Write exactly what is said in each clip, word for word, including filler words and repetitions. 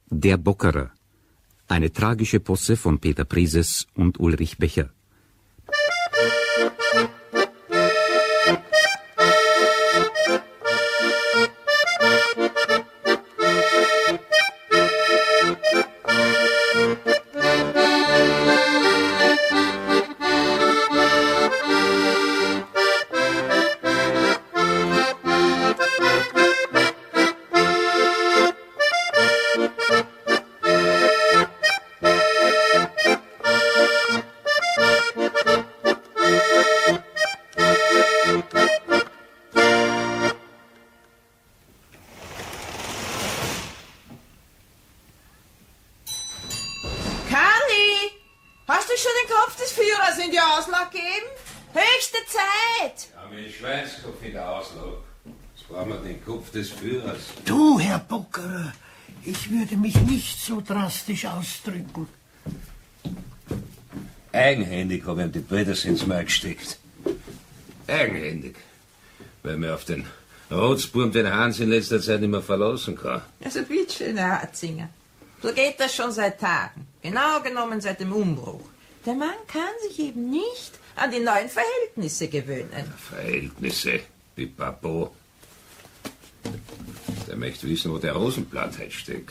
Der Bockerer. Eine tragische Posse von Peter Preses und Ulrich Becher. Du, Herr Bockerer, ich würde mich nicht so drastisch ausdrücken. Eigenhändig habe ich ihm die Brüder ins Maul gesteckt. Eigenhändig. Weil mir auf den Rotzburm den Hans in letzter Zeit nicht mehr verlassen kann. Also bitte schön, Herr Hatzinger. So geht das schon seit Tagen. Genau genommen seit dem Umbruch. Der Mann kann sich eben nicht an die neuen Verhältnisse gewöhnen. Verhältnisse? Wie Papo. Der möchte wissen, wo der Rosenblatt halt steckt.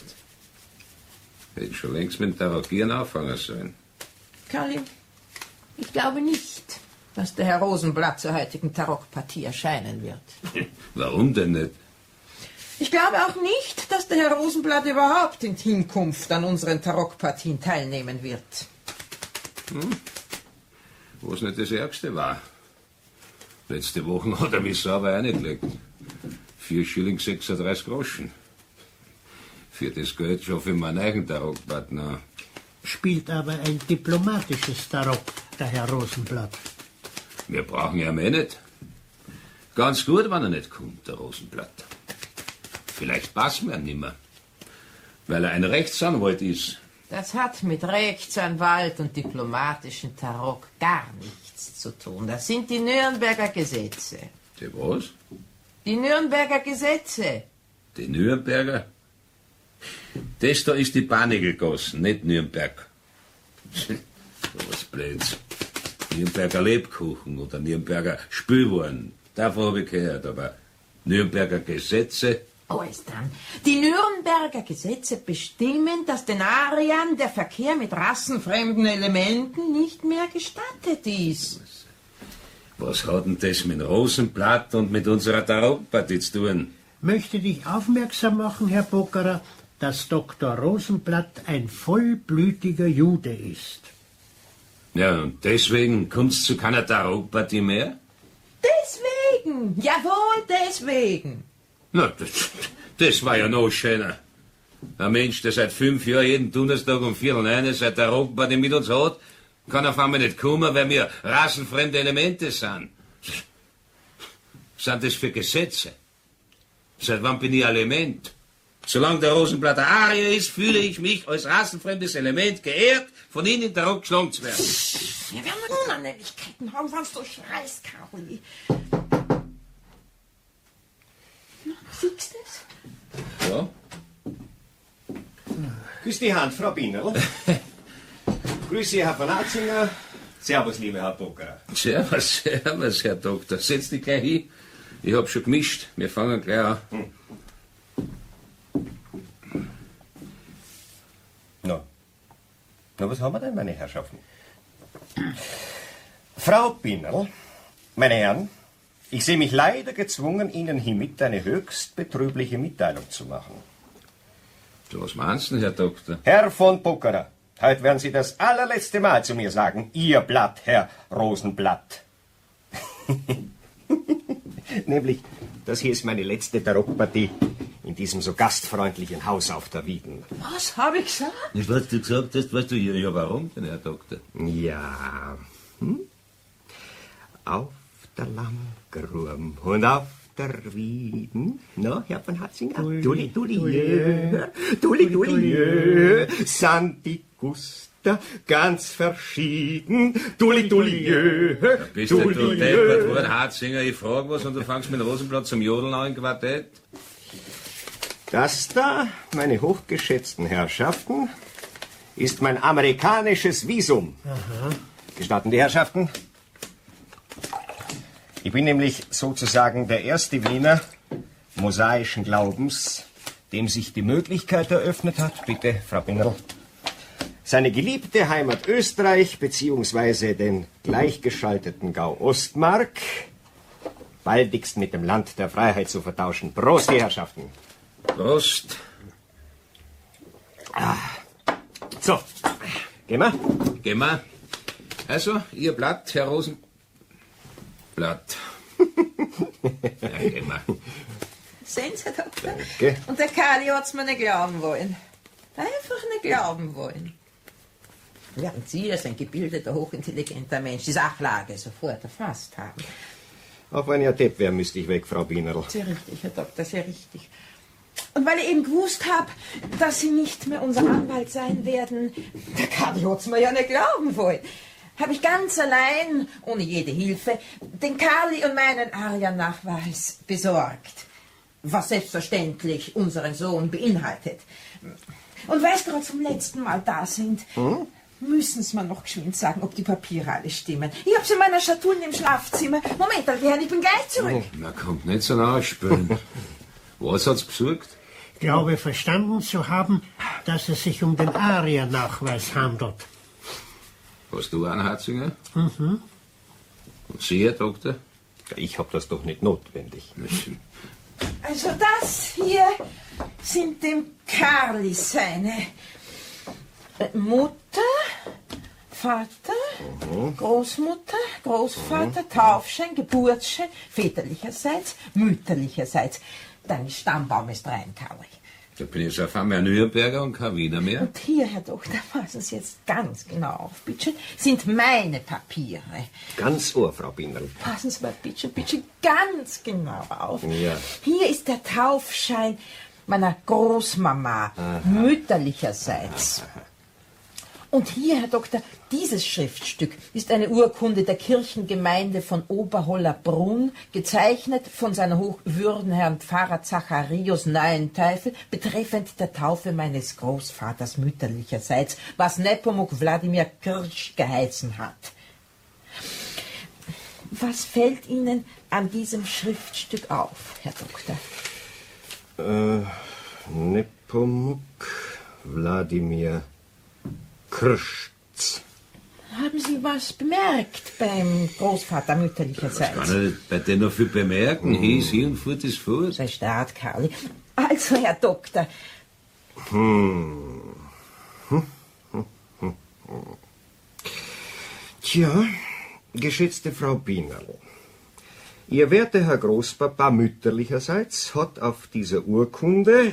Hätte schon längst mit dem Tarogieren anfangen sollen. Karli, ich glaube nicht, dass der Herr Rosenblatt zur heutigen Tarockpartie erscheinen wird. Warum denn nicht? Ich glaube auch nicht, dass der Herr Rosenblatt überhaupt in Hinkunft an unseren Tarockpartien teilnehmen wird. Hm? Wo es nicht das Ärgste war. Letzte Woche hat er mich sauber reingelegt. Vier Schilling sechsunddreißig Groschen. Für das Geld schaffe ich meinen eigenen Tarockpartner. Spielt aber ein diplomatisches Tarock, der Herr Rosenblatt. Wir brauchen ihn eh nicht. Ganz gut, wenn er nicht kommt, der Rosenblatt. Vielleicht passen wir ihn nimmer. Weil er ein Rechtsanwalt ist. Das hat mit Rechtsanwalt und diplomatischem Tarock gar nichts zu tun. Das sind die Nürnberger Gesetze. Die was? Die Nürnberger Gesetze. Die Nürnberger? Das da ist die Panigelgassen, nicht Nürnberg. So was Blöds. Nürnberger Lebkuchen oder Nürnberger Spülwaren. Davon habe ich gehört, aber Nürnberger Gesetze? Oh, ist dann. Die Nürnberger Gesetze bestimmen, dass den Ariern der Verkehr mit rassenfremden Elementen nicht mehr gestattet ist. Was hat denn das mit Rosenblatt und mit unserer Tarockpartie zu tun? Möchte dich aufmerksam machen, Herr Bockerer, dass Doktor Rosenblatt ein vollblütiger Jude ist. Ja, und deswegen kommt's zu keiner Tarockpartie mehr? Deswegen, jawohl, deswegen. Na, das, das war ja noch schöner. Ein Mensch, der seit fünf Jahren jeden Donnerstag um Viertel neun seit der Rockparty mit uns hat, kann auf einmal nicht kommen, weil wir rassenfremde Elemente sind. Sind das für Gesetze? Seit wann bin ich ein Element? Solange der Rosenblatt ein Arier ist, fühle ich mich als rassenfremdes Element geehrt, von Ihnen in der Rock geschlagen zu werden. Wir werden Unannehmlichkeiten haben, was du schreist, Karoli. Siehst du es? Ja. Grüß die Hand, Frau Binnerl. Grüß Sie, Herr von Atzinger. Servus, lieber Herr Bockerer. Servus, servus, Herr Doktor. Setz dich gleich hin. Ich hab schon gemischt. Wir fangen gleich an. Hm. Na. Na, was haben wir denn, meine Herrschaften? Frau Binnerl, meine Herren, ich sehe mich leider gezwungen, Ihnen hiermit eine höchst betrübliche Mitteilung zu machen. So, was meinst du denn, Herr Doktor? Herr von Bockerer, heute werden Sie das allerletzte Mal zu mir sagen, Ihr Blatt, Herr Rosenblatt. Nämlich, das hier ist meine letzte Tarockpartie in diesem so gastfreundlichen Haus auf der Wieden. Was habe ich gesagt? Was du gesagt hast, weißt du, ja, warum denn, Herr Doktor? Ja, hm? Auf der Langgrum und auf der Wieden. No, Herr von Hatzinger? Dulli, dulli, jö, dulli, dulli, jö, Santi Gusta, ganz verschieden. Dulli, dulli, jö, bist du deppert worden, Hatzinger? Ich frag was und du fangst mit Rosenblatt zum Jodeln an im Quartett? Das da, meine hochgeschätzten Herrschaften, ist mein amerikanisches Visum. Aha. Gestatten die Herrschaften? Ich bin nämlich sozusagen der erste Wiener mosaischen Glaubens, dem sich die Möglichkeit eröffnet hat, bitte, Frau Bingerl, seine geliebte Heimat Österreich beziehungsweise den gleichgeschalteten Gau Ostmark baldigst mit dem Land der Freiheit zu vertauschen. Prost, die Herrschaften. Prost. Ah. So, gehen wir? Gehen wir. Also, Ihr Blatt, Herr Rosenblatt. Ja, gehen wir. Sehen Sie, Doktor? Danke. Und der Kali hat's mir nicht glauben wollen. Einfach nicht glauben wollen. Während Sie als ein gebildeter, hochintelligenter Mensch die Sachlage sofort erfasst haben. Auch wenn ich ein Depp wäre, müsste ich weg, Frau Bienerl. Sehr richtig, Herr Doktor, sehr richtig. Und weil ich eben gewusst habe, dass Sie nicht mehr unser Anwalt sein werden, der Kali hat's mir ja nicht glauben wollen, habe ich ganz allein, ohne jede Hilfe, den Kali und meinen Aria-Nachweis besorgt. Was selbstverständlich unseren Sohn beinhaltet. Und weil Sie gerade zum letzten Mal da sind, hm? müssen Sie mir noch geschwind sagen, ob die Papiere alle stimmen. Ich habe sie in meiner Schatulle im Schlafzimmer. Moment, Herr, ich bin gleich zurück. Oh, man kommt nicht so nachspielen. Was hat's besorgt? Ich glaube, verstanden zu haben, dass es sich um den Aria-Nachweis handelt. Hast du einen, Hatzinger? Mhm. Und Sie, Herr Doktor? Ich hab das doch nicht notwendig. Also das hier sind dem Karli seine Mutter, Vater, mhm. Großmutter, Großvater, mhm. Taufschein, Geburtsschein, väterlicherseits, mütterlicherseits. Dein Stammbaum ist rein, Karli. Da bin ich auf einmal ein Nürnberger und kein Wiener mehr. Und hier, Herr Doktor, passen Sie jetzt ganz genau auf, bitte, sind meine Papiere. Ganz Ohr, Frau Binnerl. Passen Sie mal bitte, bitte ganz genau auf. Ja. Hier ist der Taufschein meiner Großmama, aha. mütterlicherseits. Aha. Und hier, Herr Doktor, dieses Schriftstück ist eine Urkunde der Kirchengemeinde von Oberhollabrunn, gezeichnet von seiner Hochwürden Herrn Pfarrer Zacharius Neuenteufel, betreffend der Taufe meines Großvaters mütterlicherseits, was Nepomuk Wladimir Kirsch geheißen hat. Was fällt Ihnen an diesem Schriftstück auf, Herr Doktor? Äh, Nepomuk Wladimir Kirsch. Haben Sie was bemerkt beim Großvater mütterlicherseits? Ich kann nicht bei denen noch viel bemerken. Hm. Hieß hier und fuhrt ist fort. Sei stark, Karli. Also, Herr Doktor. Hm. Hm. Hm. Hm. Tja, geschätzte Frau Bienerl, Ihr werter Herr Großpapa mütterlicherseits hat auf dieser Urkunde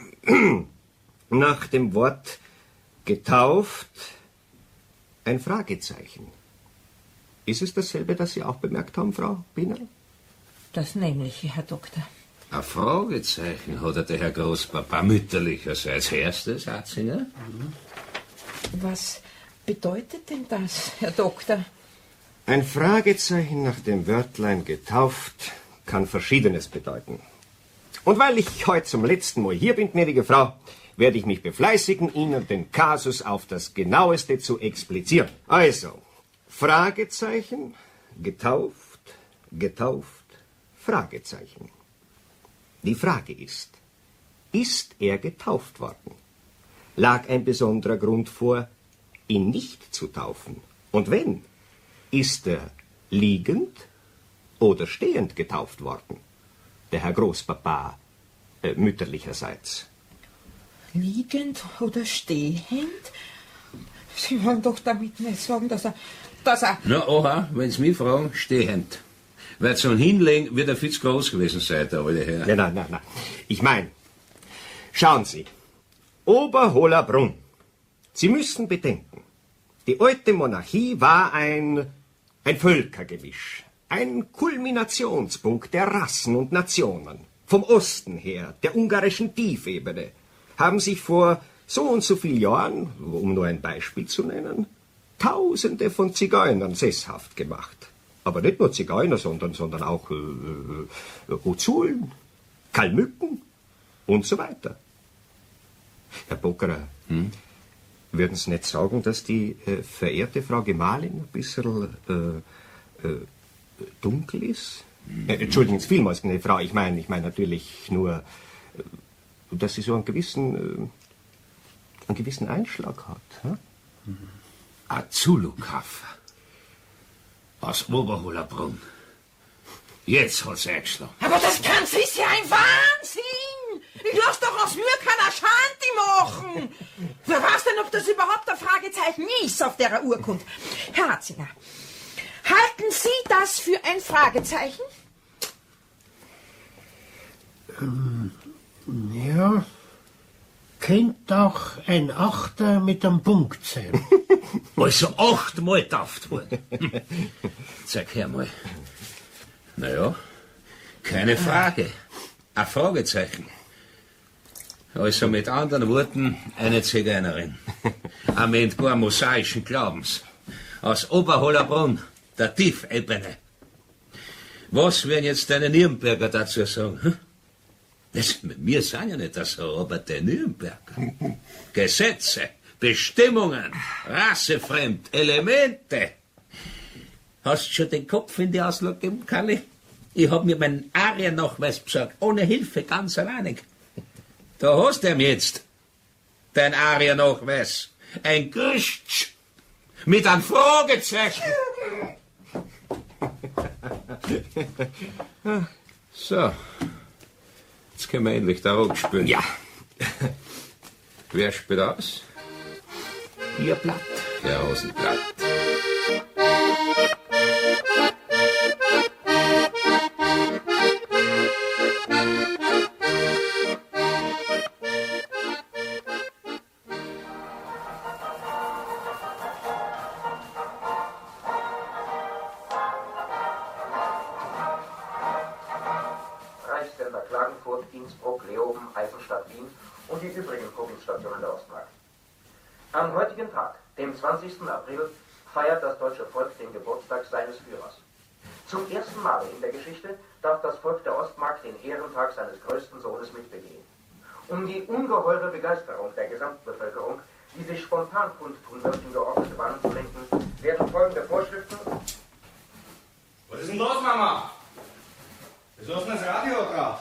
nach dem Wort getauft ein Fragezeichen. Ist es dasselbe, das Sie auch bemerkt haben, Frau Bienerl? Das nämliche, Herr Doktor. Ein Fragezeichen hat der Herr Großpapa mütterlicherseits. Hörst du das, Atzinger? Mhm. Was bedeutet denn das, Herr Doktor? Ein Fragezeichen nach dem Wörtlein getauft kann Verschiedenes bedeuten. Und weil ich heute zum letzten Mal hier bin, gnädige Frau, werde ich mich befleißigen, Ihnen den Kasus auf das Genaueste zu explizieren. Also, Fragezeichen, getauft, getauft, Fragezeichen. Die Frage ist, ist er getauft worden? Lag ein besonderer Grund vor, ihn nicht zu taufen? Und wenn, ist er liegend oder stehend getauft worden? Der Herr Großpapa äh, mütterlicherseits. Liegend oder stehend? Sie wollen doch damit nicht sagen, dass er... Dass er Na, oha, wenn Sie mich fragen, stehend. Weil so ein Hinlegen wird er viel zu groß gewesen sein, der alte Herr. Nein, nein, nein, nein. Ich meine, schauen Sie, Oberhollabrunn. Sie müssen bedenken, die alte Monarchie war ein, ein Völkergemisch, ein Kulminationspunkt der Rassen und Nationen. Vom Osten her, der ungarischen Tiefebene, haben sich vor so und so vielen Jahren, um nur ein Beispiel zu nennen, Tausende von Zigeunern sesshaft gemacht. Aber nicht nur Zigeuner, sondern, sondern auch äh, äh, Huzulen, Kalmücken, und so weiter. Herr Bockerer, hm? würden Sie nicht sagen, dass die äh, verehrte Frau Gemahlin ein bisschen äh, äh, dunkel ist? Mhm. Äh, entschuldigen Sie vielmals, gnädige Frau, ich meine ich mein natürlich nur, äh, dass sie so einen gewissen, äh, einen gewissen Einschlag hat. Hm? Mhm. A Zulu-Kaffer aus Oberholerbrunn. Jetzt hat's eingeschlagen. Aber das Ganze ist ja ein Wahnsinn! Ich lass doch aus mir kein Ashanti machen! Wer weiß denn, ob das überhaupt ein Fragezeichen ist auf der Urkunde? Herr Ratzinger, halten Sie das für ein Fragezeichen? Ähm, ja, könnte auch ein Achter mit einem Punkt sein. Also achtmal tauft worden. Zeig her mal. Naja, keine Frage. Ein Fragezeichen. Also mit anderen Worten, eine Zigeunerin. Am Ende mosaischen Glaubens. Aus Oberholerbrunn, der Tiefebene. Was werden jetzt deine Nürnberger dazu sagen? Hm? Das, wir sind ja nicht so, aber die Nürnberger. Gesetze, Bestimmungen, rassefremd, Elemente. Hast du schon den Kopf in die Auslage gegeben, Kalli? Ich hab mir meinen Ariennachweis besorgt, ohne Hilfe, ganz alleinig. Da hast du ihn jetzt, dein Ariennachweis. Ein Gerücht mit einem Fragezeichen. So, jetzt können wir endlich da Rock spielen. Ja. Wer spielt aus? Ihr Blatt. Der Rosenblatt. Reichssender Klagenfurt, Innsbruck, Leoben, Eisenstadt, Wien und die übrigen Provinzstationen der Ostmark. Am heutigen Tag, dem zwanzigsten April, feiert das deutsche Volk den Geburtstag seines Führers. Zum ersten Mal in der Geschichte darf das Volk der Ostmark den Ehrentag seines größten Sohnes mitbegehen. Um die ungeheure Begeisterung der Gesamtbevölkerung, die sich spontan kundtun wird, in geordnete Bahnen zu lenken, werden folgende Vorschriften... Was ist denn los, Mama? Wieso hast du das Radio drauf?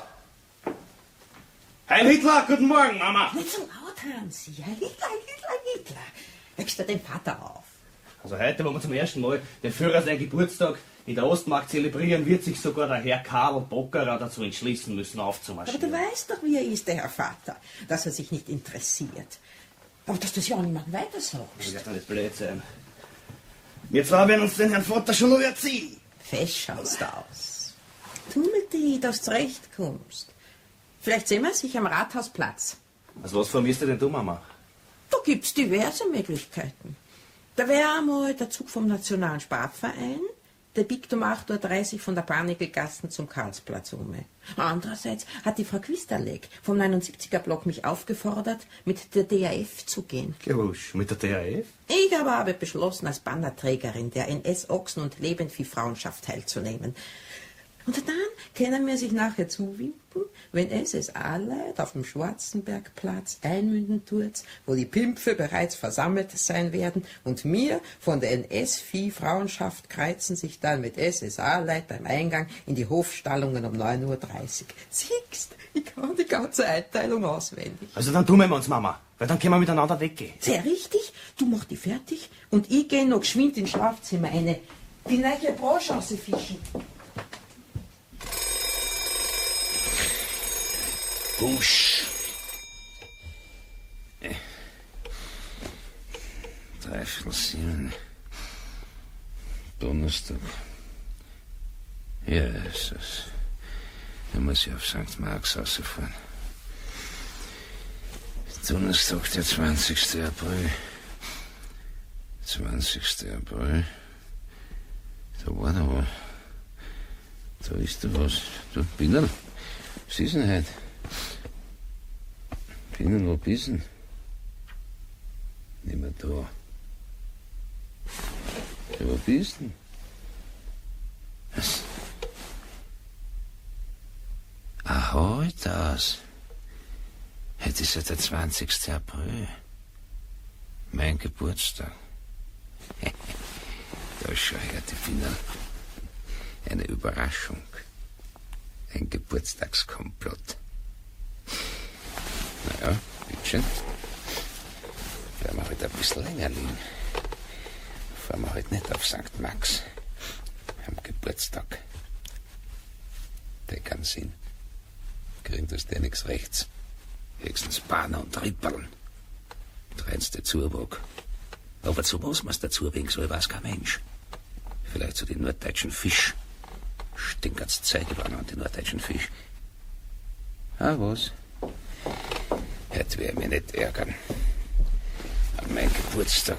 Heil Hitler, guten Morgen, Mama. Nicht so laut, Hansi. Hitler, Hitler, Hitler. Wächst du den Vater auf? Also heute, wo wir zum ersten Mal den Führer seinen Geburtstag in der Ostmark zelebrieren, wird sich sogar der Herr Karl Bockerer dazu entschließen müssen, aufzumarschieren. Aber du weißt doch, wie er ist, der Herr Vater, dass er sich nicht interessiert. Aber dass du das ja auch niemandem weiter sagst. Das wird doch nicht blöd sein. Wir zwei werden uns den Herrn Vater schon noch erziehen. Fest schaust du aus. Tummel dich, dass du zurechtkommst. Vielleicht sehen wir sich am Rathausplatz. Also was vermisst du denn du, Mama? Da gibt's diverse Möglichkeiten. Da wäre einmal der Zug vom Nationalen Sparverein, der biegt um acht Uhr dreißig von der Barnigelgassen zum Karlsplatz um. Andererseits hat die Frau Quisterleg vom neunundsiebziger Block mich aufgefordert, mit der D A F zu gehen. Gewusch, mit der D A F? Ich aber habe beschlossen, als Bannerträgerin der N S-Ochsen- und Lebendviehfrauenschaft teilzunehmen. Und dann können wir sich nachher zuwinken, wenn S S A-Leute auf dem Schwarzenbergplatz einmünden tut, wo die Pimpfe bereits versammelt sein werden, und wir von der N S-Vieh-Frauenschaft kreuzen sich dann mit S S A-Leuten beim Eingang in die Hofstallungen um neun Uhr dreißig. Siehst, ich kann die ganze Einteilung auswendig. Also dann tun wir uns, Mama, weil dann können wir miteinander weggehen. Sehr richtig, du mach die fertig und ich gehe noch geschwind ins Schlafzimmer eine, die neue Branche rausfischen. Busch. Dreiviertel sieben. Donnerstag. Ja, ist das. Da muss ich auf Sankt Marx rausfahren. Donnerstag, der zwanzigsten April. zwanzigsten April. Da war da was. Da ist da was. Du, Binnen, was ist denn heute? Binnen, wo bist du denn? Nicht mehr da. Ja, wo bist du denn? Was? Ah, halt aus. Heute ist ja der zwanzigsten April. Mein Geburtstag. Da schau her, die Finger. Eine Überraschung. Ein Geburtstagskomplott. Na ja, bitteschön. Werden wir heute ein bisschen länger liegen. Fahren wir heute nicht auf Sankt Max. Am Geburtstag. Der kann Sinn. Kriegen das der nix rechts. Höchstens Bahner und Ripperln. Reinste Zurwog. Aber zu was man's dazu wegen soll, weiß kein Mensch. Vielleicht zu den norddeutschen Fisch. Stinkert's Zeige waren an den norddeutschen Fisch. Ah, was? Heute wär ich mich nicht ärgern. An meinem Geburtstag.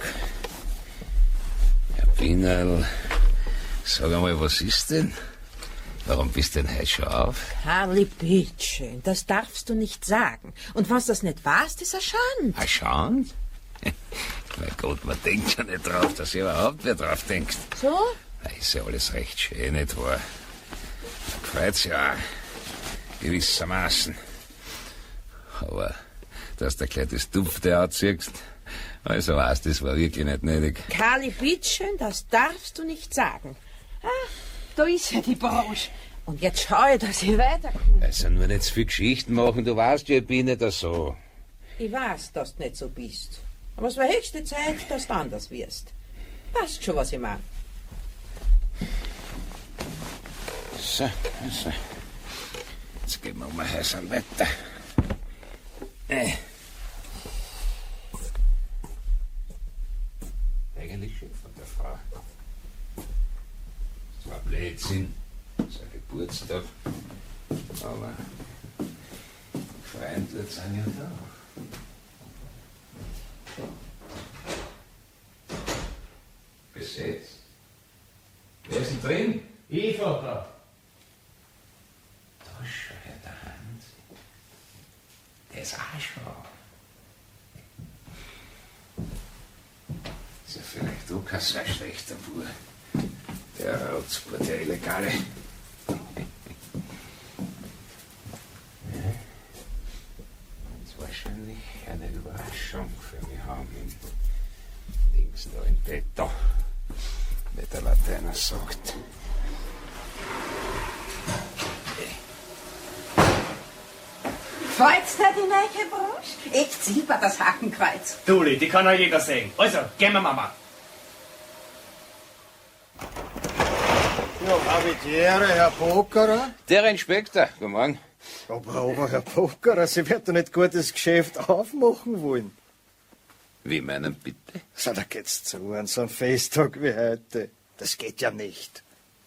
Herr Wienerl, sag einmal, was ist denn? Warum bist du denn heute schon auf? Harli, bitteschön, das darfst du nicht sagen. Und was das nicht weißt, ist ein Schand. Ein Schand? Mein Gott, man denkt ja nicht drauf, dass ihr überhaupt wer drauf denkt. So? Na, ist ja alles recht schön, nicht wahr? Man freut's ja auch, gewissermaßen. Aber, dass du gleich das Dupfte anziehst, also weißt, das war wirklich nicht nötig. Karli, bitteschön, das darfst du nicht sagen. Ah, da ist ja die Branche. Und jetzt schau ich, dass ich weiterkomme. Also nur nicht zu viel Geschichten machen, du weißt ja, ich bin nicht so. Ich weiß, dass du nicht so bist. Aber es war höchste Zeit, dass du anders wirst. Weißt schon, was ich meine. So, also. Jetzt gehen wir mal heißen weiter. Äh. Eigentlich schön von der Frau. Das war Blödsinn. Sein Geburtstag. Aber Freunde sind ja da. Besetzt. Wer ist denn drin? Ich, Vater. Da schau her, der Hans. Der ist auch schon. Ist ja vielleicht auch kein so schlechter Bub. Der Rotzbub, der Illegale. Jetzt wahrscheinlich eine Überraschung für mich haben. Links da im Bett da. Wie der Lateiner sagt. Freut's dir die neue Branche? Echt silber, das Hakenkreuz. Duli, die kann auch jeder sehen. Also, gehen wir, Mama. Ja, habe ich die Ehre, Herr Pokerer. Der Inspektor, guten Morgen. Aber, aber, Herr Pokerer, Sie werden doch nicht gutes Geschäft aufmachen wollen. Wie meinen bitte? So, da geht's zu an so einem Festtag wie heute. Das geht ja nicht.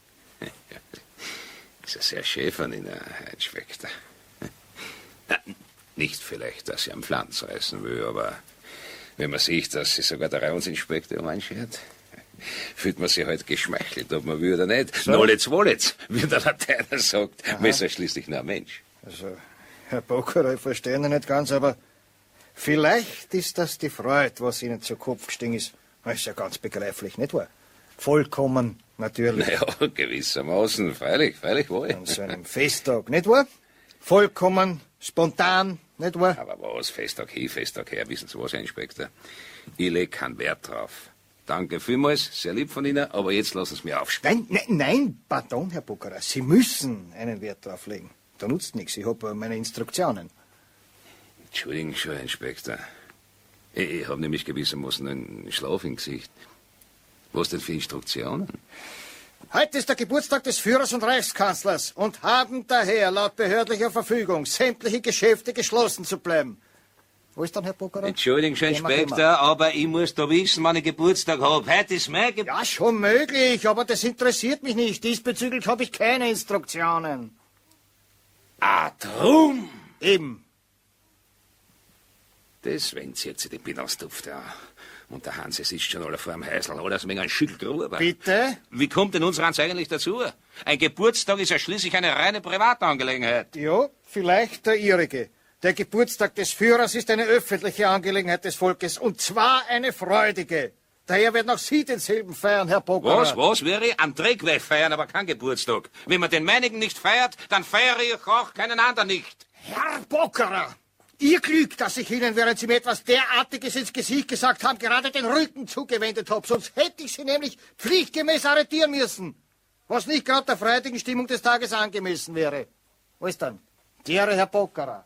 Ist ja sehr schön von Ihnen, Herr Inspektor. Na, nicht vielleicht, dass ich am Pflanz reißen will, aber wenn man sieht, dass sich sogar der Raunsinspektor um einschert, fühlt man sich halt geschmeichelt, ob man will oder nicht. So? Nolletz wollets, wie der Lateiner sagt. Man ist ja schließlich nur ein Mensch. Also, Herr Pokerer, ich verstehe ihn nicht ganz, aber vielleicht ist das die Freude, was Ihnen zu Kopf gestiegen ist. Das ist ja ganz begreiflich, nicht wahr? Vollkommen natürlich. Naja, gewissermaßen, freilich, freilich wohl. An so einem Festtag, nicht wahr? Vollkommen spontan, nicht wahr? Aber was, Festtag hin, Festtag her, wissen Sie was, Herr Inspektor? Ich leg keinen Wert drauf. Danke vielmals, sehr lieb von Ihnen, aber jetzt lassen Sie mich aufspielen. Nein, nein, nein, pardon, Herr Pokerer, Sie müssen einen Wert drauf legen. Da nutzt nichts, ich habe meine Instruktionen. Entschuldigen schon, Herr Inspektor. Ich, ich habe nämlich gewissermaßen einen Schlaf im Gesicht. Was denn für Instruktionen? Heute ist der Geburtstag des Führers und Reichskanzlers und haben daher laut behördlicher Verfügung sämtliche Geschäfte geschlossen zu bleiben. Wo ist dann Herr Pokerer? Entschuldigen schon, Gehen wir, Inspektor, gehen wir. aber ich muss da wissen, wann ich Geburtstag habe. Heute ist mein Geburtstag. Ja, schon möglich, aber das interessiert mich nicht. Diesbezüglich habe ich keine Instruktionen. Ah, drum! Eben. Deswegen zieht sich die Binastduft an. Und der Hanse sitzt schon alle vor dem Häusl, alles wegen einem Schüttelgruber. Bitte? Wie kommt denn unser Hans eigentlich dazu? Ein Geburtstag ist ja schließlich eine reine Privatangelegenheit. Ja, vielleicht der Ihrige. Der Geburtstag des Führers ist eine öffentliche Angelegenheit des Volkes, und zwar eine freudige. Daher werden auch Sie denselben feiern, Herr Pokerer. Was, was wäre ich? Am Dreckweg feiern, aber kein Geburtstag. Wenn man den meinigen nicht feiert, dann feiere ich auch keinen anderen nicht. Herr Pokerer, Ihr Glück, dass ich Ihnen, während Sie mir etwas derartiges ins Gesicht gesagt haben, gerade den Rücken zugewendet habe. Sonst hätte ich Sie nämlich pflichtgemäß arretieren müssen. Was nicht gerade der freudigen Stimmung des Tages angemessen wäre. Wo ist dann? Die Ehre, Herr Bockerer.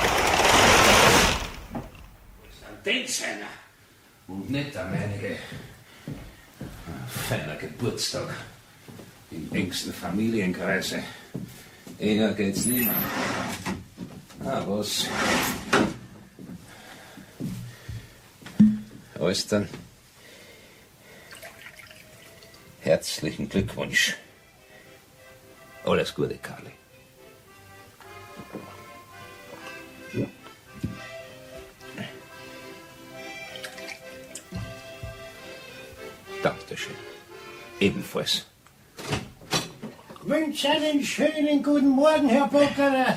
Den seiner. Und nicht der meinige. Feiner Geburtstag. Im engsten Familienkreise. Eher geht's nicht mehr. Ah, was? Alles dann. Herzlichen Glückwunsch. Alles Gute, Karli. Dankeschön. Ebenfalls. Wünsche einen schönen guten Morgen, Herr Bockerer.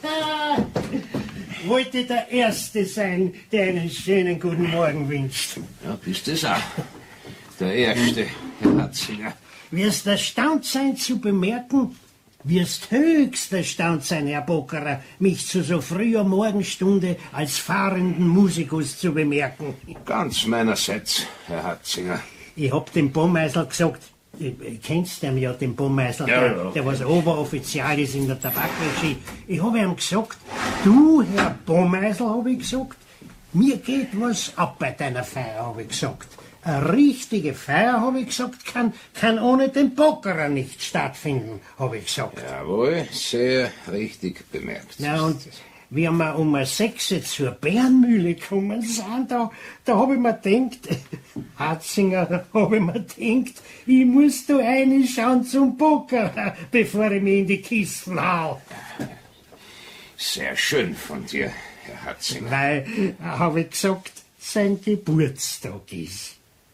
Wollte der Erste sein, der einen schönen guten Morgen wünscht. Ja, bist das auch. Der Erste, Herr Hatzinger. Wirst erstaunt sein zu bemerken, wirst höchst erstaunt sein, Herr Bockerer, mich zu so früher Morgenstunde als fahrenden Musikus zu bemerken. Ganz meinerseits, Herr Hatzinger. Ich hab dem Bommeisel gesagt, ich, kennst du ja, den Bommeisel, Ja, der, ja, okay. der was Oberoffizial ist in der Tabakregie. Ich habe ihm gesagt, du, Herr Bommeisel, habe ich gesagt, mir geht was ab bei deiner Feier, habe ich gesagt. Eine richtige Feier, habe ich gesagt, kann, kann ohne den Bockerer nicht stattfinden, habe ich gesagt. Jawohl, sehr richtig bemerkt. Na, und wie wir um eine Sechse zur Bärenmühle gekommen sind, da, da habe ich mir gedacht, Hatzinger, habe ich mir gedacht, ich muss da reinschauen zum Bockerer, bevor ich mich in die Kisten hau. Sehr schön von dir, Herr Hatzinger. Weil, habe ich gesagt, sein Geburtstag ist.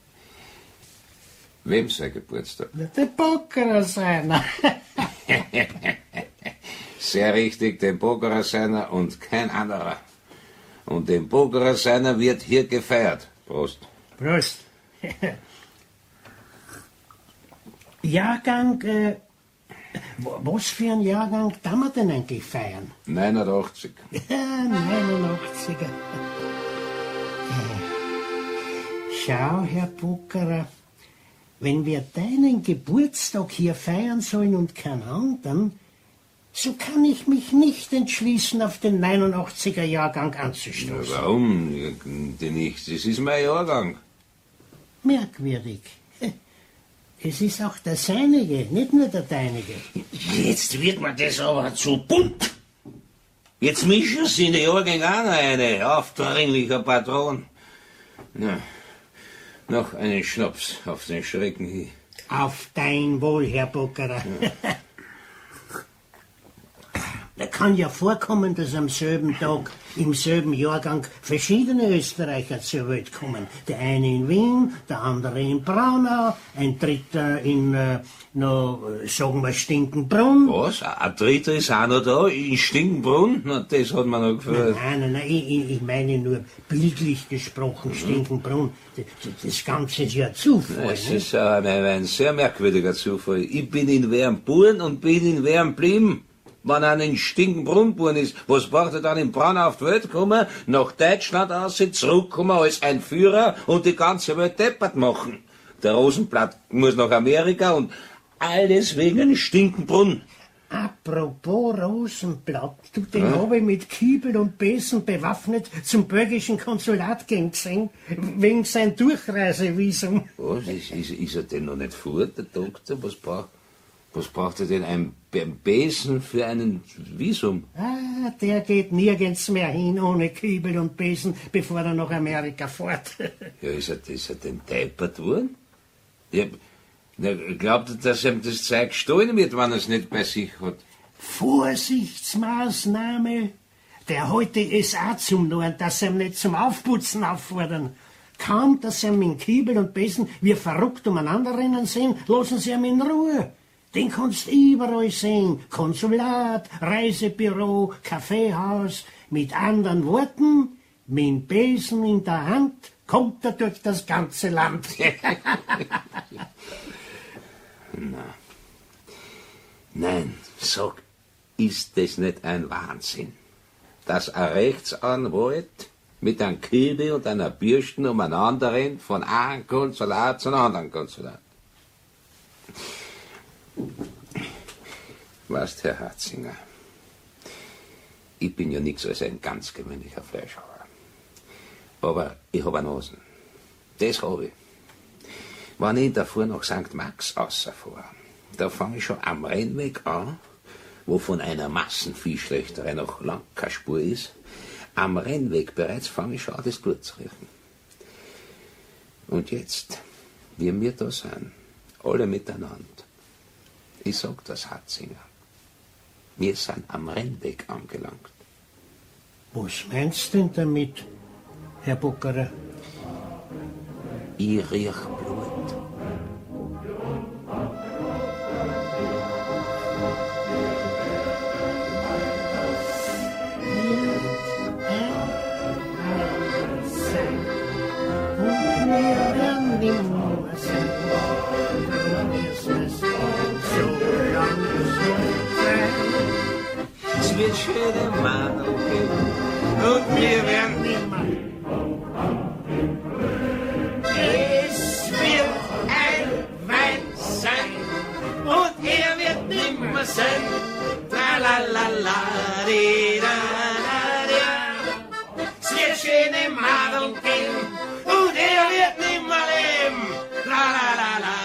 Wem sein Geburtstag? Der Bockerer seiner. Sehr richtig, den Bockerer seiner und kein anderer. Und den Bockerer seiner wird hier gefeiert. Prost. Prost. Jahrgang, äh, was für ein Jahrgang darf man denn eigentlich feiern? neunundachtzig. Ja, neunundachtziger. Schau, Herr Bockerer, wenn wir deinen Geburtstag hier feiern sollen und keinen anderen, so kann ich mich nicht entschließen, auf den neunundachtziger Jahrgang anzustoßen. Warum denn nicht? Das ist mein Jahrgang. Merkwürdig. Es ist auch der seinige, nicht nur der deinige. Jetzt wird mir das aber zu bunt. Jetzt mischen Sie in die Jahrgänge auch noch eine. Aufdringlicher Patron. Na, noch einen Schnaps auf den Schrecken hin. Auf dein Wohl, Herr Bockerer. Ja. Da kann ja vorkommen, dass am selben Tag, im selben Jahrgang verschiedene Österreicher zur Welt kommen. Der eine in Wien, der andere in Braunau, ein dritter in, äh, noch, sagen wir, Stinkenbrunn. Was? Ein dritter ist auch noch da? In Stinkenbrunn? Na, das hat mir noch gefällt. Nein, nein, nein, ich, ich meine nur bildlich gesprochen, mhm. Stinkenbrunn. Das, das Ganze ist ja Zufall. Es ist ein, ein sehr merkwürdiger Zufall. Ich bin in Wern geboren und bin in Wern geblieben. Wenn einer in Stinkenbrunn geboren ist, was braucht er dann in Braunau auf die Welt kommen, nach Deutschland aus, zurückkommen als ein Führer und die ganze Welt deppert machen? Der Rosenblatt muss nach Amerika und alles wegen Stinkenbrunn. Apropos Rosenblatt, du, den ja? habe ich mit Kiebel und Besen bewaffnet zum belgischen Konsulat gehen gesehen, wegen sein Durchreisevisum. Was, ist, ist, ist er denn noch nicht fort, der Doktor? Was braucht, was braucht er denn, ein Besen für einen Visum? Ah, der geht nirgends mehr hin ohne Kiebel und Besen, bevor er nach Amerika fährt. Ja, ist er, ist er denn deppert worden? Ja, na, glaubt er, dass ihm das Zeug gestohlen wird, wenn er es nicht bei sich hat? Vorsichtsmaßnahme. Der heute ist auch zum Norden, dass sie ihm nicht zum Aufputzen auffordern. Kaum, dass sie ihn mit Kiebel und Besen wie verrückt umeinander rennen sehen, lassen sie ihn in Ruhe. Den kannst du überall sehen. Konsulat, Reisebüro, Kaffeehaus. Mit anderen Worten, mit dem Besen in der Hand kommt er durch das ganze Land. Na. Nein, sag, ist das nicht ein Wahnsinn? dass ein Rechtsanwalt mit einem Kiebel und einer Bürsten umeinander rennt von einem Konsulat zum anderen Konsulat. Weißt, Herr Hatzinger, ich bin ja nichts als ein ganz gewöhnlicher Fleischhauer. Aber ich hab eine Nase. Das hab ich. Wenn ich davor nach Sankt Max rausfahre, da fange ich schon am Rennweg an, wo von einer Massenviehschlechterei noch lang keine Spur ist. Am Rennweg bereits fange ich schon an, das Blut zu riechen. Und jetzt, wie wir da sind, alle miteinander, ich sag das, Hatzinger, wir sind am Rennweg angelangt. Was meinst du denn damit, Herr Buckerer? Ich riech Blut. Es wird schöne Mann geben und wir werden nimmer. Es wird ein Wein sein und er wird nimmer sein. La la la la di, da, da, da. Es wird schöne Mann geben und er wird nimmer leben. La la la la.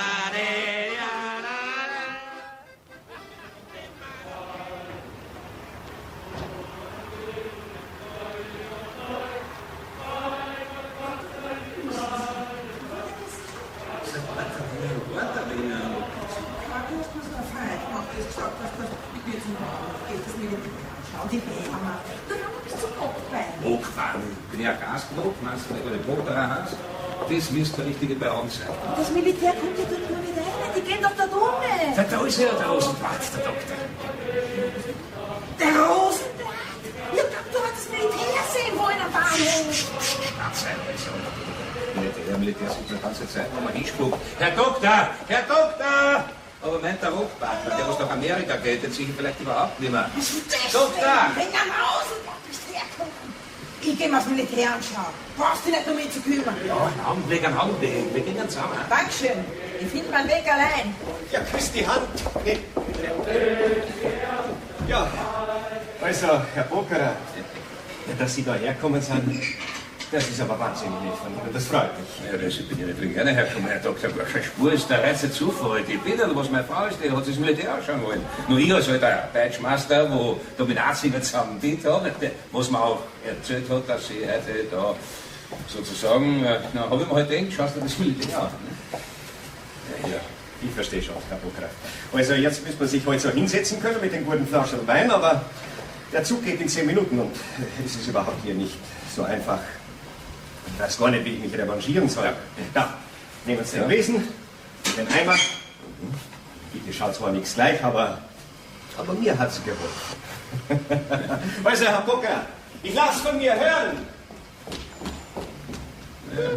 Hochfahren. Bin ich ein Gastknopf, meinst du, wenn du Boterer hast? Das müsste der richtige bei uns sein. Das Militär kommt ja dort nur nicht rein, die gehen doch da oben. Da, da ist ja der Rosenblatt, der Doktor. Der Rosenblatt? Ja, du hast das Militär sehen wollen am Bahnhof. Abseits, Militär, Militär sieht die ganze Zeit, wo man hinspuckt. Herr Doktor, Herr Doktor! Aber meint der Rockpartner, der was nach Amerika geht, den sehe ich vielleicht überhaupt nicht mehr. Was ist das Doktor! denn? Wegen am Rosenblatt ist hergekommen. Ich geh mal das Militär anschauen. Brauchst dich nicht um mich zu kümmern. Ja, einen Augenblick, einen Augenblick. Wir gehen zusammen. Dankeschön. Ich finde meinen Weg allein. Ja, küss die Hand. Ja, also, Herr Buckerer, dass Sie da herkommen sind, das ist aber wahnsinnig nett von Ihnen. Das freut mich. Ja, das bin ich nicht wegen einer hergekommen, Herr Doktor. Eine Spur ist der reize Zufall. Die Bilder, was meine Frau ist, die hat sich das Militär anschauen wollen. Nur ich als alter Deutschmeister, wo da mit Nazi zusammen dient habe, was mir auch erzählt hat, dass sie heute da sozusagen, na, habe ich mir halt gedacht, schaust du das Militär an. Ja, ja, ich verstehe schon, Herr Buckerer. Also jetzt müssen wir sich heute so hinsetzen können mit den guten Flaschen Wein, aber der Zug geht in zehn Minuten und es ist überhaupt hier nicht so einfach. Ich weiß gar nicht, wie ich mich revanchieren soll. Da, nehmen Sie den Besen, den Eimer. Bitte schaut zwar nichts gleich, aber, aber mir hat es geholfen. Also, Herr Bucker, ich lasse von mir hören. Ja.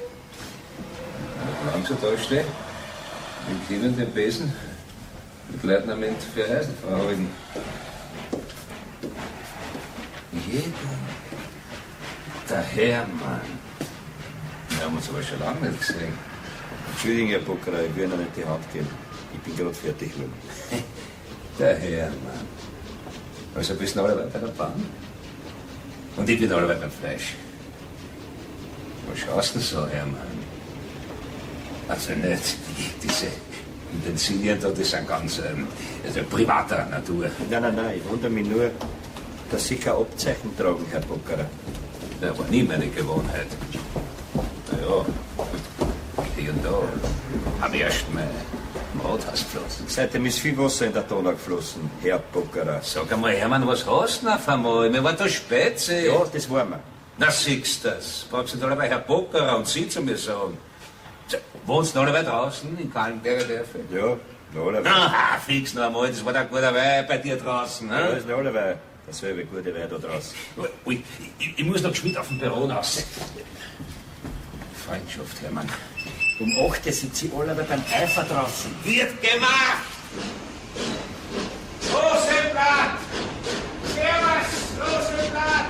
Haben Sie da stehen? Mit Kindern den Besen? Mit Leutnant für Eisen verhalten. Jeder. Der Hermann. Wir haben uns aber schon lange nicht gesehen. Entschuldigung, Herr Buckerer, ich will Ihnen nicht die Hand geben. Ich bin gerade fertig mit ihm. Der Hermann. Also bist du alle weiter beim Bahn? Und ich bin alle weiter beim Fleisch. Was schaust du so, Hermann? Also nicht diese Utensilien da, das sind ganz ähm, also privater Natur. Nein, nein, nein, ich wundere mich nur, dass Sie kein Abzeichen tragen, Herr Buckerer. Das war nie meine Gewohnheit. Naja, hier und da habe ich erst mal im Rathaus geflossen. Seitdem ist viel Wasser in der Donau geflossen, Herr Buckerer. Sag einmal, Hermann, was hast du denn auf einmal? Wir waren da Spätze. Ja, das waren wir. Na, siehst du das? Brauchst du da dabei Herr Buckerer und Sie zu mir sagen? So, wohnst du alle weit draußen in Kallenberger Dörfer? Ja, noch alle Aha, fix noch einmal, das war der gute Wein bei dir draußen. Ja, Ne? das ist noch alle dasselbe gute Wein da draußen. Ui, ich, ich muss noch geschwind auf dem Büro raus. Freundschaft, Hermann. Um acht Uhr sind Sie alle beim Eifer draußen. Wird gemacht! Rosenblatt! Servus, Rosenblatt!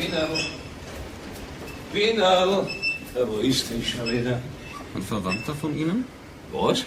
Wienerl. Wienerl. Ja, wo ist denn schon wieder? Ein Verwandter von Ihnen? Was?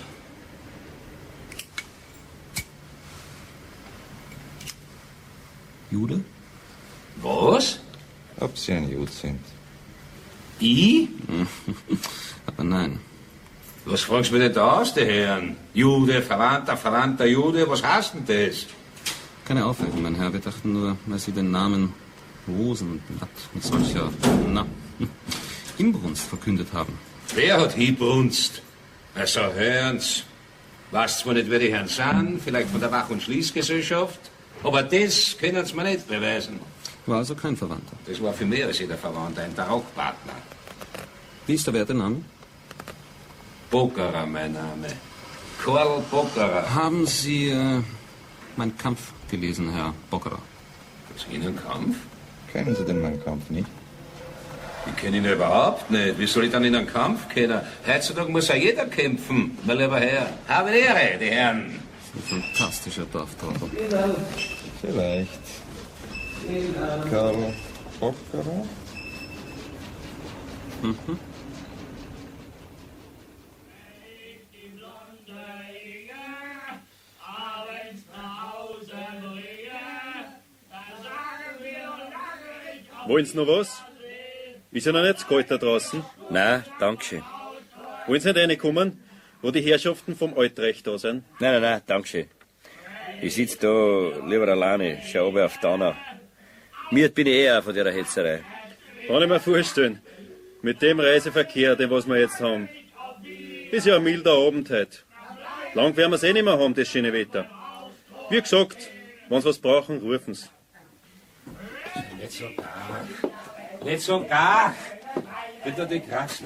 Jude? Was? Ob Sie ein Jude sind? Ich? Aber nein. Was fragst du mir denn da aus, die Herren? Jude, Verwandter, Verwandter Jude, was heißt denn das? Keine Aufregung, mein Herr. Wir dachten nur, weil Sie den Namen Rosenblatt mit solcher, na, Inbrunst verkündet haben. Wer hat Inbrunst? Also, hören's. Weißt zwar nicht, wer die Herren sind, vielleicht von der Wach- und Schließgesellschaft, aber das können Sie mir nicht beweisen. War also kein Verwandter. Das war für mehr als jeder Verwandter, ein Tauchpartner. Wie ist der werte Name? Bockerer, mein Name. Karl Bockerer. Haben Sie äh, Mein Kampf gelesen, Herr Bockerer? Was, Ihnen Kampf? Kennen Sie den Mein Kampf nicht? Ich kenne ihn überhaupt nicht. Wie soll ich dann in einen Kampf kennen? Heutzutage muss ja jeder kämpfen, mein lieber Herr. Habe die Ehre, die Herren. Ein fantastischer Dorftrottel. Vielleicht. Karl Bockerer? Mhm. Wollen Sie noch was? Ist ja noch nicht zu kalt da draußen. Nein, danke schön. Wollen Sie nicht reinkommen, wo die Herrschaften vom Altreich da sind? Nein, nein, nein, danke schön. Ich sitze da lieber alleine, schau oben auf Donau. Mir bin ich eher von der Hetzerei. Kann ich mir vorstellen. Mit dem Reiseverkehr, den was wir jetzt haben. Ist ja ein milder Abend heute. Lang werden wir es eh nicht mehr haben, das schöne Wetter. Wie gesagt, wenn Sie was brauchen, rufen Sie. Nicht so gar. Nicht so gar. Bitte die Kratzen.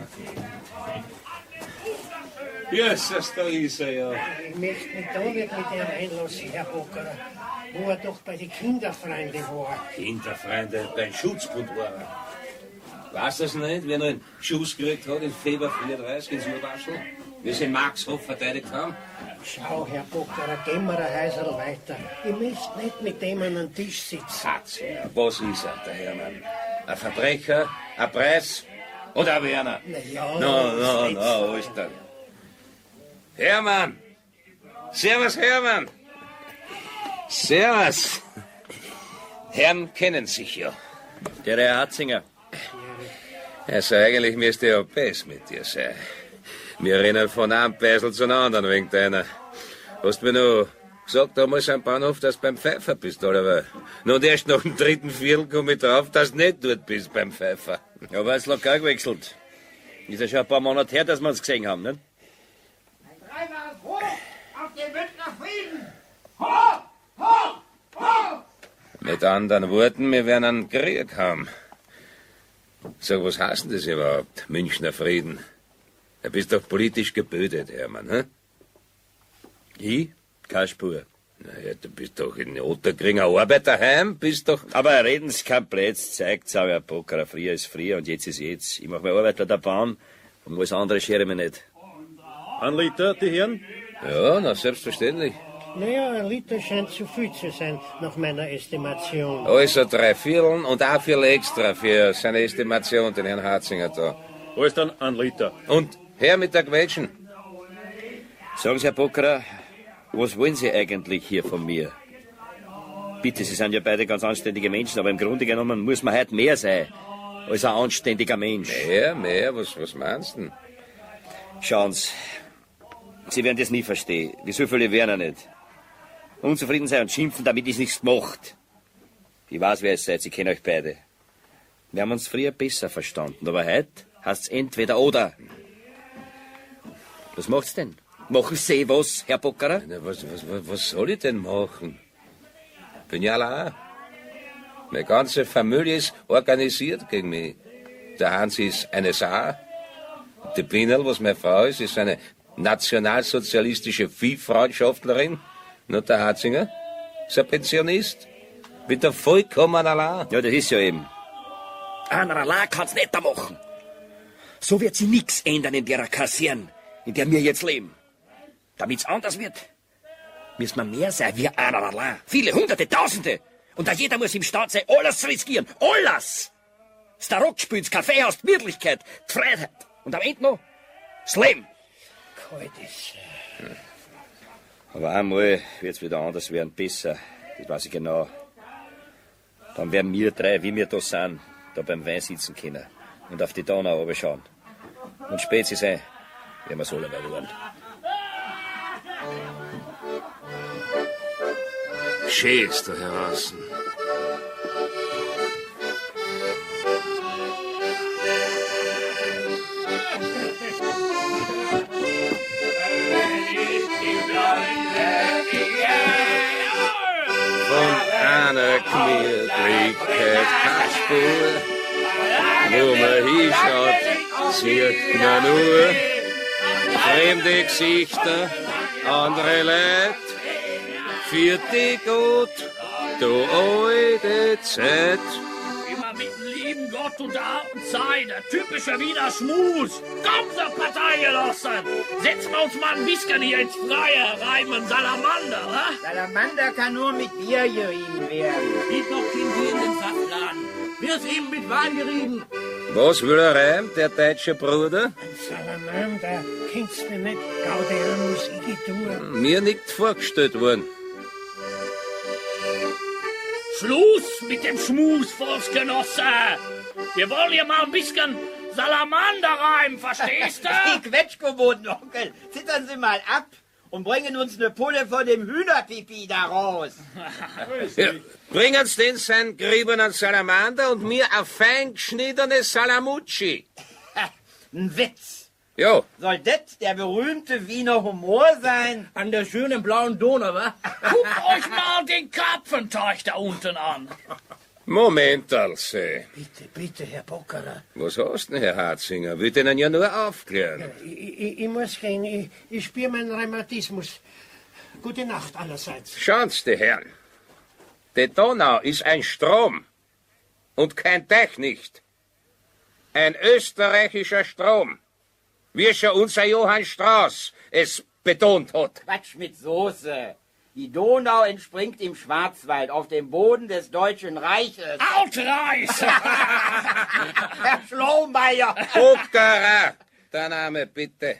Jesus, da ist er ja. Ich möchte mich da nicht mit ihm einlassen, Herr Bockerer, wo er doch bei den Kinderfreunden war. Kinderfreunde, beim Schutzbund war er. Weißt du das nicht, wie er noch einen Schuss gekriegt hat in Februar vierunddreißig in Surwaschel? Wie sie Marxhof verteidigt haben? Schau, Herr Bockerer, gehen wir ein Häuserl weiter. Ich möchte nicht mit dem an einem Tisch sitzen. Hatzinger, was ist er, der Hermann? Ein Verbrecher, ein Preis oder ein Werner? Na ja, no, no, no, wo ist der? Hermann! Servus, Hermann! Servus! Herren kennen sich ja. Der Herr Hatzinger. Also eigentlich müsste ja Bess mit dir sein. Wir rennen von einem Beisel zum anderen wegen deiner. Hast mir noch gesagt damals am Bahnhof, dass du beim Pfeifer bist, oder? Nur erst nach dem dritten Viertel komme ich drauf, dass du nicht dort bist beim Pfeifer. Ja, weil es locker gewechselt. Ist ja schon ein paar Monate her, dass wir uns gesehen haben, nicht? Dreimal hoch auf den Münchner Frieden! Hoch! Hoch! Hoch! Mit anderen Worten, wir werden einen Krieg haben. Sag, was heißt denn das überhaupt, Münchner Frieden? Du bist doch politisch gebildet, Hermann, hm? Ich? Keine Spur. Naja, du bist doch in Otterkringer Arbeiterheim, bist doch... Aber reden's kein Blöds, zeigt's auch, Herr Bockerer. Früher ist früher und jetzt ist jetzt. Ich mach meine Arbeit an der Bahn und alles andere schere mich nicht. Ein Liter, die Herren? Ja, na, selbstverständlich. Naja, ein Liter scheint zu viel zu sein, nach meiner Estimation. Also drei Vierteln und auch viel extra für seine Estimation, den Herrn Hatzinger da. Alles dann ein Liter. Und her mit der Quetschen. Sagen Sie, Herr Bockerer, was wollen Sie eigentlich hier von mir? Bitte, Sie sind ja beide ganz anständige Menschen, aber im Grunde genommen muss man heute mehr sein als ein anständiger Mensch. Mehr, mehr? Was, was meinst du denn? Schauen Sie, Sie werden das nie verstehen. Wie so viele werden nicht. Unzufrieden sein und schimpfen, damit ist nichts gemacht. Ich weiß, wer es seid, Sie kennen euch beide. Wir haben uns früher besser verstanden, aber heute heißt's entweder oder. Was macht's denn? Machen Sie was, Herr Bockerer? Na, was, was, was, was soll ich denn machen? Bin ja allein. Meine ganze Familie ist organisiert gegen mich. Der Hans ist eine Sau. Die Binerl, was meine Frau ist, ist eine nationalsozialistische Viehfreundschaftlerin. Und der Hatzinger ist ein Pensionist. Bin da vollkommen allein. Ja, das ist ja eben. Einer allein kann's nicht da machen. So wird sie nichts ändern in der Kaserne, in der wir jetzt leben. Damit's anders wird, müssen wir mehr sein wie einer allein. Viele Hunderte, Tausende. Und dass jeder muss im Staat sein, alles zu riskieren. Alles! Das Tarockspiel, das Kaffeehaus, die Wirklichkeit, die Freiheit. Und am Ende noch das Leben. Kalt ist. Hm. Aber einmal wird's wieder anders werden, besser. Das weiß ich genau. Dann werden wir drei, wie wir da sind, da beim Wein sitzen können und auf die Donau runterschauen. Und spät sie sein, werden wir so alle werden. Schön ist da draußen. Von einer Gemütlichkeit keine Spur. Wo man hinschaut, sieht man nur fremde Gesichter, andere Leute. Für die gut, du alte Zeit. Immer mit dem lieben Gott und der alten Zeit, der typische Wiener Schmus. Komm, so Parteigenossen, setzen wir uns mal ein bisschen hier ins Freie, reimen Salamander, wa? Salamander kann nur mit Bier gerieben werden. Gibt noch kein Bier in den Saftladen. Wird eben mit Wein gerieben. Was will er reim, der deutsche Bruder? Ein Salamander, kennst du nicht, Gaudeamus, ich tue. Mir nicht vorgestellt worden. Schluss mit dem Schmus, Volksgenosse! Wir wollen hier mal ein bisschen Salamander rein, verstehst du? Die Quetschkoboten, Onkel, zittern Sie mal ab und bringen uns eine Pulle von dem Hühnerpipi da raus. Ja, bringen Sie den seinen geriebenen Salamander und mir ein fein geschnittenes Salamucci. Ein Witz. Jo. Soll das der berühmte Wiener Humor sein? An der schönen blauen Donau, wa? Guckt euch mal den Karpfenteich da unten an. Moment, Alse. Bitte, bitte, Herr Bockerer. Was hast du denn, Herr Harzinger? Will Ihnen ja nur aufklären. Ich, ich, ich muss gehen, ich, ich spüre meinen Rheumatismus. Gute Nacht allerseits. Schauen Sie, die Herren. Die Donau ist ein Strom und kein Teich nicht. Ein österreichischer Strom. Wie schon unser Johann Strauß es betont hat. Quatsch mit Soße. Die Donau entspringt im Schwarzwald auf dem Boden des Deutschen Reiches. Altreis! Herr Schlaumeyer! Bockerer, der Name bitte.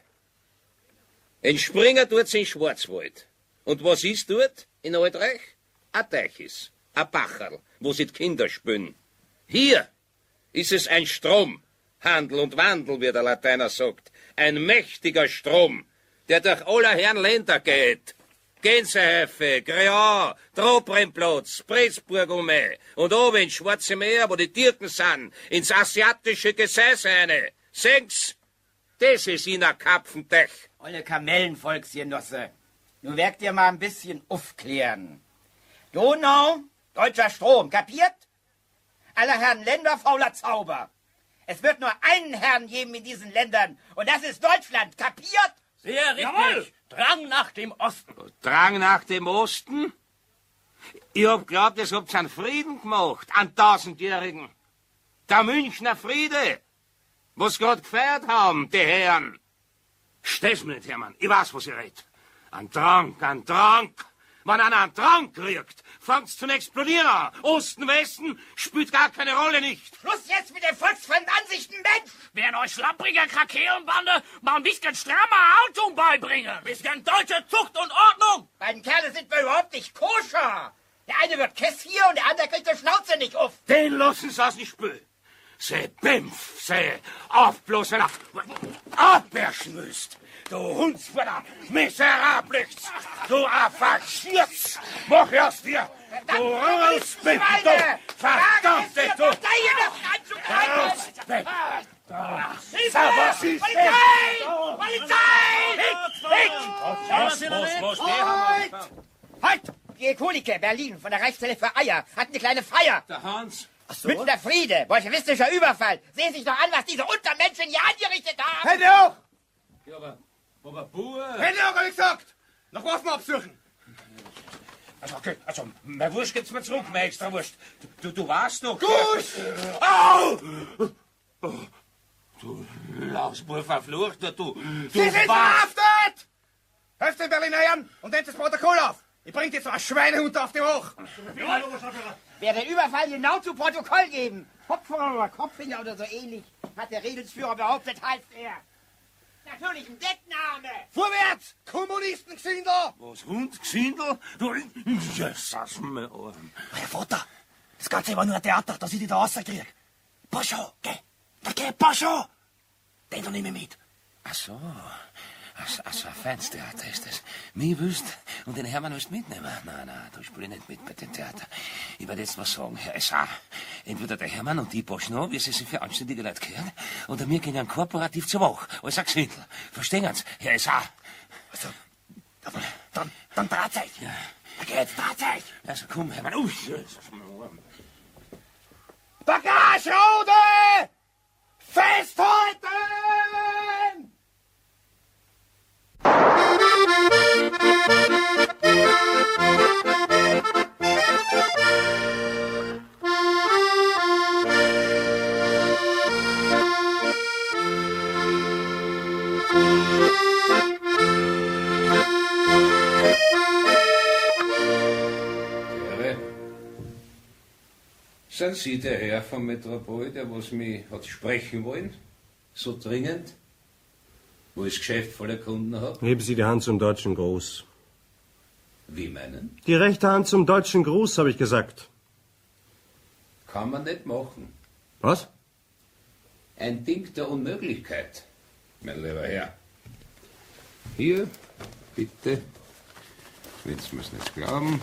Entspringen tut's in Schwarzwald. Und was ist dort in Altreich? Ein Teichis, ein Bacherl, wo sie die Kinder spülen. Hier ist es ein Strom. Handel und Wandel, wie der Lateiner sagt. Ein mächtiger Strom, der durch alle Herren Länder geht. Gänsehöfe, Greon, Trobremplatz, Pressburg ume und oben ins Schwarze Meer, wo die Türken sind, ins asiatische Gesäß eine. Sehen's? Das ist in ein Kapfenteich. Olle Kamellenvolksgenosse. Nun werkt ihr mal ein bisschen aufklären. Donau, deutscher Strom, kapiert? Aller Herren Länder, fauler Zauber. Es wird nur einen Herrn geben in diesen Ländern, und das ist Deutschland, kapiert? Sehr richtig. Jawohl. Drang nach dem Osten. Drang nach dem Osten? Ich hab glaubt, es habt einen Frieden gemacht, einen tausendjährigen. Der Münchner Friede, was grad gefeiert haben, die Herren. Steh's mir nicht, Hermann, ich weiß, was ihr redet. Ein Trank, ein Trank. Wenn einer einen Trank kriegt, fängt's zu explodieren an. Osten, Westen spielt gar keine Rolle nicht. Schluss jetzt mit den volksfremden Ansichten, Mensch! Werden euch schlappriger Krakeelenbande mal ein bisschen strammer Haltung beibringen. Bisschen deutsche Zucht und Ordnung. Beiden Kerle sind wir überhaupt nicht koscher. Der eine wird Kess hier und der andere kriegt die Schnauze nicht auf. Den lassen sie aus nicht spülen. Sie Bimpf, sie aufblosen, abbärschen müsst. Du Hundsvater, Miserablichts, du Affakschierz, mach aus dir, du Rausbild, du verdammte, du Rausbild. Polizei! Polizei! Was, Halt! Halt! Die Ekolike, Berlin, von der Reichszelle für Eier, hat eine kleine Feier. Der Hans. Münchner Friede, bolschewistischer Überfall. Sehen Sie sich doch an, was diese Untermenschen hier angerichtet haben. Hände hoch! Ja, aber, aber Bub. Hände hoch, hab ich gesagt! Noch was mal absuchen! Also, okay, also, meine Wurst gibt's mir zurück, meine extra Wurst. Du, du, du warst doch... Gut! Au! Oh, du Lausbub verfluchter, du... du Sie sind verhaftet! Helft den Berliner Herren und nehmt das Protokoll auf! Ich bring jetzt noch ein Schweinehund auf die Hoch. Wer den Überfall genau zu Protokoll geben. Kopfhörer oder Kopffinger oder so ähnlich, hat der Redelsführer behauptet, heißt er. Natürlich ein Deckname. Vorwärts! Kommunisten-Gesindel! Was, Hund, Gesindel? Du, Jesus, mein Arm. Herr Vater, das Ganze war nur ein Theater, dass ich dich da rauskriege. Pascho, geh. Da geh, Pascho. Den da nehme ich mit. Ach so. Ach, ach so, ein Feinstheater ist das. Mich willst und den Hermann willst mitnehmen? Nein, nein, du spielst nicht mit bei dem Theater. Ich werde jetzt was sagen, Herr S A. Entweder der Hermann und die Boschno, wie sie sich für anständige Leute gehören, oder wir gehen kooperativ zur Woche, als ein Gesindel. Verstehen Sie, Herr S A? Also, dann, dann dreht sich. Ja. Da geht's, dreht sich. Also komm, Hermann, ui. Bagagerode! Festhalten! Sind Sie der Herr vom Metropol, der was mich hat sprechen wollen? So dringend? Wo ich das Geschäft voller Kunden habe? Heben Sie die Hand zum deutschen Gruß. Wie meinen? Die rechte Hand zum deutschen Gruß, habe ich gesagt. Kann man nicht machen. Was? Ein Ding der Unmöglichkeit, mein lieber Herr. Hier, bitte. Wenn Sie mir's nicht glauben.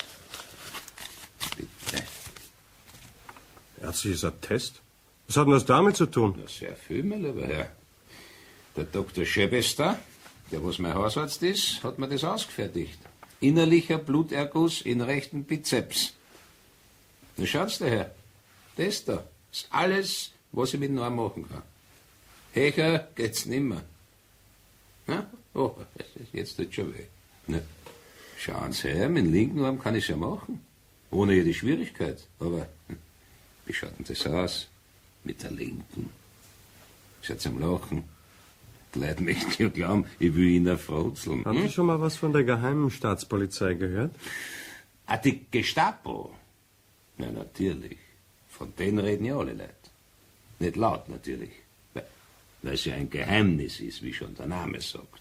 Bitte. Ärztliches Attest? Was hat denn das damit zu tun? Na, sehr viel, mein lieber Herr. Der Doktor Schebester, der was mein Hausarzt ist, hat mir das ausgefertigt. Innerlicher Bluterguss in rechten Bizeps. Na schaut's daher. Das da ist alles, was ich mit dem Arm machen kann. Hecher geht's nimmer. Na? Oh, jetzt tut's schon weh. Na, schauen Sie her, mit dem linken Arm kann ich's ja machen. Ohne jede Schwierigkeit. Aber hm, wie schaut denn das aus? Mit der linken. Schaut's am Lachen. Die Leute möchten ja glauben, ich will Ihnen frotzeln. Haben hm? Sie schon mal was von der geheimen Staatspolizei gehört? Ah, die Gestapo? Na, natürlich. Von denen reden ja alle Leute. Nicht laut, natürlich. Weil es ja ein Geheimnis ist, wie schon der Name sagt.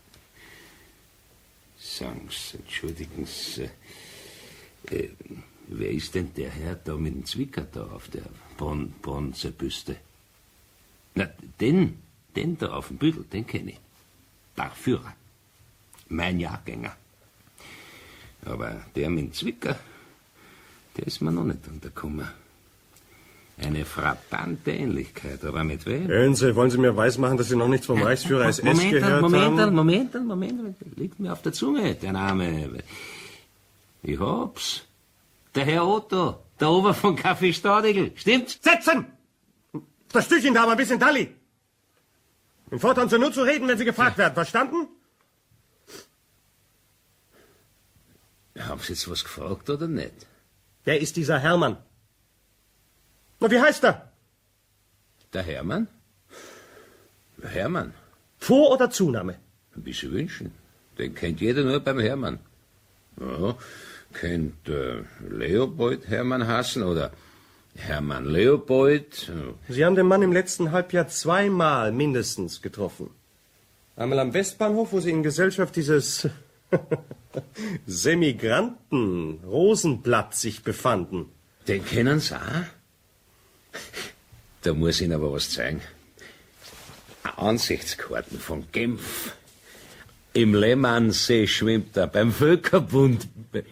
Sagen Sie, entschuldigen Sie, äh, wer ist denn der Herr da mit dem Zwicker da auf der Bron Bronzebüste? Na, den, den da auf dem Büdel, den kenne ich. Der Führer. Mein Jahrgänger. Aber der mit dem Zwicker, der ist mir noch nicht untergekommen. Eine frappante Ähnlichkeit, aber mit wem? Hören Sie, wollen Sie mir weismachen, dass Sie noch nichts vom Reichsführer S S Moment, gehört Moment, haben? Moment, Moment, Moment, liegt mir auf der Zunge, der Name. Ich hab's. Der Herr Otto, der Ober von Café Staudigl, stimmt's? Setzen! Das Stückchen da, aber ein bisschen Dalli. Im Fortan so nur zu reden, wenn Sie gefragt werden, verstanden? Haben Sie jetzt was gefragt oder nicht? Wer ist dieser Hermann? Na, wie heißt er? Der Hermann? Der Hermann? Vor- oder Zunahme? Wie Sie wünschen. Den kennt jeder nur beim Hermann. Ja, kennt äh, Leopold Hermann Hassen oder Hermann Leopold. Sie haben den Mann im letzten Halbjahr zweimal mindestens getroffen. Einmal am Westbahnhof, wo Sie in Gesellschaft dieses Semigranten Rosenblatt sich befanden. Den kennen Sie auch? Da muss ich Ihnen aber was zeigen. Ansichtskarten von Genf. Im Lehmannsee schwimmt er, beim Völkerbund.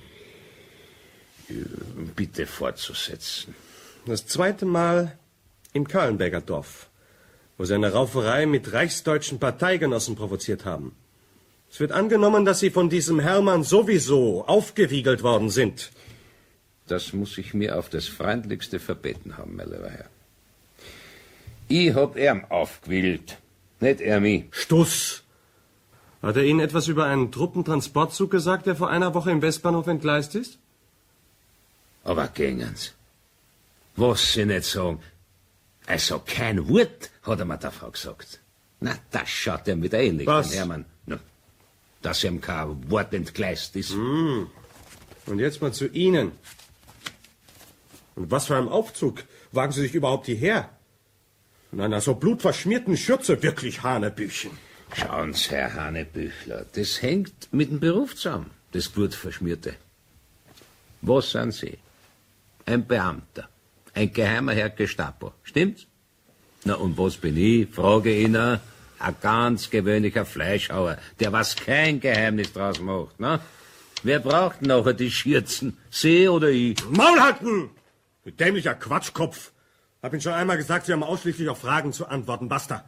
Bitte fortzusetzen. Das zweite Mal im Kahlenberger Dorf, wo Sie eine Rauferei mit reichsdeutschen Parteigenossen provoziert haben. Es wird angenommen, dass Sie von diesem Hermann sowieso aufgewiegelt worden sind. Das muss ich mir auf das Freundlichste verbeten haben, mein lieber Herr. Ich hab ihn aufgewählt, nicht er mich. Stuss! Hat er Ihnen etwas über einen Truppentransportzug gesagt, der vor einer Woche im Westbahnhof entgleist ist? Aber gängen's. Was Sie nicht sagen. Also kein Wort hat er mir davon gesagt. Na, das schaut er wieder ähnlich, Was? den Hermann. Na, dass ihm kein Wort entgleist ist. Mm. Und jetzt mal zu Ihnen. Und was für ein Aufzug wagen Sie sich überhaupt hierher? In einer so blutverschmierten Schürze, wirklich Hanebüchen. Schauen Sie, Herr Hanebüchler, das hängt mit dem Beruf zusammen, das Blutverschmierte. Was sind Sie? Ein Beamter, ein geheimer Herr Gestapo, stimmt's? Na, und was bin ich? Frage Ihnen. Ein ganz gewöhnlicher Fleischhauer, der was kein Geheimnis draus macht, ne? Wer braucht nachher die Schürzen? Sie oder ich? Maul halten! Du dämlicher Quatschkopf! Hab Ihnen schon einmal gesagt, Sie haben ausschließlich auf Fragen zu antworten. Basta!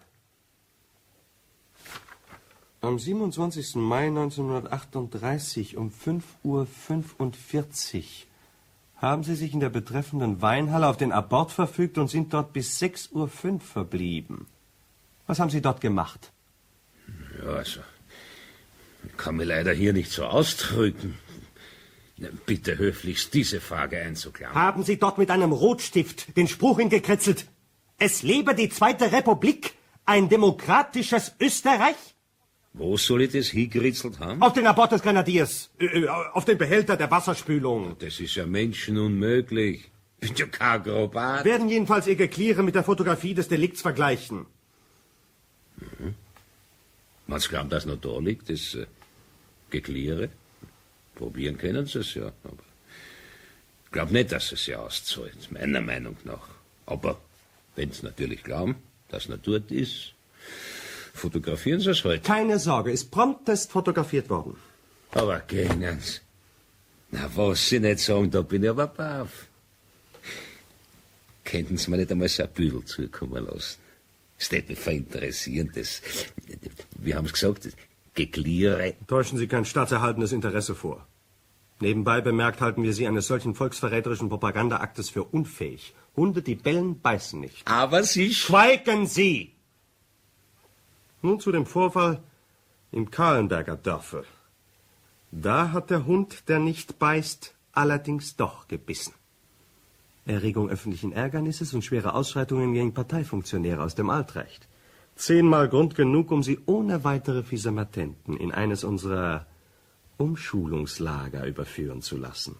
Am siebenundzwanzigsten Mai neunzehnhundertachtunddreißig um fünf Uhr fünfundvierzig haben Sie sich in der betreffenden Weinhalle auf den Abort verfügt und sind dort bis sechs Uhr fünf verblieben. Was haben Sie dort gemacht? Ja, also, ich kann mich leider hier nicht so ausdrücken. Bitte höflichst diese Frage einzuklammern. Haben Sie dort mit einem Rotstift den Spruch hingekritzelt? Es lebe die Zweite Republik, ein demokratisches Österreich? Wo soll ich das hingeritzelt haben? Auf den Abort des Grenadiers, äh, auf den Behälter der Wasserspülung. Das ist ja menschenunmöglich. Ich bin ja kein Akrobat. Werden jedenfalls Ihr Gekläre mit der Fotografie des Delikts vergleichen. Mhm. Man glaubt, dass noch da liegt, das äh, Gekläre. Probieren können Sie es ja, aber ich glaube nicht, dass es ja auszahlt, meiner Meinung nach. Aber wenn Sie natürlich glauben, dass es dort ist, fotografieren Sie es halt. Keine Sorge, ist promptest fotografiert worden. Aber gehen Sie. Na, was Sie nicht sagen, da bin ich aber baff. Könnten Sie mir nicht einmal so ein Büdel zukommen lassen? Das würde mich verinteressieren, das, wir haben es gesagt, das Gekläre. Täuschen Sie kein staatserhaltendes Interesse vor. Nebenbei bemerkt halten wir Sie eines solchen volksverräterischen Propagandaaktes für unfähig. Hunde, die bellen, beißen nicht. Aber Sie... Schweigen Sie! Nun zu dem Vorfall im Kahlenberger Dörfel. Da hat der Hund, der nicht beißt, allerdings doch gebissen. Erregung öffentlichen Ärgernisses und schwere Ausschreitungen gegen Parteifunktionäre aus dem Altrecht. Zehnmal Grund genug, um sie ohne weitere Fiesematenten in eines unserer Umschulungslager überführen zu lassen.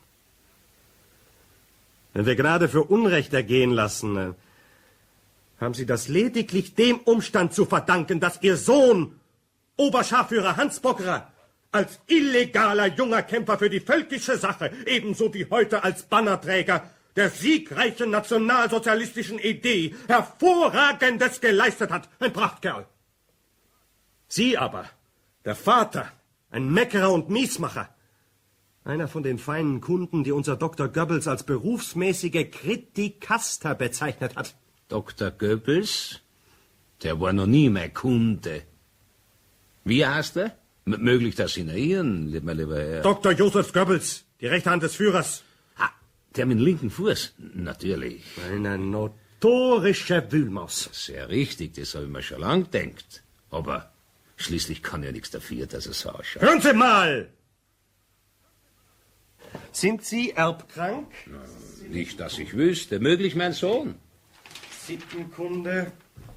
Wenn wir gerade für Unrecht ergehen lassen, haben Sie das lediglich dem Umstand zu verdanken, dass Ihr Sohn, Oberscharführer Hans Bockerer, als illegaler junger Kämpfer für die völkische Sache, ebenso wie heute als Bannerträger der siegreichen nationalsozialistischen Idee Hervorragendes geleistet hat. Ein Prachtkerl. Sie aber, der Vater, ein Meckerer und Miesmacher, einer von den feinen Kunden, die unser Doktor Goebbels als berufsmäßige Kritikaster bezeichnet hat. Doktor Goebbels? Der war noch nie mein Kunde. Wie heißt er? M möglich, dass Sie ihn erinnern, mein lieber Herr. Doktor Josef Goebbels, die rechte Hand des Führers. Ah, der mit dem linken Fuß? Natürlich. Eine notorische Wühlmaus. Sehr richtig, das habe ich mir schon lang gedacht. Aber schließlich kann ja nichts dafür, dass er so ausschaut. Hören Sie mal! Sind Sie erbkrank? Na, nicht, dass ich wüsste. Möglich mein Sohn. Sittenkunde.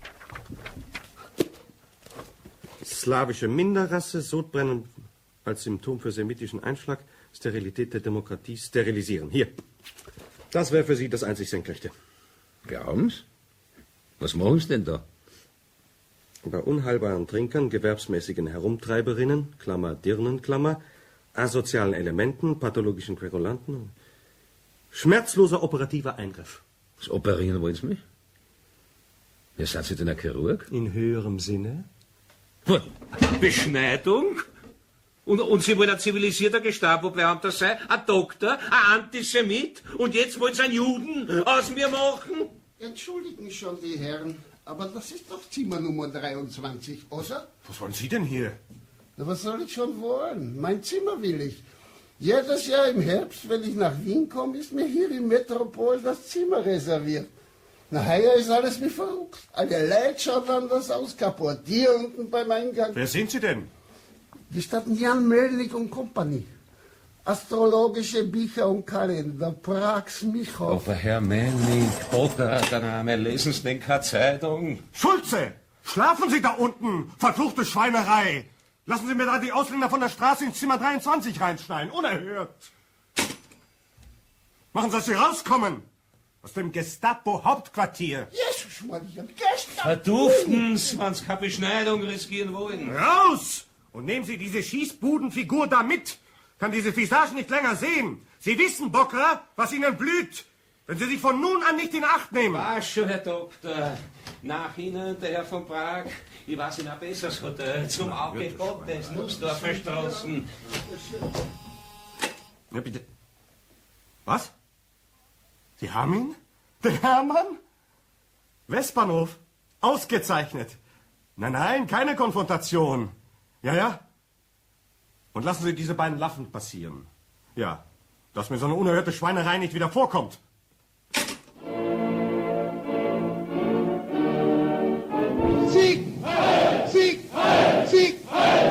Slawische Minderrasse, Sodbrennen als Symptom für semitischen Einschlag, Sterilität der Demokratie, sterilisieren. Hier. Das wäre für Sie das einzig Senkrechte. Glauben Sie? Was machen Sie denn da? Bei unheilbaren Trinkern, gewerbsmäßigen Herumtreiberinnen, Klammer, Dirnen, Klammer, asozialen Elementen, pathologischen Querulanten, schmerzloser operativer Eingriff. Was operieren wollen Sie mich? Ja, sind Sie denn ein Chirurg? In höherem Sinne? Beschneidung? Und, und Sie wollen ein zivilisierter Gestapo-Beamter sein? Ein Doktor? Ein Antisemit? Und jetzt wollen Sie einen Juden aus mir machen? Entschuldigen schon die Herren, aber das ist doch Zimmer Nummer dreiundzwanzig, oder? Was wollen Sie denn hier? Na, was soll ich schon wollen? Mein Zimmer will ich. Jedes Jahr im Herbst, wenn ich nach Wien komme, ist mir hier im Metropol das Zimmer reserviert. Na, heuer ist alles wie verrückt. Alle Leute schauen anders aus, kaputt. Hier unten beim Eingang. Wer sind Sie denn? Die Stadt Jan Melnik und Kompanie. Astrologische Bücher und Kalender, Prax Michhoff. Aber Herr Melnik, Bockerer, der Name, lesen Sie denn keine Zeitung? Schulze! Schlafen Sie da unten! Verfluchte Schweinerei! Lassen Sie mir da die Ausländer von der Straße ins Zimmer dreiundzwanzig reinschneiden. Unerhört! Machen Sie, dass Sie rauskommen! Aus dem Gestapo-Hauptquartier! Jesus, Maria, gestern! Verduftens, wenn's keine Beschneidung riskieren wollen. Raus! Und nehmen Sie diese Schießbudenfigur da mit! Kann diese Visage nicht länger sehen! Sie wissen, Bockerer, was Ihnen blüht! Wenn Sie sich von nun an nicht in Acht nehmen! Was schon, Herr Doktor. Nach Ihnen, der Herr von Prag. Ich weiß Ihnen ein besseres Hotel. Zum Auge Gottes, Nussdorfer Straßen. Ja, bitte. Was? Sie haben ihn? Der Hermann? Westbahnhof? Ausgezeichnet. Nein, nein, keine Konfrontation. Ja, ja. Und lassen Sie diese beiden Laffen passieren. Ja, dass mir so eine unerhörte Schweinerei nicht wieder vorkommt. Sieg! Sieg! Sieg!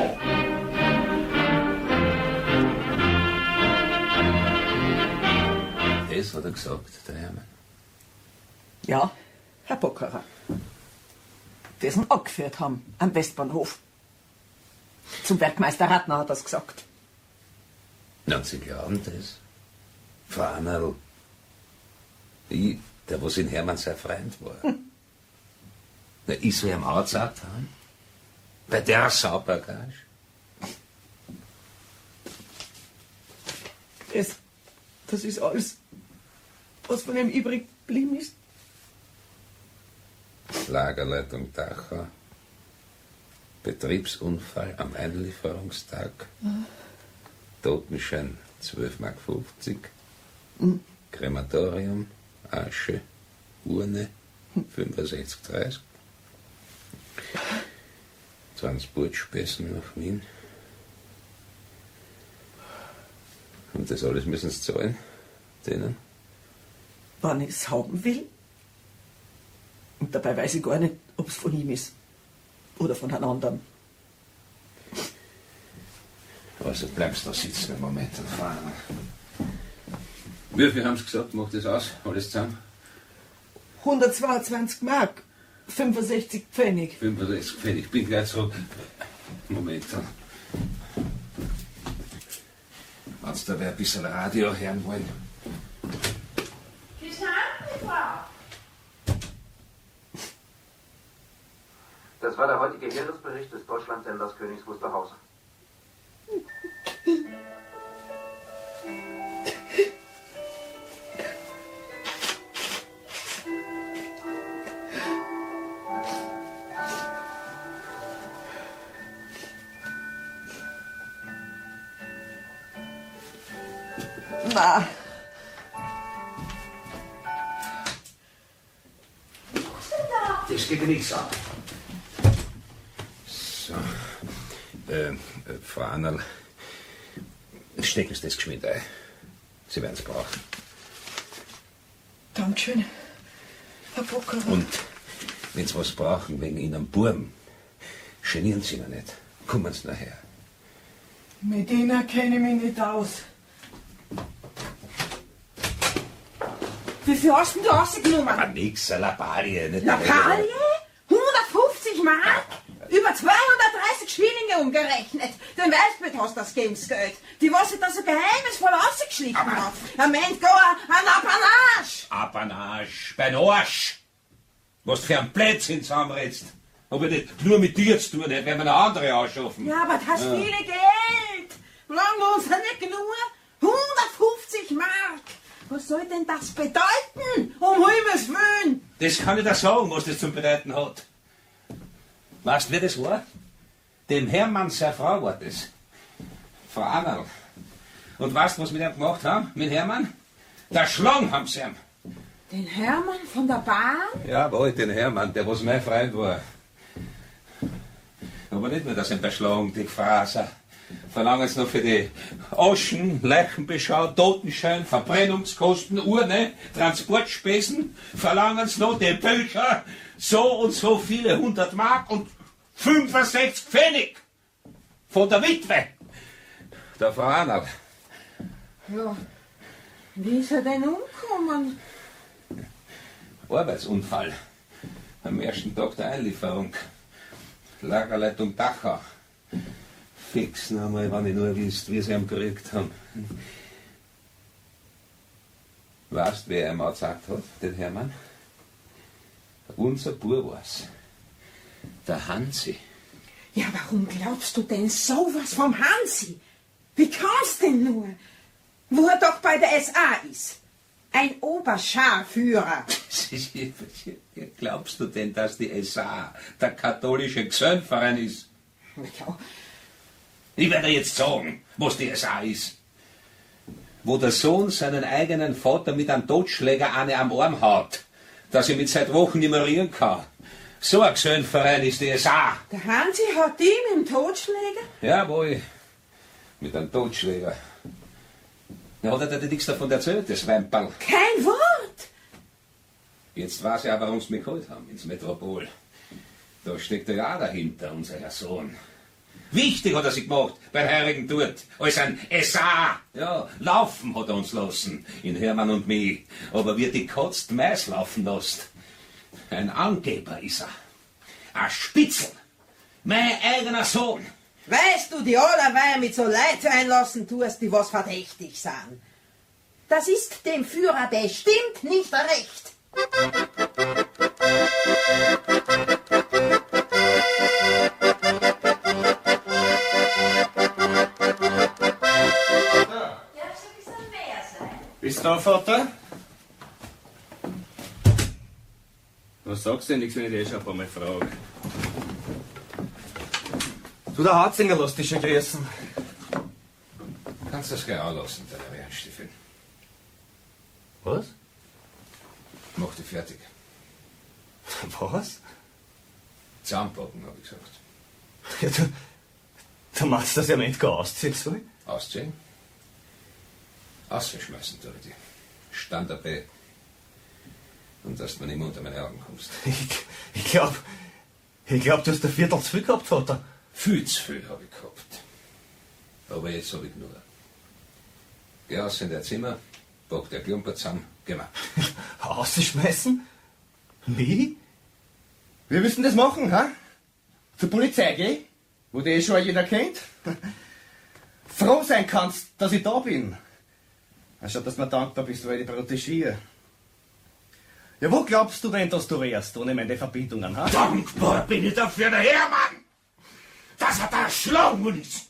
Das hat er gesagt, der Hermann. Ja, Herr Bockerer. Wir sind angeführt haben am Westbahnhof. Zum Werkmeister Ratner hat er's gesagt. Na, Sie glauben das? Frau Annerl, ich, der was in Hermann sein Freund war. Hm. Na, ich soll ihm angezeigt haben? Bei der Saubergage? Das, das ist alles, was von ihm übrig geblieben ist. Lagerleitung Dachau. Betriebsunfall am Einlieferungstag. Ah. Totenschein zwölf Mark fünfzig. Mhm. Krematorium, Asche, Urne fünfundsechzig dreißig. Transportspesen nach Wien. Und das alles müssen sie zahlen, denen. Wann ich es haben will. Und dabei weiß ich gar nicht, ob es von ihm ist. Oder von einem anderen. Also bleibst du da sitzen im Moment und fahren. Wie viel haben sie gesagt, macht das aus? Alles zusammen? hundertzweiundzwanzig Mark. fünfundsechzig Pfennig. fünfundsechzig Pfennig. Ich bin gleich zurück. Moment. Wenn Sie da wer ein bisschen Radio hören wollen. Das war der heutige Heeresbericht des Deutschlandsenders Königs Wusterhausen. Na. Das geht nichts an. So. Äh, äh, Frau Annerl, stecken Sie das geschwind ein. Sie werden es brauchen. Dankeschön, Herr Bockerer. Und wenn Sie was brauchen wegen Ihnen Burm, genieren Sie noch nicht. Kommen Sie nachher. Mit Ihnen kenne ich mich nicht aus. Wie viel hast du denn da rausgenommen? Ah, nix, eine Lappalie. Nicht Lappalie? hundertfünfzig Mark? Über zweihundertdreißig Schillinge umgerechnet. Den Weißbild hast du das Gamesgeld. Die, was sich da so geheimnisvoll ausgeschlichen hat. Ein Mensch, gar ein Apanage. Apanage, beim Arsch. Was du für ein Blödsinn zusammenredst. Aber nicht nur mit dir zu tun, nicht, wenn wir eine andere ausschaffen. Ja, aber das Ja. viele Geld. Lang wir uns ja nicht genug? hundertfünfzig Mark. Was soll denn das bedeuten? Um Himmels Willen. Das kann ich dir sagen, was das zu bedeuten hat. Weißt du, wer das war? Dem Hermann, seine Frau war das. Frau Annerl. Und weißt du, was wir mit ihm gemacht haben? Mit Hermann? Der Schlang haben sie ihm. Den Hermann von der Bahn? Jawohl, den Hermann, der was mein Freund war. Aber nicht nur, dass ihn beschlagen, die Fraser. Verlangen sie noch für die Aschen, Leichenbeschau, Totenschein, Verbrennungskosten, Urne, Transportspesen. Verlangen sie noch die Bücher, so und so viele hundert Mark und fünfundsechzig Pfennig. Von der Witwe. Der Frau Annerl. Ja. Wie ist er denn umgekommen? Arbeitsunfall. Am ersten Tag der Einlieferung. Lagerleitung Dachau. Fix, noch einmal, wenn ich nur wüsste, wie sie ihn gekriegt haben. Weißt, wer einmal gesagt hat, den Hermann? Unser Bub war's. Der Hansi. Ja, warum glaubst du denn sowas vom Hansi? Wie kannst denn nur? Wo er doch bei der S A ist. Ein Oberscharführer. Glaubst du denn, dass die S A der katholische Gesellverein ist? Ja. Ich werde jetzt sagen, was die S A ist. Wo der Sohn seinen eigenen Vater mit einem Totschläger eine am Arm haut, dass er mit seit Wochen nicht mehr rühren kann. So ein Gesellverein ist die S A. Der Hansi hat die mit dem Totschläger? Jawohl, mit einem Totschläger. Ja, hat er dir nichts davon erzählt, das Wemperl? Kein Wort! Jetzt weiß ich auch, warum sie mich geholt haben, ins Metropol. Da steckt er ja auch dahinter, unser Herr Sohn. Wichtig hat er sich gemacht, beim Heurigen dort, als ein S A. Ja, laufen hat er uns lassen, in Hermann und mich. Aber wie die Katz die Maus laufen lässt. Ein Angeber ist er. Ein Spitzel. Mein eigener Sohn. Weißt du, die allerweil mit so Leuten einlassen tust, die was verdächtig sind. Das ist dem Führer bestimmt nicht recht. Bist du da, Vater? Was sagst du denn nichts, wenn ich dich schon ein paar Mal frage? Du, der Harzinger, lass dich schon grüßen. Kannst das gleich anlassen, deine Ernststiefel. Was? Mach dich fertig. Was? Zahnpacken, hab ich gesagt. Ja, du, du machst das ja nicht gar ausziehen soll? Ausziehen? Ausschmeißen, tue ich dich. Stand dabei. Und dass du mir nicht mehr unter meine Augen kommst. Ich, ich glaub, ich glaub, du hast ein Viertel zu viel gehabt, Vater. Viel zu viel habe ich gehabt. Aber jetzt habe ich genug. Geh raus in dein Zimmer, pack der Klumper zusammen, geh mal. Ausschmeißen? Wie? Wir müssen das machen, ha? Zur Polizei gehen, wo die eh schon jeder kennt. Froh sein kannst, dass ich da bin. Anstatt dass du mir dankbar bist, weil ich protegiere. Ja, wo glaubst du denn, dass du wärst, ohne meine Verbietungen, ha? Dankbar bin ich dafür, der Hermann, dass er da erschlagen ist.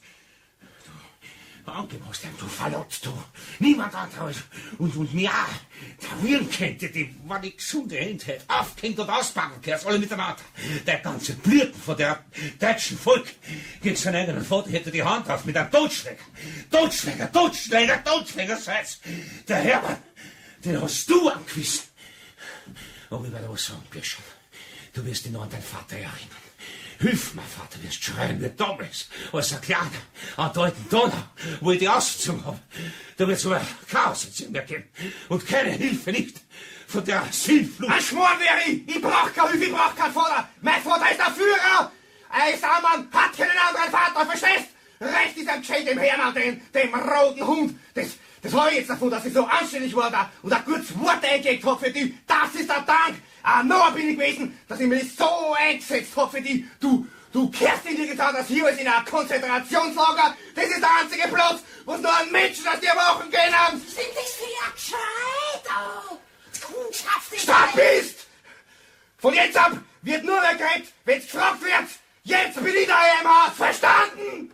Du angepasst, du verlotzt, du. Niemand anderes. Und, und mir auch. Der Wirt könnte die, wenn ich gesunde Hände hätte, aufgehängt und auspacken kannst, alle miteinander. Der ganze Blüten von der deutschen Volk gegen seinen eigenen Vater hätte die Hand auf mit einem Totschläger. Totschläger, Totschläger, Totschläger, sei's. Der Hermann, den hast du angewiesen. Aber ich werde was sagen, Birschel. Du wirst dich noch an deinen Vater erinnern. Hilf mir, Vater, wirst schreien wie damals, als ein Kleiner, an der alten Donau, wo ich die ausgezogen habe. Da wird so ein Chaos jetzt in mir geben. Und keine Hilfe nicht von der Sinnflut. Ein Schmor wäre ich! Ich brauch keine Hilfe, ich brauch keinen Vater! Mein Vater ist der Führer! Ein Saumann hat keinen anderen Vater, verstehst? Recht ist ein Geschenk dem Hermann, dem, dem roten Hund. Das, das habe ich jetzt davon, dass ich so anständig war da und ein gutes Wort eingelegt habe für dich. Das ist der Dank. Ah, noch bin ich gewesen, dass ich mich so eingesetzt habe für dich. Du, du kehrst in dir getan, dass hier ist in einem Konzentrationslager. Das ist der einzige Platz, wo es nur an Menschen aus dir Wochen gehen haben. Sind das für ein Geschrei da? Kundschaft ist... Stopp bist! Von jetzt ab wird nur mehr geredet, wenn's gefragt wird. Jetzt bin ich da im Haus, verstanden?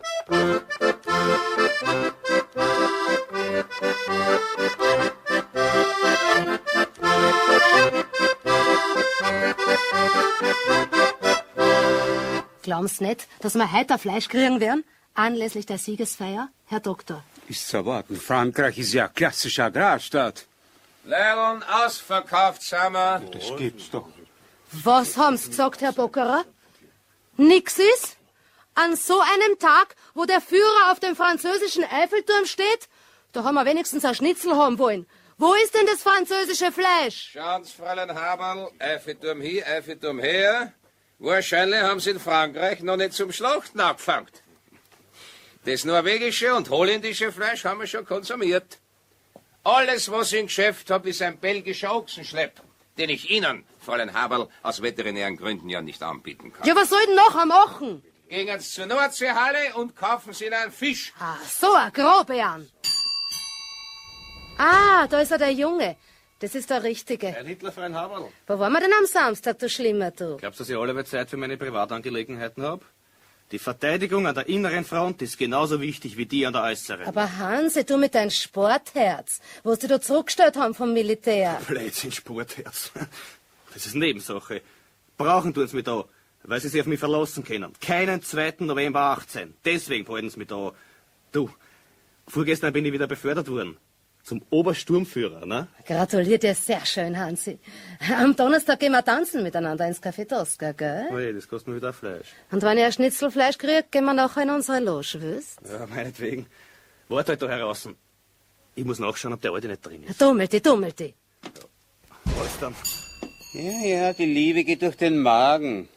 Glauben Sie nicht, dass wir heute ein Fleisch kriegen werden, anlässlich der Siegesfeier, Herr Doktor? Ist zu erwarten. Frankreich ist ja klassischer Agrarstaat. Lehrern ausverkauft, Sammer. Das gibt's doch. Was haben Sie gesagt, Herr Bockerer? Nix ist? An so einem Tag, wo der Führer auf dem französischen Eiffelturm steht, da haben wir wenigstens ein Schnitzel haben wollen. Wo ist denn das französische Fleisch? Schauen Sie, Fräulein Haberl, Eiffelturm hier, Eiffelturm her. Wahrscheinlich haben sie in Frankreich noch nicht zum Schlachten angefangen. Das norwegische und holländische Fleisch haben wir schon konsumiert. Alles, was ich im Geschäft habe, ist ein belgischer Ochsenschlepp, den ich Ihnen, Fräulein Haberl, aus veterinären Gründen ja nicht anbieten kann. Ja, was soll denn noch machen? Gehen Sie zur Nordseehalle und kaufen Sie einen Fisch. Ah, so ein Grobean. Ah, da ist ja der Junge. Das ist der Richtige. Ein Hitler für ein Haberl. Wo waren wir denn am Samstag, du Schlimmer, du? Glaubst du, dass ich alle Zeit für meine Privatangelegenheiten habe? Die Verteidigung an der inneren Front ist genauso wichtig wie die an der äußeren. Aber Hansi, du mit deinem Sportherz, wo sie da zurückgestellt haben vom Militär. Blödsinn, Sportherz. Das ist Nebensache. Brauchen tun sie mich da, weil sie sich auf mich verlassen können. Keinen zweiten November achtzehn. Deswegen halten sie mich da. Du, vorgestern bin ich wieder befördert worden. Zum Obersturmführer, ne? Gratuliere dir sehr schön, Hansi. Am Donnerstag gehen wir tanzen miteinander ins Café Tosca, gell? Oh je, das kostet mir wieder Fleisch. Und wenn ihr ein Schnitzelfleisch kriegt, gehen wir nachher in unsere Loge, wisst? Ja, meinetwegen. Wart halt da heraus. Ich muss nachschauen, ob der Alte nicht drin ist. Dummelte, dummelte. Was dann? Ja, ja, die Liebe geht durch den Magen.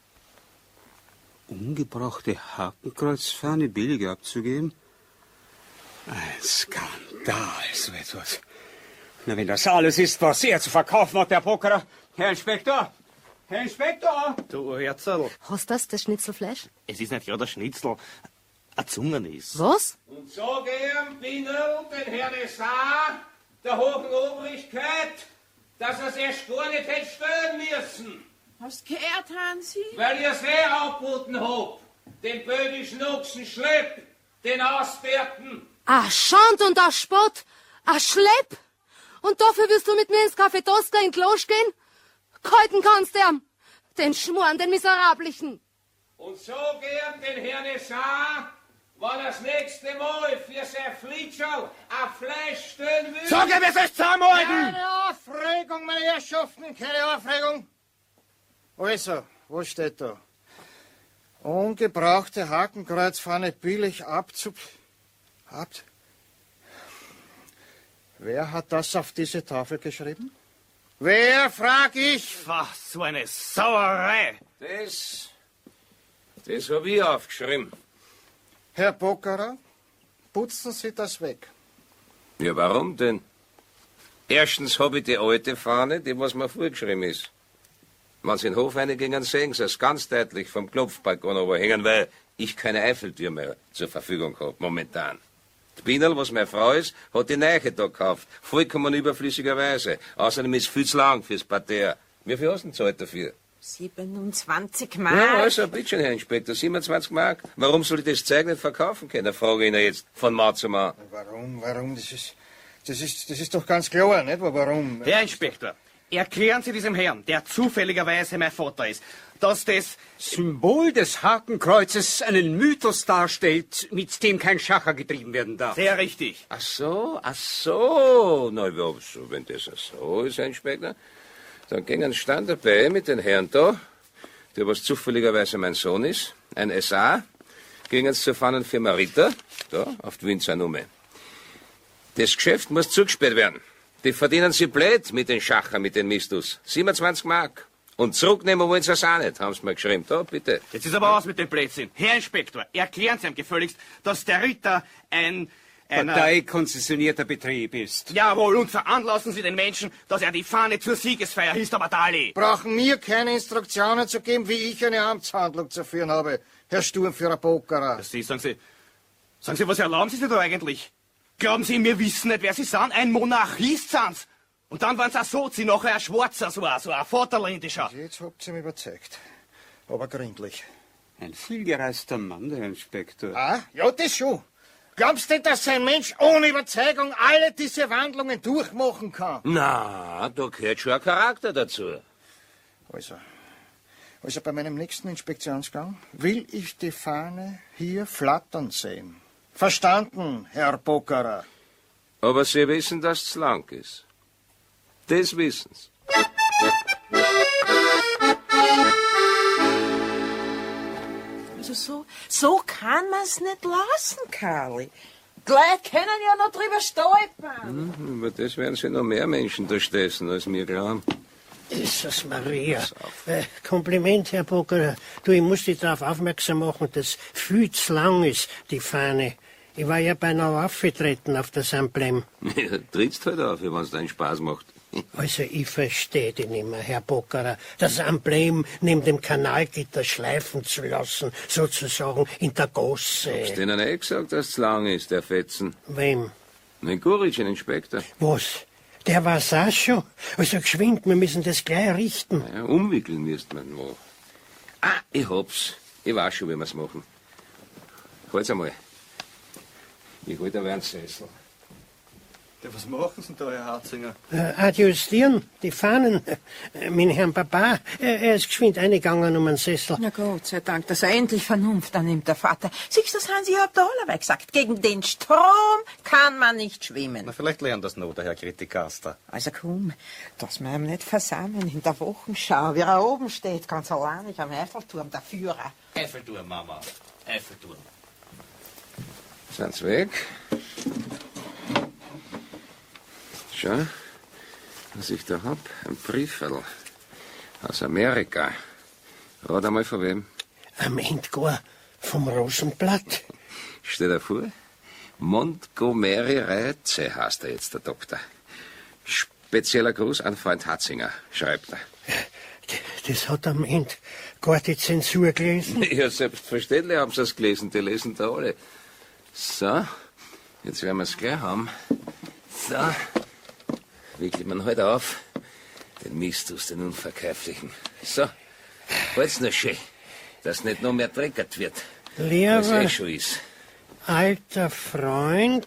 Ungebrauchte Hakenkreuzfahne billig abzugeben? Ein Skandal, so etwas. Na, wenn das alles ist, was er zu verkaufen hat, der Pokerer. Herr Inspektor! Herr Inspektor! Du, Herzl. Hast du das, das Schnitzelfleisch? Es ist nicht ja der Schnitzel, ein Zungenis. Was? Und so gern Binnel den Herrn Essar, der hohen Obrigkeit, dass er's erst gar nicht hätte stören müssen. Hast gehört, Hansi? Weil ihr See aufgeboten habt, den bödischen Ochsen Schlepp, den Ausbärten. A Schand und a Spott, a Schlepp. Und dafür wirst du mit mir ins Café Tosca in die Loge gehen? Kalten kannst du ihm, den Schmoren, den Miserablichen. Und so gern den Herrn Essar, wenn er das nächste Mal für sein Flitscherl ein Fleisch stellen will. Sag ihm, es ist zusammenhalten! Keine Aufregung, meine Herrschaften, keine Aufregung. Also, was steht da? Ungebrauchte Hakenkreuzfahne billig abzu... Ab... Wer hat das auf diese Tafel geschrieben? Wer, frag ich? Was, so eine Sauerei. Das... das hab ich aufgeschrieben. Herr Pokerer, putzen Sie das weg. Ja, warum denn? Erstens hab ich die alte Fahne, die was mir vorgeschrieben ist. Wenn Sie in den Hof reingehen, sehen Sie es ganz deutlich vom Klopfbalkon überhängen, weil ich keine Eiffeltür mehr zur Verfügung habe, momentan. Die Bienel, was meine Frau ist, hat die Neiche da gekauft. Vollkommen überflüssigerweise. Außerdem ist es viel zu lang fürs Parterre. Wie viel hast du denn gezahlt dafür? siebenundzwanzig Mark. Ja, also, bitte, Herr Inspektor, siebenundzwanzig Mark. Warum soll ich das Zeug nicht verkaufen können? Frage ich Ihnen jetzt von Mann zu Mann. Warum, warum? Das ist, das ist, das ist doch ganz klar, nicht? Warum? Herr Inspektor, erklären Sie diesem Herrn, der zufälligerweise mein Vater ist, dass das Symbol des Hakenkreuzes einen Mythos darstellt, mit dem kein Schacher getrieben werden darf. Sehr richtig. Ach so, ach so. Na, ja, so, wenn das so ist, Herr Inspektor, dann ging ein Stand dabei mit den Herrn da, der was zufälligerweise mein Sohn ist, ein S A, gingen zur Fahnenfirma Ritter, da, auf die Winzer Nummer. Das Geschäft muss zugesperrt werden. Die verdienen sie blöd mit den Schacher, mit den Mistus. siebenundzwanzig Mark. Und zurücknehmen wollen sie es auch nicht, haben sie mir geschrieben. Da, bitte. Jetzt ist aber aus mit dem Blödsinn. Herr Inspektor, erklären Sie ihm gefälligst, dass der Ritter ein... ein parteikonzessionierter Betrieb ist. Jawohl, und veranlassen Sie den Menschen, dass er die Fahne zur Siegesfeier hisst, aber Dali. Brauchen mir keine Instruktionen zu geben, wie ich eine Amtshandlung zu führen habe, Herr Sturmführer Pokerer. Sie, sagen Sie, sagen Sie, was erlauben Sie sich da eigentlich? Glauben Sie, wir wissen nicht, wer Sie sind? Ein Monarchist sind's. Und dann waren Sie ein Sozi, nachher ein Schwarzer, so ein, so ein Vaterländischer. Jetzt habt ihr mich überzeugt. Aber gründlich. Ein vielgereister Mann, der Herr Inspektor. Ah, ja, das schon. Glaubst du, dass ein Mensch ohne Überzeugung alle diese Wandlungen durchmachen kann? Na, da gehört schon ein Charakter dazu. Also, also bei meinem nächsten Inspektionsgang will ich die Fahne hier flattern sehen. Verstanden, Herr Pokerer? Aber Sie wissen, dass es lang ist. Das wissen Sie. Also so, so kann man's nicht lassen, Karli. Gleich können ja noch drüber stolpern. Hm, über das werden Sie noch mehr Menschen da stessen, als mir glauben. Jesus Maria. Äh, Kompliment, Herr Pokerer. Du, ich muss dich darauf aufmerksam machen, dass viel zu lang ist, die Fahne. Ich war ja beinahe aufgetreten auf das Emblem. Ja, trittst halt auf, wenn es deinen Spaß macht. Also, ich verstehe dich nicht mehr, Herr Pokerer. Das Emblem neben dem Kanalgitter schleifen zu lassen, sozusagen in der Gosse. Hast du denen eh gesagt, dass es zu lang ist, der Fetzen? Wem? Den Guritsch, den Inspektor. Was? Der war's auch schon. Also geschwind, wir müssen das gleich richten. Ja, umwickeln müsst man noch. Ah, ich hab's. Ich weiß schon, wie wir's machen. Halt's einmal. Ich hol da einen Sessel. Ja, was machen Sie da, Herr Harzinger? Äh, adjustieren, die Fahnen. Äh, mein Herrn Papa, äh, er ist geschwind eingegangen um einen Sessel. Na Gott sei Dank, dass er endlich Vernunft annimmt, der Vater. Siehst du, das haben Sie ja da alle gesagt. Gegen den Strom kann man nicht schwimmen. Na, vielleicht lernt das noch, der Herr Kritikaster. Also komm, dass wir ihn nicht versammeln in der Wochenschau, wie er oben steht, ganz allein am Eiffelturm, der Führer. Eiffelturm, Mama. Eiffelturm. Sind's weg? Schau, was ich da hab. Ein Brieferl. Aus Amerika. Rat einmal von wem? Am Ende gar vom Rosenblatt. Stell dir vor, Montgomery Reize heißt er jetzt, der Doktor. Spezieller Gruß an Freund Hatzinger, schreibt er. Das hat am Ende gar die Zensur gelesen. Ja, selbstverständlich haben sie es gelesen, die lesen da alle. So, jetzt werden wir es gleich haben. So, wickelt man heute auf. Den Mist aus den Unverkäuflichen. So, halt's nur schön, dass nicht noch mehr dreckert wird. Was eh schon ist. Alter Freund,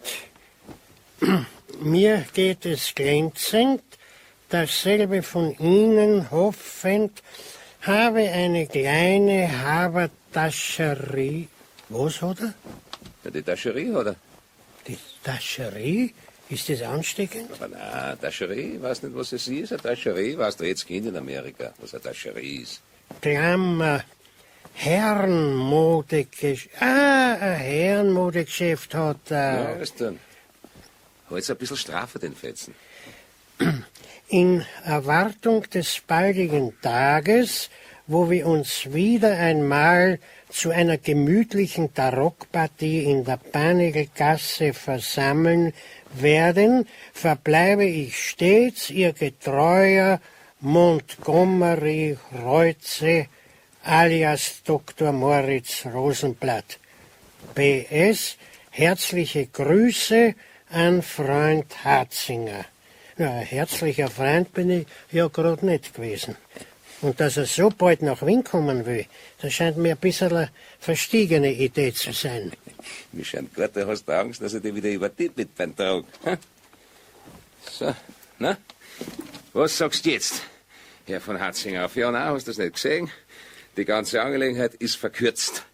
mir geht es glänzend, dasselbe von Ihnen hoffend, habe eine kleine Habertascherie. Was hat er? Ja, die Tascherie, oder? Die Tascherie? Ist das ansteckend? Aber na, Tascherie, ich weiß nicht, was es ist. Eine Tascherie, weißt du, jetzt Kind in Amerika, was eine Tascherie ist. Klammer, Herrenmodegeschäft. Ah, ein Herrenmodegeschäft hat er. Ja, was denn? Halt's ein bisschen Strafe, den Fetzen. In Erwartung des baldigen Tages, wo wir uns wieder einmal zu einer gemütlichen Tarockpartie in der Panigelgasse versammeln werden, verbleibe ich stets Ihr getreuer Montgomery Reuze alias Doktor Moritz Rosenblatt. P S Herzliche Grüße an Freund Hatzinger. Ja, ein herzlicher Freund bin ich ja gerade nicht gewesen. Und dass er so bald nach Wien kommen will, das scheint mir ein bisschen eine verstiegene Idee zu sein. Mir scheint gut, du hast Angst, dass er dir wieder übertippt mit beim Trag. So, na? Was sagst du jetzt, Herr von Hatzinger? Auf ja, nein, hast du das nicht gesehen? Die ganze Angelegenheit ist verkürzt.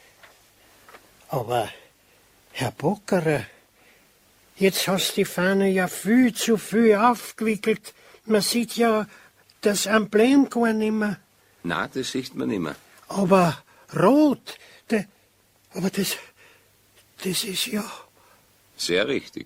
Aber, Herr Bockerer, jetzt hast die Fahne ja viel zu viel aufgewickelt. Man sieht ja das Emblem gar nicht mehr. Na, das sieht man nicht mehr. Aber rot, de, aber das, das ist ja... Sehr richtig.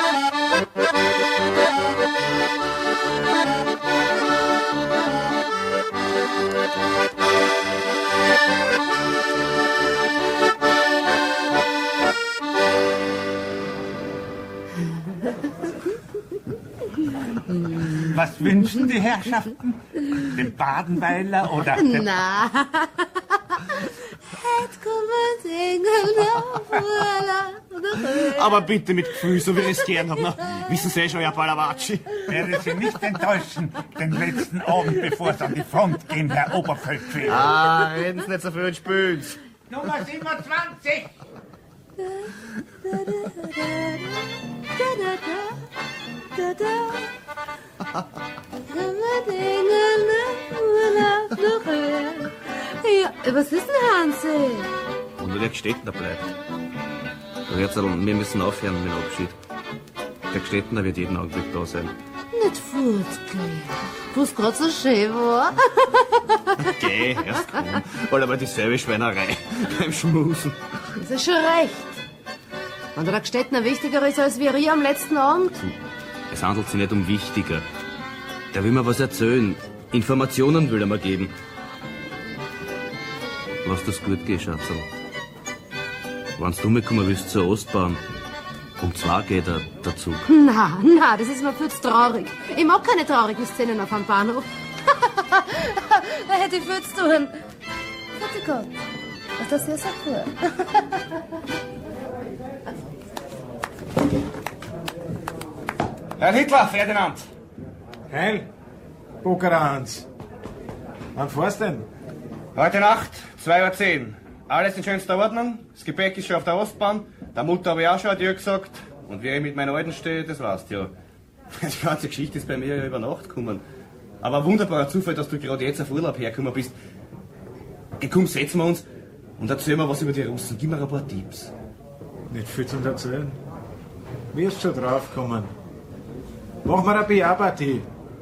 Was wünschen die Herrschaften? Den Badenweiler oder... Den Na. Aber bitte mit Gefühl, so wie ich es gern hab. Na, wissen Sie eh schon, Herr Palavatschi. Werde Sie nicht enttäuschen, den letzten Abend, bevor Sie an die Front gehen, Herr Oberfeldwebel. Ah, reden Sie nicht so viel und spülen's. Nummer siebenundzwanzig. Ja, was ist denn, Hansi? Und der Gstettner bleibt. Der Herzl, wir müssen aufhören mit dem Abschied. Der Gstettner wird jeden Augenblick da sein. Nicht fortgehen, wo es gerade so schön war. Geh, erst komm. Weil aber dieselbe Schweinerei beim Schmusen. Das ist schon recht. Wenn der Gstettner wichtiger ist als wir hier am letzten Abend. Es handelt sich nicht um wichtiger. Der will mir was erzählen. Informationen will er mir geben. Lass das gut gehen, Schatzl. Wenn du mitkommen willst zur Ostbahn, um zwei geht der, der Zug. Na, na, das ist mir viel zu traurig. Ich mag keine traurigen Szenen auf einem Bahnhof. Da hätte ich viel zu tun. Gott, Gott. Das ist ja so cool. Herr Hitler, Ferdinand. Heil, Bockerer Hans. Wann fährst denn? Heute Nacht, zwei Uhr zehn. Alles in schönster Ordnung. Das Gepäck ist schon auf der Ostbahn. Der Mutter habe ich auch schon Adieu gesagt. Und wie ich mit meinen Alten stehe, das weißt du ja. Die ganze Geschichte ist bei mir ja über Nacht gekommen. Aber ein wunderbarer Zufall, dass du gerade jetzt auf Urlaub hergekommen bist. Geh, komm, setzen wir uns und erzähl mir was über die Russen. Gib mir ein paar Tipps. Nicht viel zum Erzählen. Wirst schon draufkommen. Mach mal eine B A-Partie.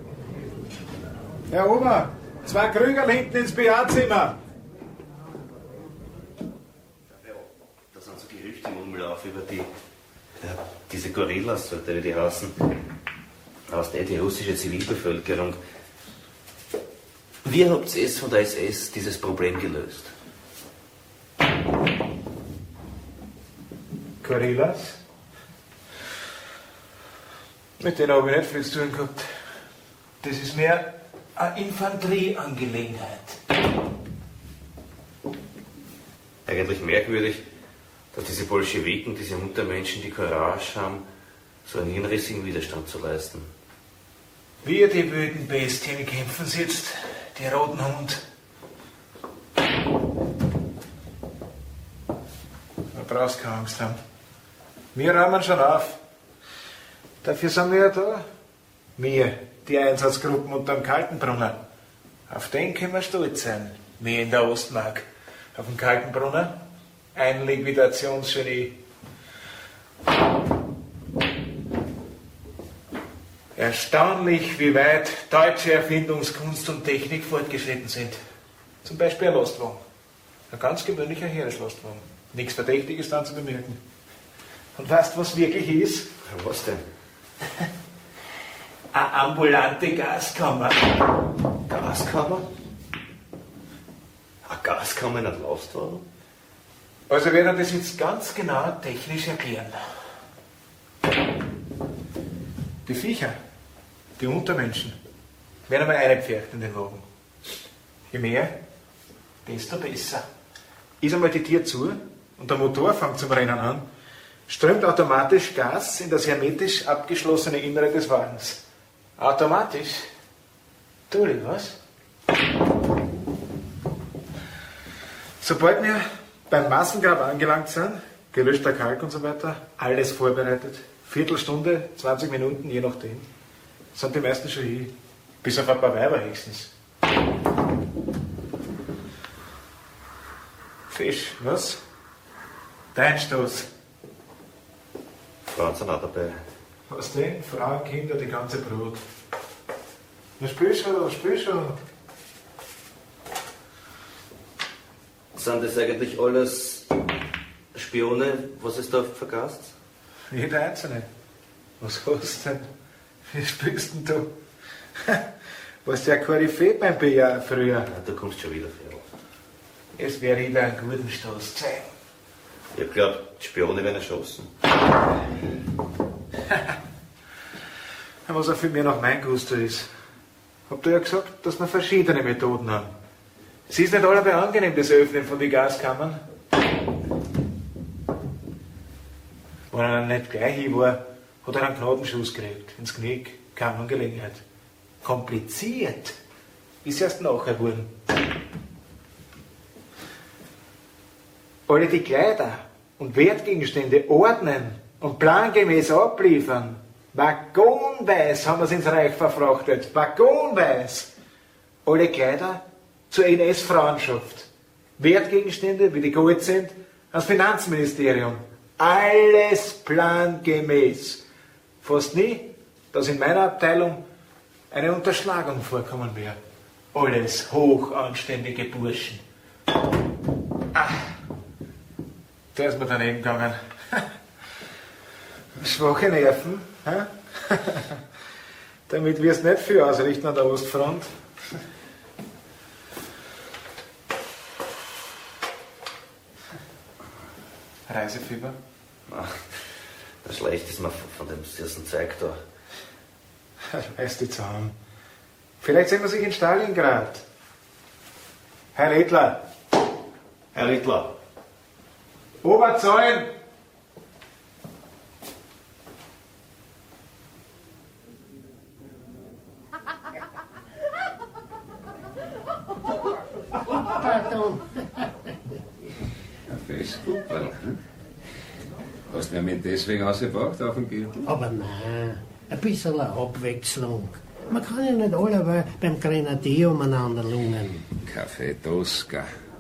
Herr Ober, zwei Krügerl hinten ins B A-Zimmer. Da sind so Gerüchte im Umlauf über die, ja, diese Gorillas, oder wie die heißen, aus der die russische Zivilbevölkerung. Wie habt ihr es von der S S dieses Problem gelöst? Gorillas? Mit denen habe ich nicht viel zu tun gehabt. Das ist mehr eine Infanterieangelegenheit. Eigentlich merkwürdig, dass diese Bolschewiken, diese Untermenschen, die Courage haben, so einen hinrissigen Widerstand zu leisten. Wir, die wüden Bestien, kämpfen sie jetzt, die roten Hund. Da brauchst du keine Angst haben. Wir räumen schon auf. Dafür sind wir ja da. Wir, die Einsatzgruppen unterm Kaltenbrunner. Auf den können wir stolz sein. Wir in der Ostmark. Auf dem Kaltenbrunner ein Liquidationsgenie. Erstaunlich, wie weit deutsche Erfindungskunst und Technik fortgeschritten sind. Zum Beispiel ein Lastwagen. Ein ganz gewöhnlicher Heereslastwagen. Nichts Verdächtiges dann zu bemerken. Und weißt du, was wirklich ist? Was denn? Eine ambulante Gaskammer. Gaskammer? Eine Gaskammer in einem Lastwagen? Also werden wir das jetzt ganz genau technisch erklären. Die Viecher, die Untermenschen, werden einmal eingepfercht in den Wagen. Je mehr, desto besser. Ist einmal die Tür zu und der Motor fängt zum Rennen an, strömt automatisch Gas in das hermetisch abgeschlossene Innere des Wagens. Automatisch? Tu ich was? Sobald wir beim Massengrab angelangt sind, gelöschter Kalk und so weiter, alles vorbereitet, Viertelstunde, zwanzig Minuten, je nachdem, sind die meisten schon hier. Bis auf ein paar Weiber höchstens. Fisch, was? Dein Stoß. Frauen sind auch dabei. Was denn? Frauen, Kinder, die ganze Brut. Na, spiel schon, spiel schon. Sind das eigentlich alles Spione, was es da vergast? Jeder Einzelne. Was hast du denn? Wie spielst denn du? Warst ja Koryphäe beim B A früher. Ja, du kommst schon wieder, Ferl. Es wäre jeder einen guten Stoß zeigen. Ich glaube, die Spione werden erschossen. Was auch viel mehr nach mein Gusto ist. Habt ihr ja gesagt, dass wir verschiedene Methoden haben. Es ist nicht allebei angenehm, das Öffnen von den Gaskammern. Wenn er nicht gleich hin war, hat er einen Knotenschuss gekriegt. Ins Knick, Kammernangelegenheit. Kompliziert ist erst nachher geworden. Alle die Kleider und Wertgegenstände ordnen und plangemäß abliefern. Waggonweis haben wir es ins Reich verfrachtet. Waggonweis. Alle Kleider zur N S-Frauenschaft. Wertgegenstände, wie die Gold sind, ans Finanzministerium. Alles plangemäß. Fast nie, dass in meiner Abteilung eine Unterschlagung vorkommen wäre. Alles hochanständige Burschen. Ah, der ist mir daneben gegangen. Schwache Nerven, hä? Damit wirst du nicht viel ausrichten an der Ostfront. Reisefieber? Ach, das Schlecht ist mir von dem süßen Zeug da. Reiß dich zusammen. Vielleicht sehen wir sich in Stalingrad. Herr Redler. Herr Redler. Oberzeugen. Tom. Kaffee ist super. Hast du mich deswegen ausgebracht auf dem Gürtel? Aber nein, ein bisschen Abwechslung. Man kann ja nicht alle beim Grenadier umeinander lungen. Kaffee Tosca.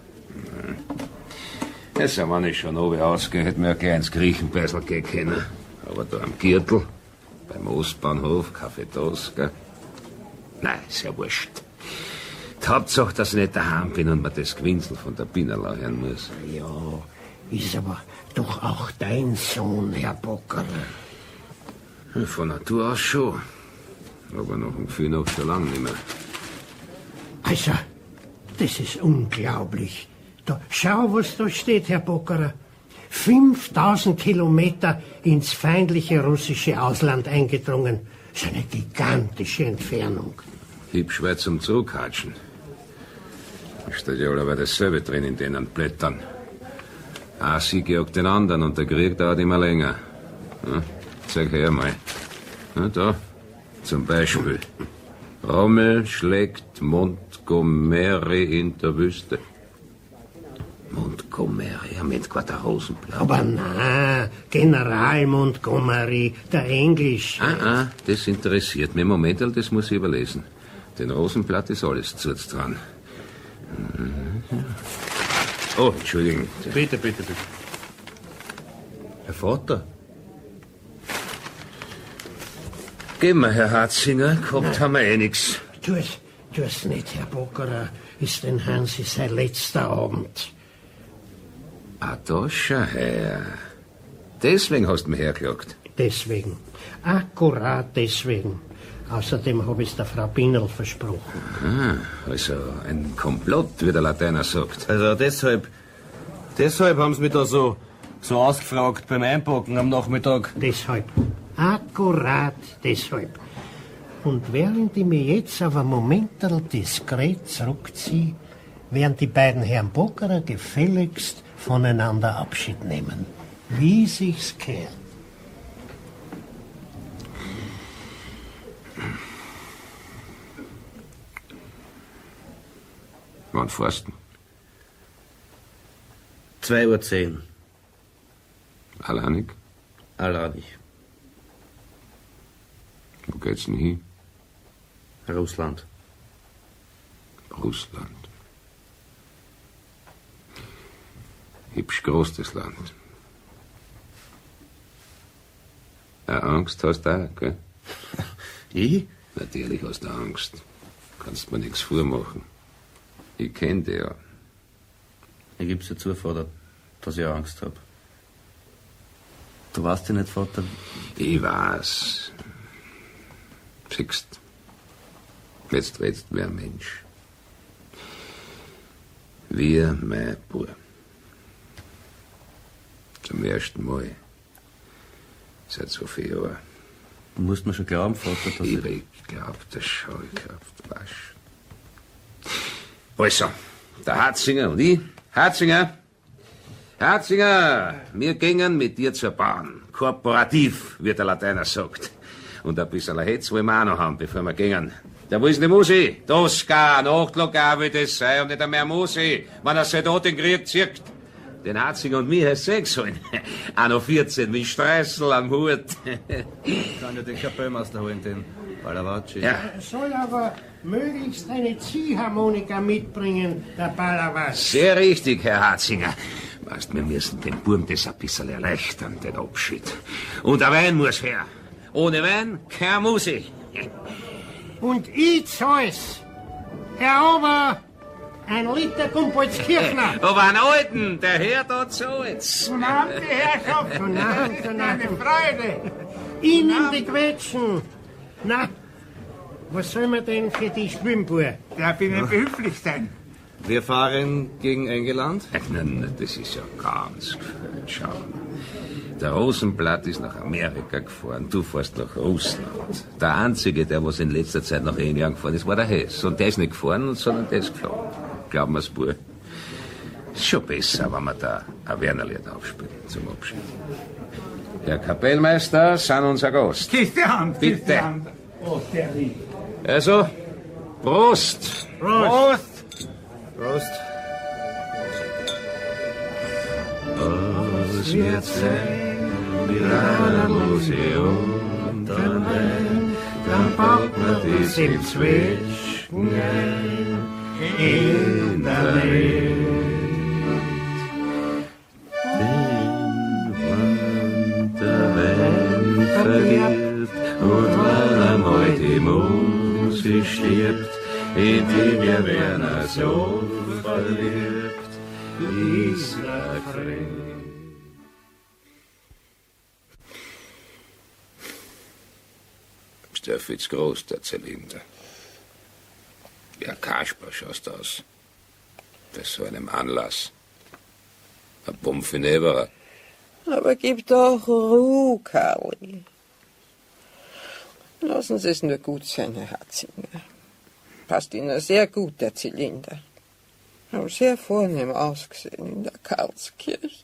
Also, wenn ich schon oben ausgehe, hätte mir ja gleich ins Griechenbeißel gehen können. Aber da am Gürtel, beim Ostbahnhof, Kaffee Tosca. Nein, ist ja wurscht. Die Hauptsache, dass ich nicht daheim bin und mir das Gewinsel von der Binerlau hören muss. Ja, ist aber doch auch dein Sohn, Herr Bockerer. Von Natur aus schon. Aber noch ein Gefühl noch schon lange nicht mehr. Also, das ist unglaublich. Da, schau, was da steht, Herr Bockerer. fünftausend Kilometer ins feindliche russische Ausland eingedrungen. Das ist eine gigantische Entfernung. Hiebschwer zum Zurückhatschen. Da steht ja aber dasselbe drin in den Blättern. Ein Sieg jagt den anderen und der Krieg dauert immer länger. Ja, zeig her mal. Ja, da, zum Beispiel. Rommel schlägt Montgomery in der Wüste. Montgomery, ja, mit gerade der Rosenblatt. Aber na, General Montgomery, der Englisch. Ah, ah, das interessiert mich. Moment, das muss ich überlesen. Den Rosenblatt ist alles zurz dran. Oh, Entschuldigung. Bitte, bitte, bitte. Herr Vater. Gehen wir, Herr Hatzinger, gehabt haben wir eh nix. Tu's, tu's nicht, Herr Bockerer. Ist denn Hansi sein letzter Abend? Ah, da schau her. Deswegen hast du mich hergelockt. Deswegen. Akkurat deswegen. Außerdem habe ich es der Frau Binerl versprochen. Ah, also ein Komplott, wie der Lateiner sagt. Also deshalb, deshalb haben sie mich da so, so ausgefragt beim Einpacken am Nachmittag. Deshalb. Akkurat deshalb. Und während ich mich jetzt auf ein Moment diskret zurückziehe, werden die beiden Herren Bockerer gefälligst voneinander Abschied nehmen. Wie sich's gehört. Wann fährst du? Zwei Uhr zehn. Alleinig? Alleinig. Wo geht's denn hin? Russland. Russland. Hübsch groß, das Land. Ja, Angst hast du auch, gell? Ich? Natürlich hast du Angst. Kannst mir nichts vormachen. Ich kenn dich ja. Ich geb's dir zu, Vater, dass ich Angst hab. Du weißt ja nicht, Vater. Ich weiß. Siehst, jetzt redst du wie ein Mensch. Wie mein Bub. Zum ersten Mal. Seit so vielen Jahren. Du musst mir schon glauben, Vater, dass ich... ich... Ich glaub das schon, ich glaub, du weißt. Also, der Hatzinger und ich. Hatzinger! Hatzinger! Wir gingen mit dir zur Bahn. Korporativ, wie der Lateiner sagt. Und ein bisschen Hetz wollen wir auch noch haben, bevor wir gingen. Da wo ist die Musi? Tosca, Nachtlocker will das sein und nicht einmal Musi, wenn er sich da den Krieg zieht. Den Hatzinger und mir heißt sechs sollen. Auch noch vierzehn, mit Streißel am Hut. Ich kann ja den Kapellmeister holen, den Balavaci. Ja. Er soll aber möglichst eine Ziehharmonika mitbringen, der Balavaci. Sehr richtig, Herr Hatzinger. Weißt, wir müssen den Burm das ein bisschen erleichtern, den Abschied. Und der Wein muss her. Ohne Wein, kein Musi. Und ich zahl's. Herr Ober, ein Liter Gumbolzkirchner. Aber einen Alten, der Herr da zahlt's. Guten Abend, die Herrschaft. Guten Abend, guten Abend. Eine Freude. Ihnen die Quetschen. Na, was soll man denn für die Schwimmbur? Darf ich Ihnen behilflich sein? Wir fahren gegen England? Nein, das ist ja ganz gefällt. Schau. Der Rosenblatt ist nach Amerika gefahren, du fährst nach Russland. Der Einzige, der was in letzter Zeit nach England gefahren ist, war der Hess. Und der ist nicht gefahren, sondern der ist geflogen. Glauben wir's, Bub. Ist schon besser, wenn wir da ein Wernerlied aufspielen zum Abschied. Herr Kapellmeister, sind unser Gast. Kiss die Hand, bitte. Kiss die Hand. Oh, der lieb. Also, Prost! Prost! Prost! Als wir zehn mit einer Museum unterwegs, dann baut man das im Zwetschgen in der Welt. Den Wanderwelt verliert und weil einmal die Musik stirbt, in die wir werden so verliebt, ist der Krieg. Ist der Fitz groß, der Zylinder? Wie ein Kasper schaust aus. Bei so einem Anlass. Ein Pomfineberer. Aber gib doch Ruhe, Karli. Lassen Sie es nur gut sein, Herr Hatzinger. Passt Ihnen sehr gut, der Zylinder. Haben sehr vornehm ausgesehen in der Karlskirche.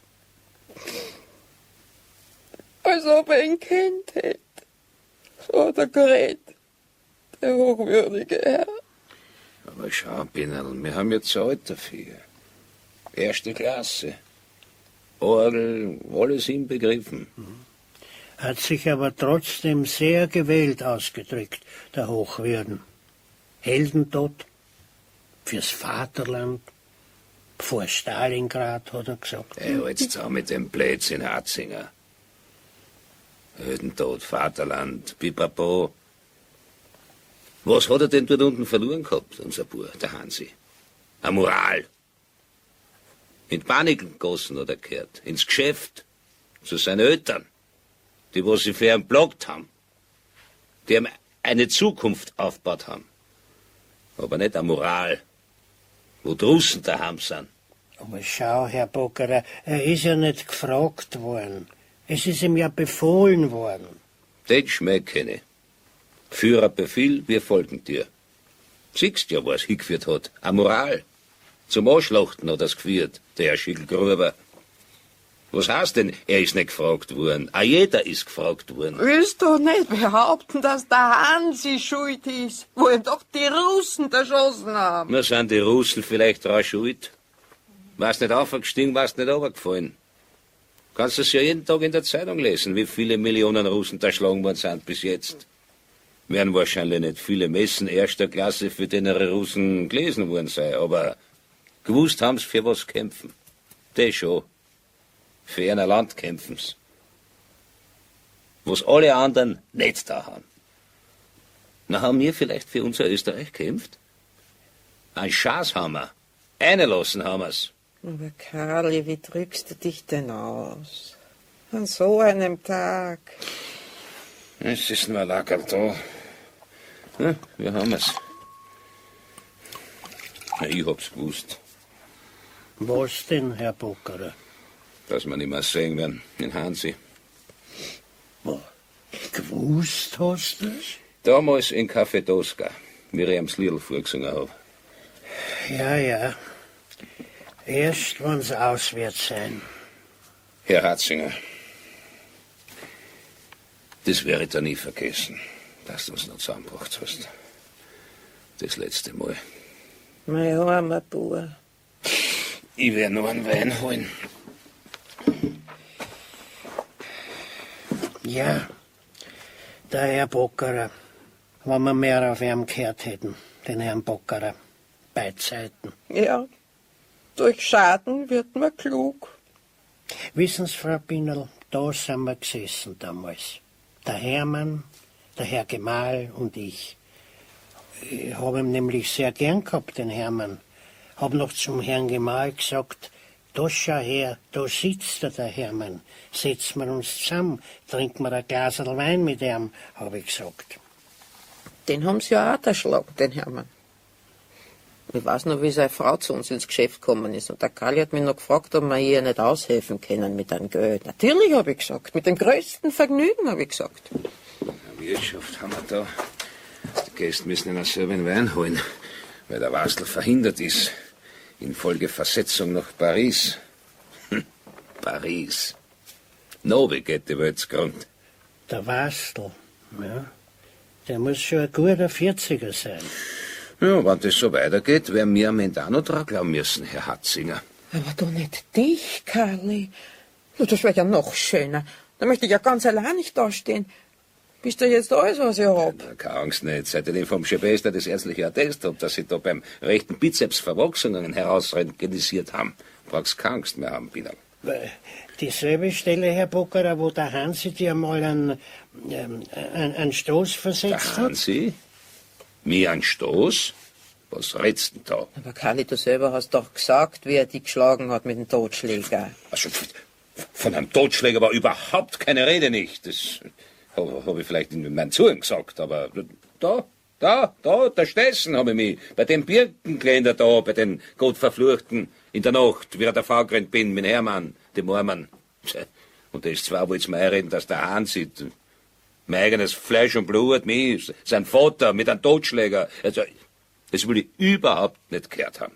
Als ob er ihn kennt hätte. So hat er geredet, der hochwürdige Herr. Aber schau, Binnerl, wir haben jetzt Zeit dafür. Erste Klasse. Orgel, alles inbegriffen. Hat sich aber trotzdem sehr gewählt ausgedrückt, der Hochwürden. Heldentod, fürs Vaterland, vor Stalingrad, hat er gesagt. Ey, jetzt zusammen mit dem Blödsinn, Hatzinger. Heldentod, Vaterland, pipapo. Was hat er denn dort unten verloren gehabt, unser Bub, der Hansi? Eine Moral. In die Paniken gegossen hat er gehört, ins Geschäft, zu seinen Eltern, die, was sie für ihn blockt haben, die ihm eine Zukunft aufgebaut haben. Aber nicht eine Moral, wo die Russen daheim sind. Aber schau, Herr Bockerer, er ist ja nicht gefragt worden. Es ist ihm ja befohlen worden. Den Schmäh kenne ich. Führerbefehl, wir folgen dir. Siehst ja, was hingeführt hat. Eine Moral. Zum Anschlachten hat er's geführt, der Schickelgruber. Was heißt denn, er ist nicht gefragt worden? Auch jeder ist gefragt worden. Willst du nicht behaupten, dass der Hansi schuld ist, wo ihm doch die Russen erschossen haben? Na, sind die Russen vielleicht dran schuld? Warst nicht aufgestiegen, warst nicht runtergefallen. Kannst du es ja jeden Tag in der Zeitung lesen, wie viele Millionen Russen erschlagen worden sind bis jetzt. Werden wahrscheinlich nicht viele Messen erster Klasse für den Russen gelesen worden sein, aber gewusst haben's, für was kämpfen. Das schon. Für ihr Land kämpfen's. Was alle anderen nicht da haben. Na, haben wir vielleicht für unser Österreich gekämpft? Ein Schaß haben wir. Einlassen haben wir's. Aber Karli, wie drückst du dich denn aus? An so einem Tag. Es ist nur ein Lackerl da. Ja, wir haben es. Na, ich hab's gewusst. Was denn, Herr Bockerer? Dass wir nicht mehr sehen werden, in Hansi. Gewusst hast du es? Damals in Café Tosca, wie ich am Lidl vorgesungen habe. Ja, ja. Erst, wenn's auswärts sein. Herr Hatzinger, das werde ich da nie vergessen, dass du uns noch zusammengebracht hast. Das letzte Mal. Mein armer Bub. Ich werde noch einen Wein holen. Ja, der Herr Bockerer, wenn wir mehr auf ihn gehört hätten, den Herrn Bockerer, Beizeiten. Ja, durch Schaden wird man klug. Wissen Sie, Frau Binnerl, da sind wir gesessen damals. Der Hermann, der Herr Gemahl und ich. Ich habe ihn nämlich sehr gern gehabt, den Hermann. Hab noch zum Herrn Gemahl gesagt, da schau her, da sitzt er, der Hermann. Setzen wir uns zusammen, trinken wir ein Glas Wein mit ihm, habe ich gesagt. Den haben sie ja auch erschlagen, den Hermann. Ich weiß noch, wie seine Frau zu uns ins Geschäft gekommen ist. Und der Karli hat mich noch gefragt, ob wir ihr nicht aushelfen können mit einem Geld. Natürlich, habe ich gesagt. Mit dem größten Vergnügen, habe ich gesagt. Eine Wirtschaft haben wir da. Die Gäste müssen ihnen selber einen Wein holen, weil der Wastel verhindert ist. Infolge Versetzung nach Paris. Hm, Paris. Nobe geht die Welt zugrund. Der Wastel, ja. Der muss schon ein guter vierziger sein. Ja, wenn das so weitergeht, werden wir am Ende auch noch dran glauben müssen, Herr Hatzinger. Aber doch nicht dich, Karli. Das wäre ja noch schöner. Da möchte ich ja ganz allein nicht dastehen. Bist du jetzt alles, was ich hab? Na, keine Angst nicht. Seitdem ich vom Schwester das ärztliche Attest hab, dass sie da beim rechten Bizeps Verwachsungen herausrentgenisiert haben, brauchst keine Angst mehr haben, Biederl. Dieselbe Stelle, Herr Bockerer, wo der Hansi dir mal einen, ähm, einen, einen Stoß versetzt Der Hansi? Mir einen Stoß? Was redst denn da? Aber Karli, du selber hast doch gesagt, wie er dich geschlagen hat mit dem Totschläger. Also, von einem Totschläger war überhaupt keine Rede nicht. Das habe hab ich vielleicht in meinen Zuhören gesagt, aber da, da, da, da Stessen habe ich mich, bei dem Birkenkländer da, bei den Gottverfluchten, in der Nacht, wie ich davon gerannt bin, mit Hermann, dem Armen. Und das zwar wollt's mir reden, dass der Hansi, mein eigenes Fleisch und Blut, mich, sein Vater, mit einem Totschläger, also, das will ich überhaupt nicht gehört haben.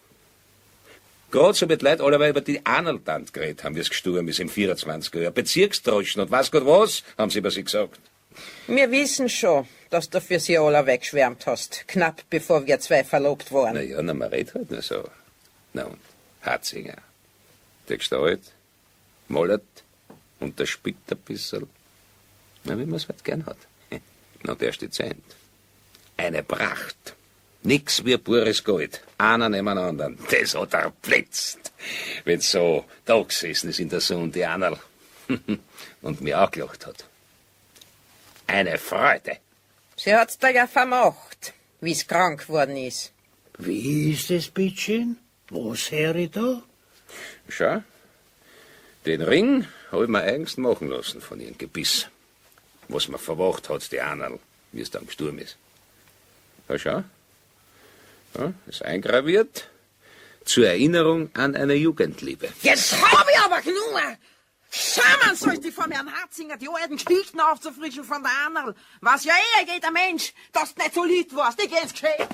Gerade so mit Leuten alle über die Anneltante geredet haben, wie es gestorben ist im vierundzwanziger Jahr. Bezirksdroschen und was Gott was, haben sie über sie gesagt. Wir wissen schon, dass du für sie alle weggeschwärmt hast, knapp bevor wir zwei verlobt waren. Na ja, na, man redet halt nicht so. Na und, Hatzinger, der gestalt, mollert und der spickt ein bisschen. Na, wie man es halt gern hat. Na, der ist dezent. Eine Pracht. Nix wie pures Gold. Einer neben dem anderen. Das hat er blitzt. Wenn's so da gesessen ist in der Sonne, die Annerl. Und mir auch gelacht hat. Eine Freude. Sie hat's da ja vermacht, wie's krank geworden ist. Wie ist es, Bittchen? Was her ich da? Schau, den Ring hab ich mir eigens machen lassen von ihrem Gebiss. Was mir verwacht hat, die Annerl, wie es dann gestorben ist. Ja, schau. Ja, ist eingraviert zur Erinnerung an eine Jugendliebe. Jetzt hab ich aber genug! Schaman soll die von Herrn Hatzinger die alten Geschichten aufzufrischen von der Annerl. Was ja eher geht, der Mensch, dass du nicht so lieb warst. Ich geh ins Geschäft.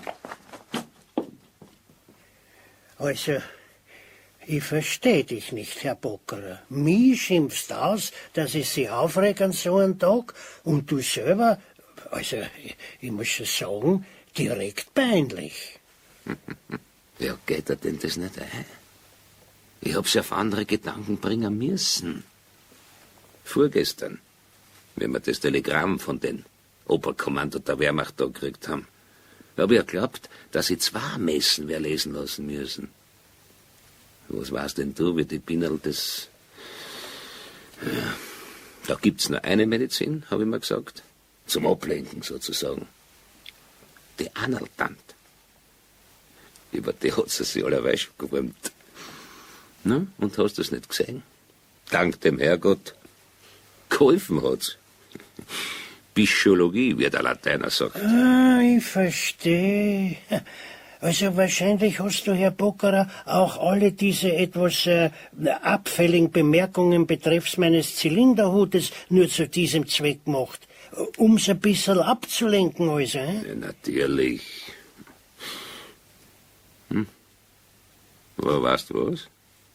Also, ich versteh dich nicht, Herr Bockerer. Mich schimpfst aus, dass ich sie aufreg an so einen Tag, und du selber, also, ich, ich muss schon sagen, direkt peinlich. Wer geht er denn das nicht ein? Ich hab's auf andere Gedanken bringen müssen. Vorgestern, wenn wir das Telegramm von den Oberkommando der Wehrmacht da gekriegt haben, hab ich ja geglaubt, dass ich zwei Messen wer lesen lassen müssen. Was weißt denn du, wie die Binnerl das... Ja, da gibt's nur eine Medizin, habe ich mir gesagt. Zum Ablenken sozusagen. Die Anneltante. Über die hat sie sich allerweil schon gewärmt. Na, und hast du es nicht gesehen? Dank dem Herrgott. Geholfen hat's. Bischologie, wie der Lateiner sagt. Ah, ich verstehe. Also wahrscheinlich hast du, Herr Bockerer, auch alle diese etwas äh, abfälligen Bemerkungen betreffs meines Zylinderhutes nur zu diesem Zweck gemacht. Um's ein bisschen abzulenken, also, äh? Ja, natürlich. Hm? Aber weißt du was?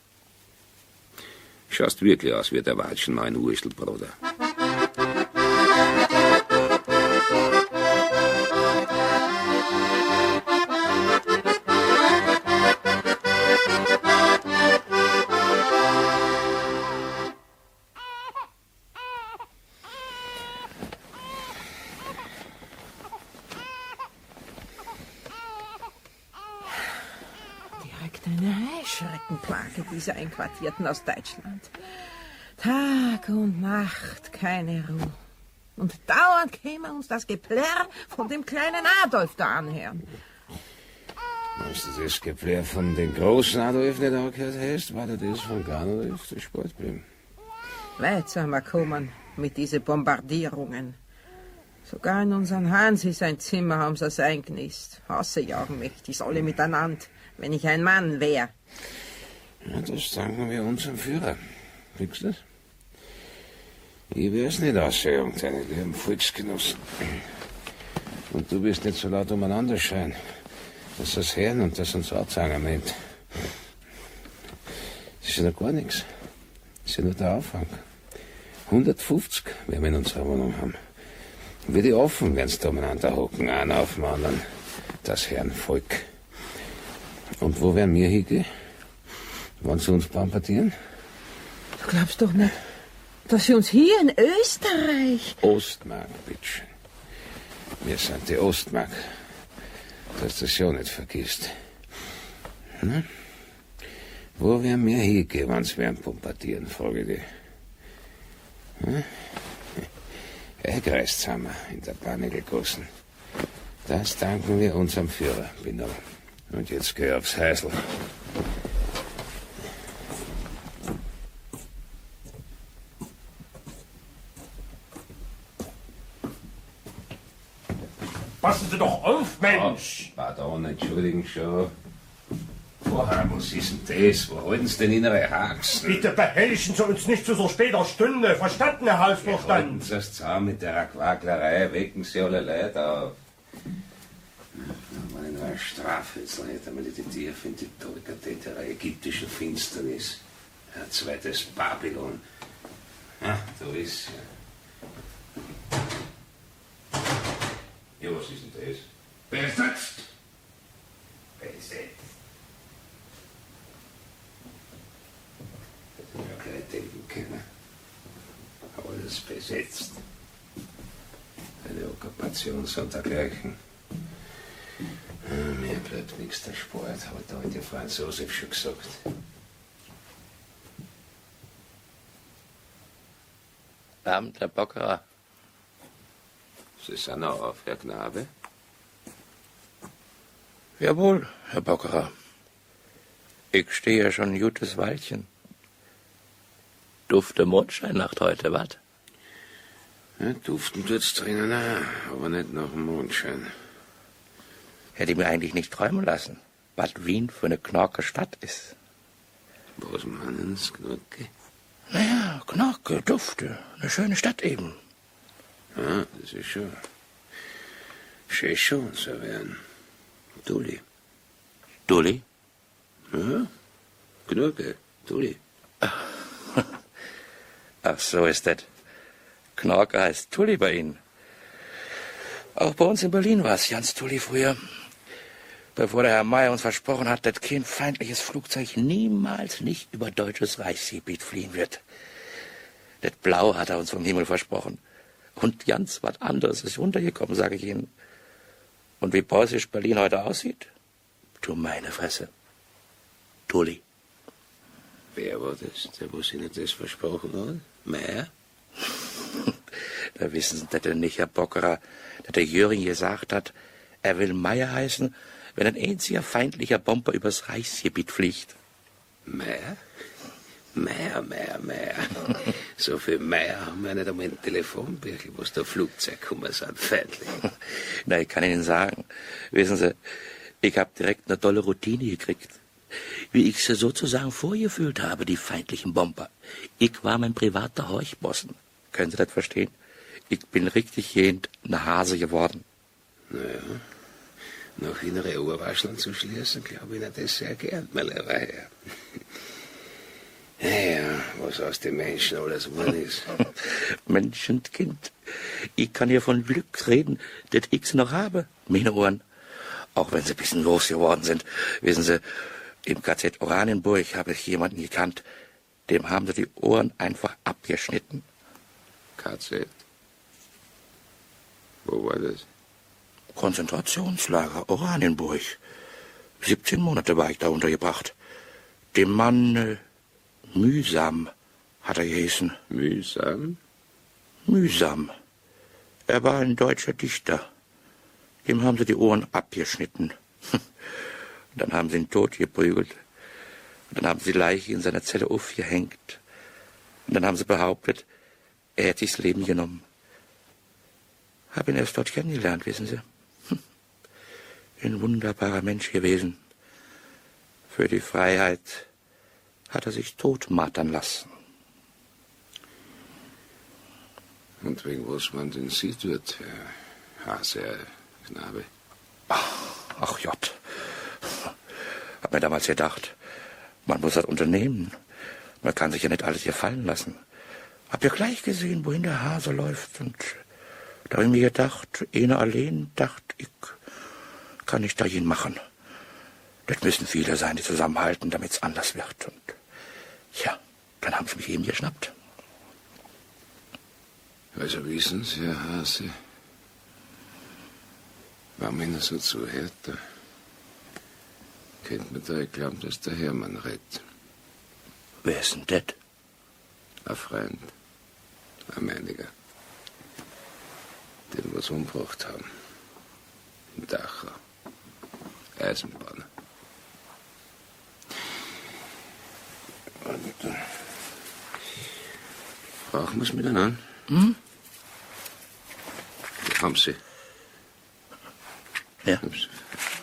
Schaust wirklich aus wie der Watschen, mein Wurstelbruder. Schreckenplage, diese Einquartierten aus Deutschland. Tag und Nacht keine Ruhe. Und dauernd käme uns das Geplärr von dem kleinen Adolf da anhören. Hast du das Geplärr von den großen Adolf nicht angehört hast, war das das von Garnadolf, der Sport blieben? Weit sind wir gekommen mit diesen Bombardierungen. Sogar in unseren Hansi sein Zimmer haben sie es eingenisst. Hausjagen möchte ich alle miteinander, wenn ich ein Mann wäre. Ja, das danken wir unserem Führer. Kriegst du das? Ich wär's nicht aussagen, deine lieben Volksgenossen. Und du wirst nicht so laut umeinander schreien, dass das hören und das uns anzeigen meint. Das ist ja noch gar nichts. Das ist ja nur der Anfang. hundertfünfzig werden wir in unserer Wohnung haben. Und wie die offen werden sie da umeinander hocken, einer auf dem anderen. Das Herrn Volk. Und wo werden wir hingehen? Wollen Sie uns bombardieren? Du glaubst doch nicht, dass sie uns hier in Österreich... Ostmark, bitteschön. Wir sind die Ostmark. Dass du das ja nicht vergisst. Hm? Wo werden wir hingehen, wenn sie werden bombardieren, frage ich dich. Hm? Eingereist haben wir, in der Panne gegossen. Das danken wir unserem Führer, Binno. Und jetzt geh aufs Häusl. Passen Sie doch auf, Mensch! Oh, pardon, entschuldigen schon. Vorher, was ist denn das? Wo halten Sie denn innere Haxen? Bitte behelligen Sie uns nicht zu so später Stunde. Verstanden, Herr Halsvorstand? Halten Sie das zusammen mit der Quaklerei, wecken Sie alle Leute auf. Meine neue Strafe, jetzt nicht einmal die Tiefe in die Dekadente der ägyptischen Finsternis. Ein zweites Babylon. Ja, so ist ja. Ja, was ist denn das? Besetzt! Besetzt. Hätte ich mir gleich denken können. Alles besetzt. Eine Okkupation sondergleichen. Mir bleibt nichts der Sport, hat der alte Franz Josef schon gesagt. Abend, Herr Bockerer. Sie sind noch auf, Herr Knabe? Jawohl, Herr Bockerer. Ich stehe ja schon ein gutes Weilchen. Dufte Mondscheinnacht heute, wat? Ja, duften tut's drinnen auch, aber nicht nach dem Mondschein. Hätte ich mir eigentlich nicht träumen lassen, was Wien für eine Knorke Stadt ist. Was meinen Sie, Knorke? Naja, Knorke, Dufte, eine schöne Stadt eben. Ja, das ist schon. Schön schon, so werden. Dulli. Dulli? Ja, Knorke, Dulli. Ach, so ist das. Knorke heißt Tulli bei Ihnen. Auch bei uns in Berlin war es Jans Tulli früher. Bevor der Herr Mayer uns versprochen hat, dass kein feindliches Flugzeug niemals nicht über deutsches Reichsgebiet fliehen wird. Das Blau hat er uns vom Himmel versprochen. Und Jans was anderes ist runtergekommen, sage ich Ihnen. Und wie preußisch Berlin heute aussieht? Du meine Fresse. Tulli. Wer war das, der wo Ihnen das versprochen hat? Mayer? Da wissen Sie das denn nicht, Herr Bockerer, dass der Jöring gesagt hat, er will Mayer heißen, wenn ein einziger feindlicher Bomber übers Reichsgebiet fliegt. Mayer? Mayer, Mayer, Mayer. So viel Mayer haben wir nicht einmal im Telefonbüchel, wo der Flugzeug kommen sind, feindlich. Na, ich kann Ihnen sagen, wissen Sie, ich habe direkt eine tolle Routine gekriegt. Wie ich sie sozusagen vorgefühlt habe, die feindlichen Bomber. Ich war mein privater Horchbossen. Können Sie das verstehen? Ich bin richtig gehend ein Hase geworden. Naja, noch innere Ohrwascheln zu schließen, glaube ich, nicht das sehr gern, mein lieber Herr. Naja, was aus den Menschen alles geworden ist. Menschenkind, ich kann hier von Glück reden, das ich sie noch habe, meine Ohren. Auch wenn sie ein bisschen los geworden sind. Wissen Sie, im K Z Oranienburg habe ich jemanden gekannt, dem haben sie die Ohren einfach abgeschnitten. K Z? Wo war das? Konzentrationslager Oranienburg. siebzehn Monate war ich da untergebracht. Dem Mann äh, Mühsam hat er geheißen. Mühsam? Mühsam. Er war ein deutscher Dichter. Dem haben sie die Ohren abgeschnitten. Dann haben sie ihn totgeprügelt. Und dann haben sie die Leiche in seiner Zelle aufgehängt. Und dann haben sie behauptet, er hätte sich das Leben genommen. Hab ihn erst dort kennengelernt, wissen Sie. Ein wunderbarer Mensch gewesen. Für die Freiheit hat er sich totmartern lassen. Und wegen was man denn Sie dort, Herr Hase, Herr Knabe? Ach Gott. Hab mir damals gedacht, man muss das unternehmen. Man kann sich ja nicht alles gefallen lassen. Hab ja gleich gesehen, wohin der Hase läuft. Und da hab ich mir gedacht, einer allein, dachte ich, kann ich dahin machen. Das müssen viele sein, die zusammenhalten, damit es anders wird. Und ja, dann haben sie mich eben geschnappt. Also wissen Sie, Herr Hase, wenn man Ihnen so zuhört, da könnte man da glauben, dass der Hermann redet. Wer ist denn das? Ein Freund, ein meiniger, den wir umgebracht haben. Im Dachau. Eisenbahner. Und äh, brauchen wir es miteinander? Hm? Haben Sie? Ja. Haben Sie?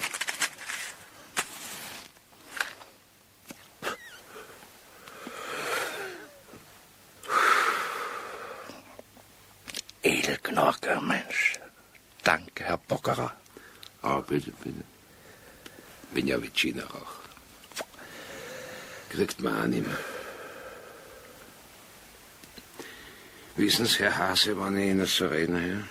Edelknorke, Mensch. Danke, Herr Bockerer. Ah, bitte, bitte. Bin ja wie China auch. Kriegt man auch nicht mehr. Wissen Sie, Herr Hase, wenn ich Ihnen so reden höre?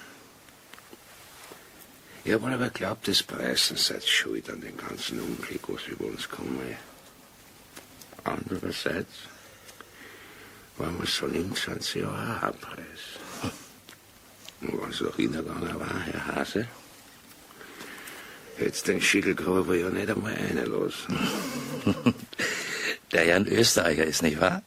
Ich habe aber geglaubt, das Preisen seid schuld an dem ganzen Unglück, was über uns kommen. Andererseits, wenn man so nimmt, sind Sie ja auch ein Preis. Und wenn es auch hingegangen war, Herr Hase, hätt's den Schickelgruber ja nicht einmal reinlassen. Der ja ein Österreicher ist, nicht wahr?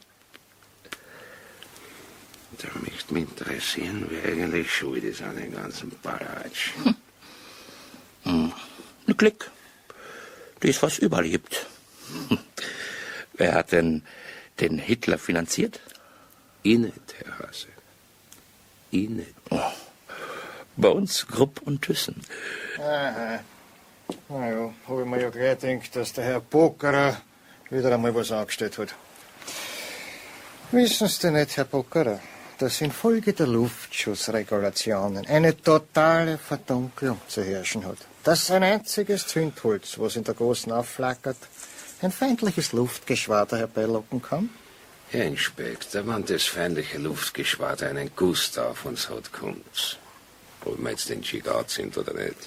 Da möchte mich interessieren, wer eigentlich schuld ist an den ganzen Baratsch. Hm. Ein Glück. Die ist was überlebt. Wer hat denn den Hitler finanziert? Ich nicht, Herr Hase. Ich nicht. Oh. Bei uns Grupp und Thyssen. Aha. Na ja, habe ich mir ja gleich gedacht, dass der Herr Bockerer wieder einmal was angestellt hat. Wissen Sie denn nicht, Herr Bockerer, dass infolge der Luftschutzregulationen eine totale Verdunklung zu herrschen hat? Dass ein einziges Zündholz, was in der Großen aufflackert, ein feindliches Luftgeschwader herbeilocken kann? Herr Inspektor, wenn das feindliche Luftgeschwader einen Gust auf uns hat, kommt's. Ob wir jetzt den Schigat sind oder nicht.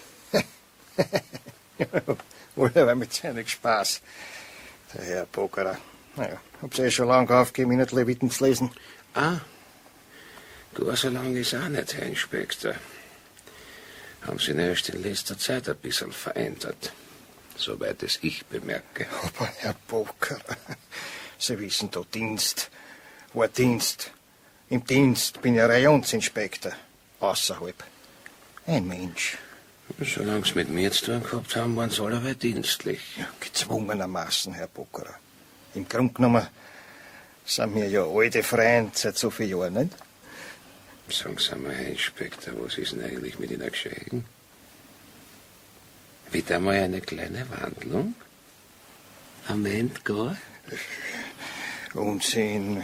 Wohl, aber mit seinem Spaß. Der Herr Bockerer. Naja, hab's eh schon lange aufgegeben, in den Leviten zu lesen. Ah, gar so lange ist auch nicht, Herr Inspektor. Haben Sie ihn erst in letzter Zeit ein bisschen verändert. Soweit es ich bemerke. Aber Herr Bockerer, Sie wissen doch, Dienst war Dienst. Im Dienst bin ich ein Rayonsinspektor. Außerhalb. Ein Mensch. Solange Sie mit mir zu tun gehabt haben, waren Sie alle dienstlich. Ja, gezwungenermaßen, Herr Bockerer. Im Grunde genommen sind wir ja alte Freunde seit so vielen Jahren, nicht? Sagen Sie mal, Herr Inspektor, was ist denn eigentlich mit Ihnen geschehen? Wieder mal eine kleine Wandlung? Am Ende gar? Unsinn.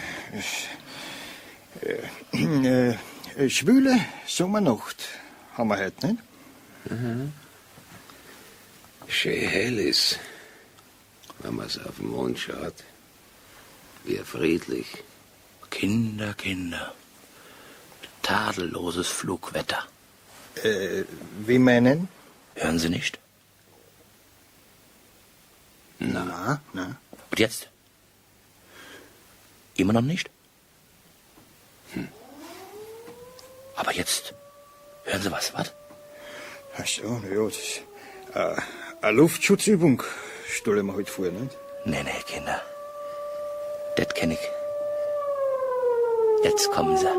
Äh, äh, äh, schwüle Sommernacht haben wir heute, nicht? Mhm. Schön hell ist, wenn man es auf den Mond schaut. Wie friedlich. Kinder, Kinder. Tadelloses Flugwetter. Äh, wie meinen? Hören Sie nicht? Na, na. Und jetzt? Immer noch nicht? Hm. Aber jetzt hören Sie was, was? Ach so, na ja, das ist äh, eine Luftschutzübung, stelle ich mir heute vor, nicht? Nee, nee, Kinder. Das kenn ich. Jetzt kommen Sie.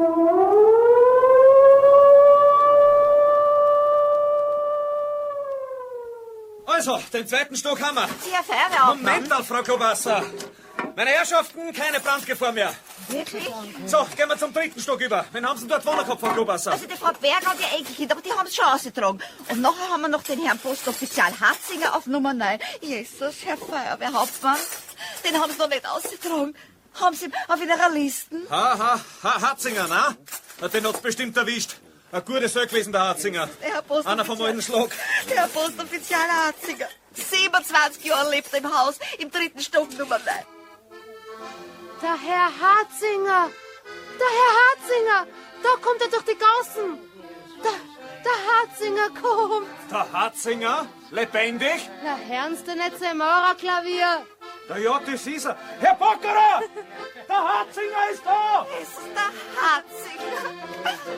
Also, den zweiten Stock haben wir. Sehr verehrte Hauptmann. Moment, Frau Klobasser. Meine Herrschaften, keine Brandgefahr mehr. Wirklich? So, gehen wir zum dritten Stock über. Wen haben Sie dort wohnen gehabt, Frau Klobasser? Also die Frau Berger und die Enkelkinder, aber die haben es schon ausgetragen. Und nachher haben wir noch den Herrn Postoffizial Hatzinger auf Nummer neun. Jesus, Herr Feuerwehrhauptmann, den haben Sie noch nicht ausgetragen. Haben Sie auf Ihrer Liste? Ha, ha, ha, Hatzinger, na? Na, den hat's bestimmt erwischt. Ein guter Söck gewesen, der Hatzinger. Der Herr Postoffizial. Einer vom alten Schlag. Der Herr Postoffizial Hatzinger. siebenundzwanzig Jahre lebt er im Haus, im dritten Stock Nummer neun. Der Herr Hatzinger! Der Herr Hatzinger! Da kommt er durch die Gassen! Der, der Hatzinger kommt! Der Hatzinger, lebendig? Na, hören's denn nicht sein Maurerklavier? Na ja, das ist er. Herr Bockerer! Der Hatzinger ist da! Ist der Hatzinger?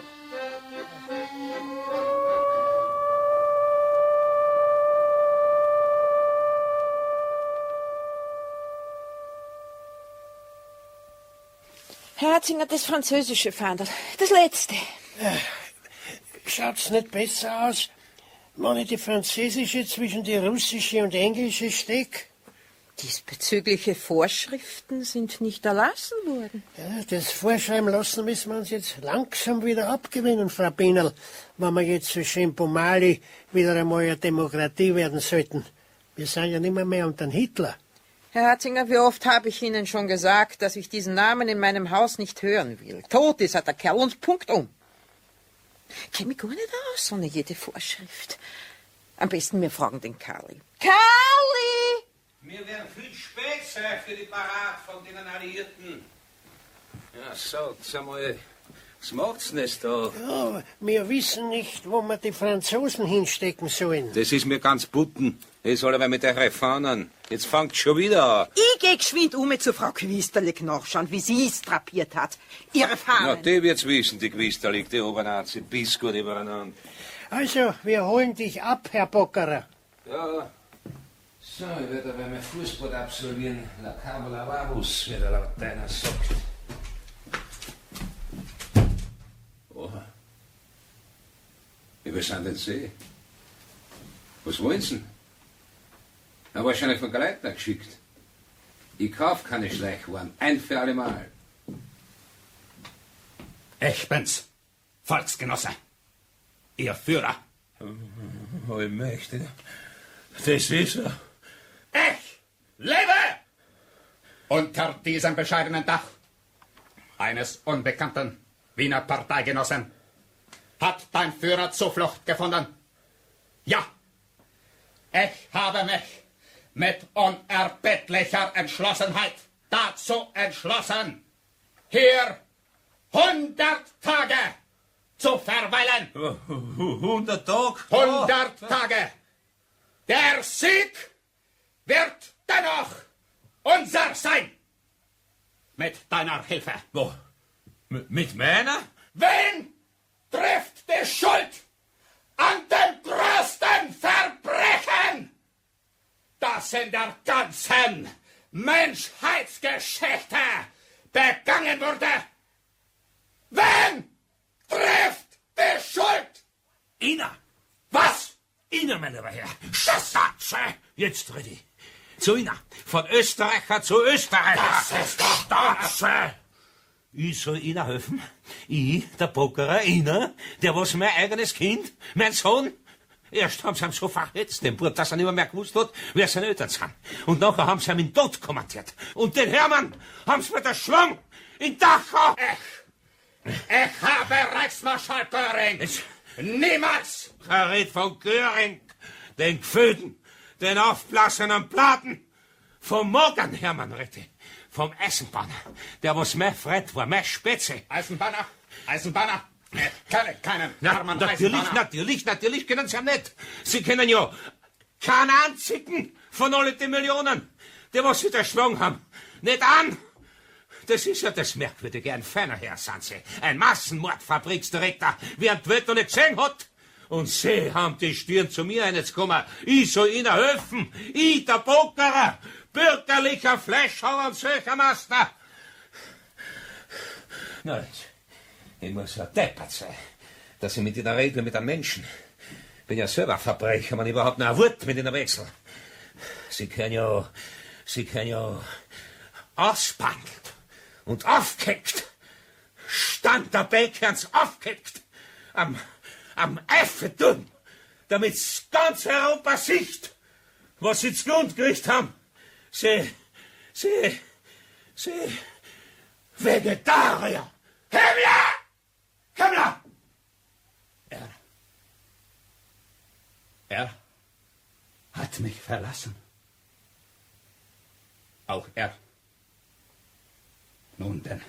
Herr Hatzinger, das französische Fahndel, das letzte. Schaut's nicht besser aus, wenn ich die französische zwischen die russische und englische steck? Diesbezügliche Vorschriften sind nicht erlassen worden. Ja, das Vorschreiben lassen müssen wir uns jetzt langsam wieder abgewinnen, Frau Bienel, wenn wir jetzt so schön Pomali wieder einmal eine Demokratie werden sollten. Wir sind ja nicht mehr, mehr unter Hitler. Herr Hatzinger, wie oft habe ich Ihnen schon gesagt, dass ich diesen Namen in meinem Haus nicht hören will. Tot ist er, der Kerl, und Punkt um. Ich kenne mich gar nicht aus ohne jede Vorschrift. Am besten wir fragen den Karli. Karli! Wir werden viel spät sein für die Parade von den Alliierten. Ja, so, sag mal, was macht's denn jetzt da? Ja, wir wissen nicht, wo wir die Franzosen hinstecken sollen. Das ist mir ganz butten. Ich soll aber mit euren Fahnen. Jetzt fangt schon wieder an. Ich geh geschwind um zu Frau Quisterlik nachschauen, wie sie es drapiert hat. Ihre Fahnen. Na, die wird's wissen, die Quisterlik, die Obernazi, bis gut übereinander. Also, wir holen dich ab, Herr Bockerer. Ja. So, ich werde aber mein Fußbad absolvieren. La Camera Varus, wie der Lateiner sagt. Oha. Wie sind denn Sie? Was wollen Sie? Na, wahrscheinlich von Gleitner geschickt. Ich kauf keine Schleichwaren. Ein für alle Mal. Ich bin's, Volksgenosse. Ihr Führer. Oh, ich möchte. Das ist er. Ich lebe unter diesem bescheidenen Dach eines unbekannten Wiener Parteigenossen. Hat dein Führer Zuflucht gefunden? Ja. Ich habe mich mit unerbittlicher Entschlossenheit dazu entschlossen, hier hundert Tage zu verweilen. Hundert Tage? Hundert Tage. Der Sieg wird dennoch unser sein. Mit deiner Hilfe. Oh, mit meiner? Wen trifft die Schuld an dem größten Verbrechen, das in der ganzen Menschheitsgeschichte begangen wurde? Wen trifft die Schuld? Ina. Was? Ina, mein lieber Herr. Staatse. Jetzt rede ich. Zu Ina. Von Österreicher zu Österreicher. Das ist doch Staatse. Ich soll Ina helfen? Ich, der Bockerer, Ina, der was mein eigenes Kind, mein Sohn. Erst haben sie ihn so verhetzt, den Bub, dass er nicht mehr, mehr gewusst hat, wer seine Eltern sind. Und nachher haben sie ihn in den Tod kommandiert. Und den Hermann haben sie mit der Schwung in Dachau. Ich, ich habe Reichsmarschall Göring. Es, Niemals! Er redet von Göring, den Gföden, den aufblassenen Platen. Vom Morgan, Hermann, rede. Vom Eisenbahner, der was mein Freund war, mein Spätze. Eisenbahner, Eisenbahner. Ich kenne keinen Na, Hermann natürlich, Eisenbahner. natürlich, natürlich kennen Sie ihn nicht. Sie kennen ja keinen einzigen von allen den Millionen, die was Sie da geschwungen haben. Nicht an! Das ist ja das Merkwürdige. Ein feiner Herr sind Sie. Ein Massenmordfabriksdirektor, wie ein die Welt noch nicht gesehen hat. Und Sie haben die Stirn zu mir eingekommen. Ich soll Ihnen helfen. Ich, der Bockerer, bürgerlicher Fleischhauer und Söchermaster. Nein, ich muss ja deppert sein, dass ich mit Ihnen rede mit einem Menschen. Bin ja selber Verbrecher, man überhaupt noch ein Wort mit Ihnen wechseln. Sie können ja, Sie können ja ausspannelt und aufgekickt. Stand der Bäckerns aufgekickt. Am, am Eiffelturm, damit's ganz Europa sieht, was Sie zu Grund gekriegt haben. Sie, Sie, Sie, Vegetarier. Himmler! Himmler! Er, er hat mich verlassen. Auch er. Nun denn,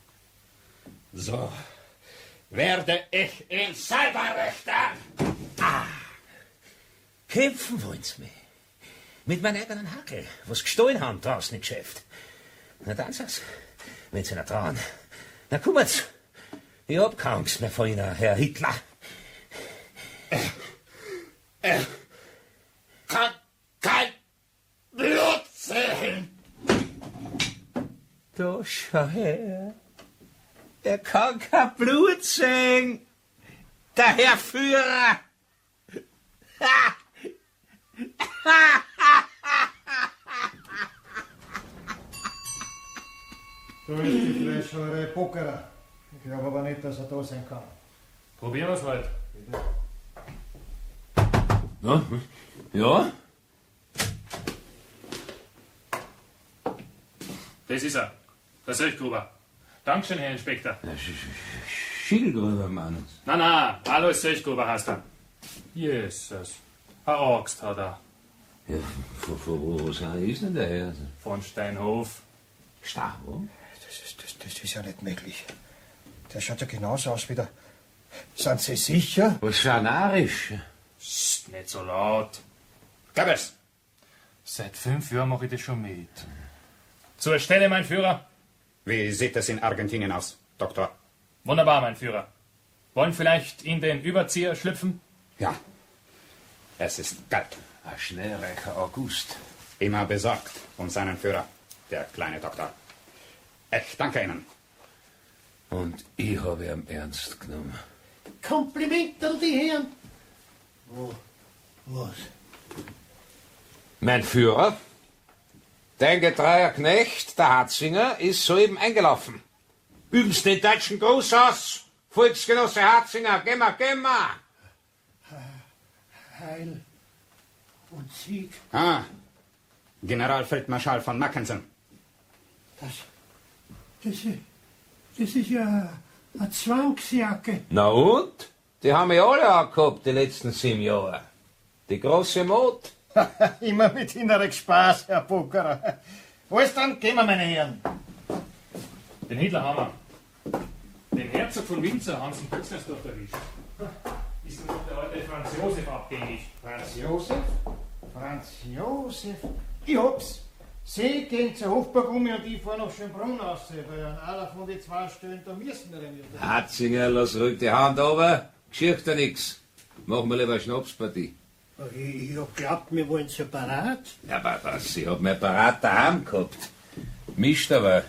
so werde ich ihn selber richten. Ah. Kämpfen wollen sie mich. Mit meinem eigenen Hackel, was gestohlen haben draußen im Geschäft. Na dann sind's, wenn sie nicht trauen. Na kommen's. Ich hab keine Angst mehr vor Ihnen, Herr Hitler. Er kann kein Blut sehen. Da schau her. Er kann kein Blut sehen. Der Herr Führer. Ha! Ha! Da ist die Fleischheuerei Bockerer. Ich glaube aber nicht, dass er da sein kann. Probieren wir's halt. Ja? Ja? Das ist er. Der Söchgruber. Dankeschön, Herr Inspektor. Schiedelgruber, Mann. Na, na, Alois Söchgruber heißt er. Jesus. Eine Axt hat er. Ja, von, von wo ist denn der her? Von Steinhof. Steinhof? Das ist, das, das ist ja nicht möglich. Der schaut ja genauso aus wie der. Sind Sie sicher? Was schanarisch? Psst, nicht so laut. Goebbels. Seit fünf Jahren mache ich das schon mit. Zur Stelle, mein Führer. Wie sieht es in Argentinien aus, Doktor? Wunderbar, mein Führer. Wollen vielleicht in den Überzieher schlüpfen? Ja. Es ist kalt. Ein schnellreicher August. Immer besorgt um seinen Führer, der kleine Doktor. Ich danke Ihnen. Und ich habe ihn ernst genommen. Kompliment an die Herren. Oh, was? Mein Führer, dein getreuer Knecht, der Hatzinger, ist soeben eingelaufen. Üben's den deutschen Gruß aus, Volksgenosse Hatzinger, geh mal, geh mal. Heil und Sieg. Ah, Generalfeldmarschall von Mackensen. Das, das, ist, das ist ja eine Zwangsjacke. Na und? Die haben wir alle angehabt, die letzten sieben Jahre. Die große Mode. Immer mit innerem Spaß, Herr Bockerer. Alles dann, gehen wir, meine Herren. Den Hitler haben wir. Den Herzog von Windsor haben sie in Bötzlersdorf erwischt. Ist noch der alte Franz Josef abgängig. Franz Josef? Franz Josef? Ich hab's. Sie gehen zur Hofburg um und ich fahr nach Schönbrunn raus, weil an einer von den zwei Stellen, da müssen wir nicht. Hatzinger, lass ruhig die Hand runter. Geschieht da nix. Machen wir lieber eine Schnapspartie. Ich, ich hab glaubt, wir wollen separat. Ja, aber was? Ich hab mir parat daheim gehabt. Mischt aber.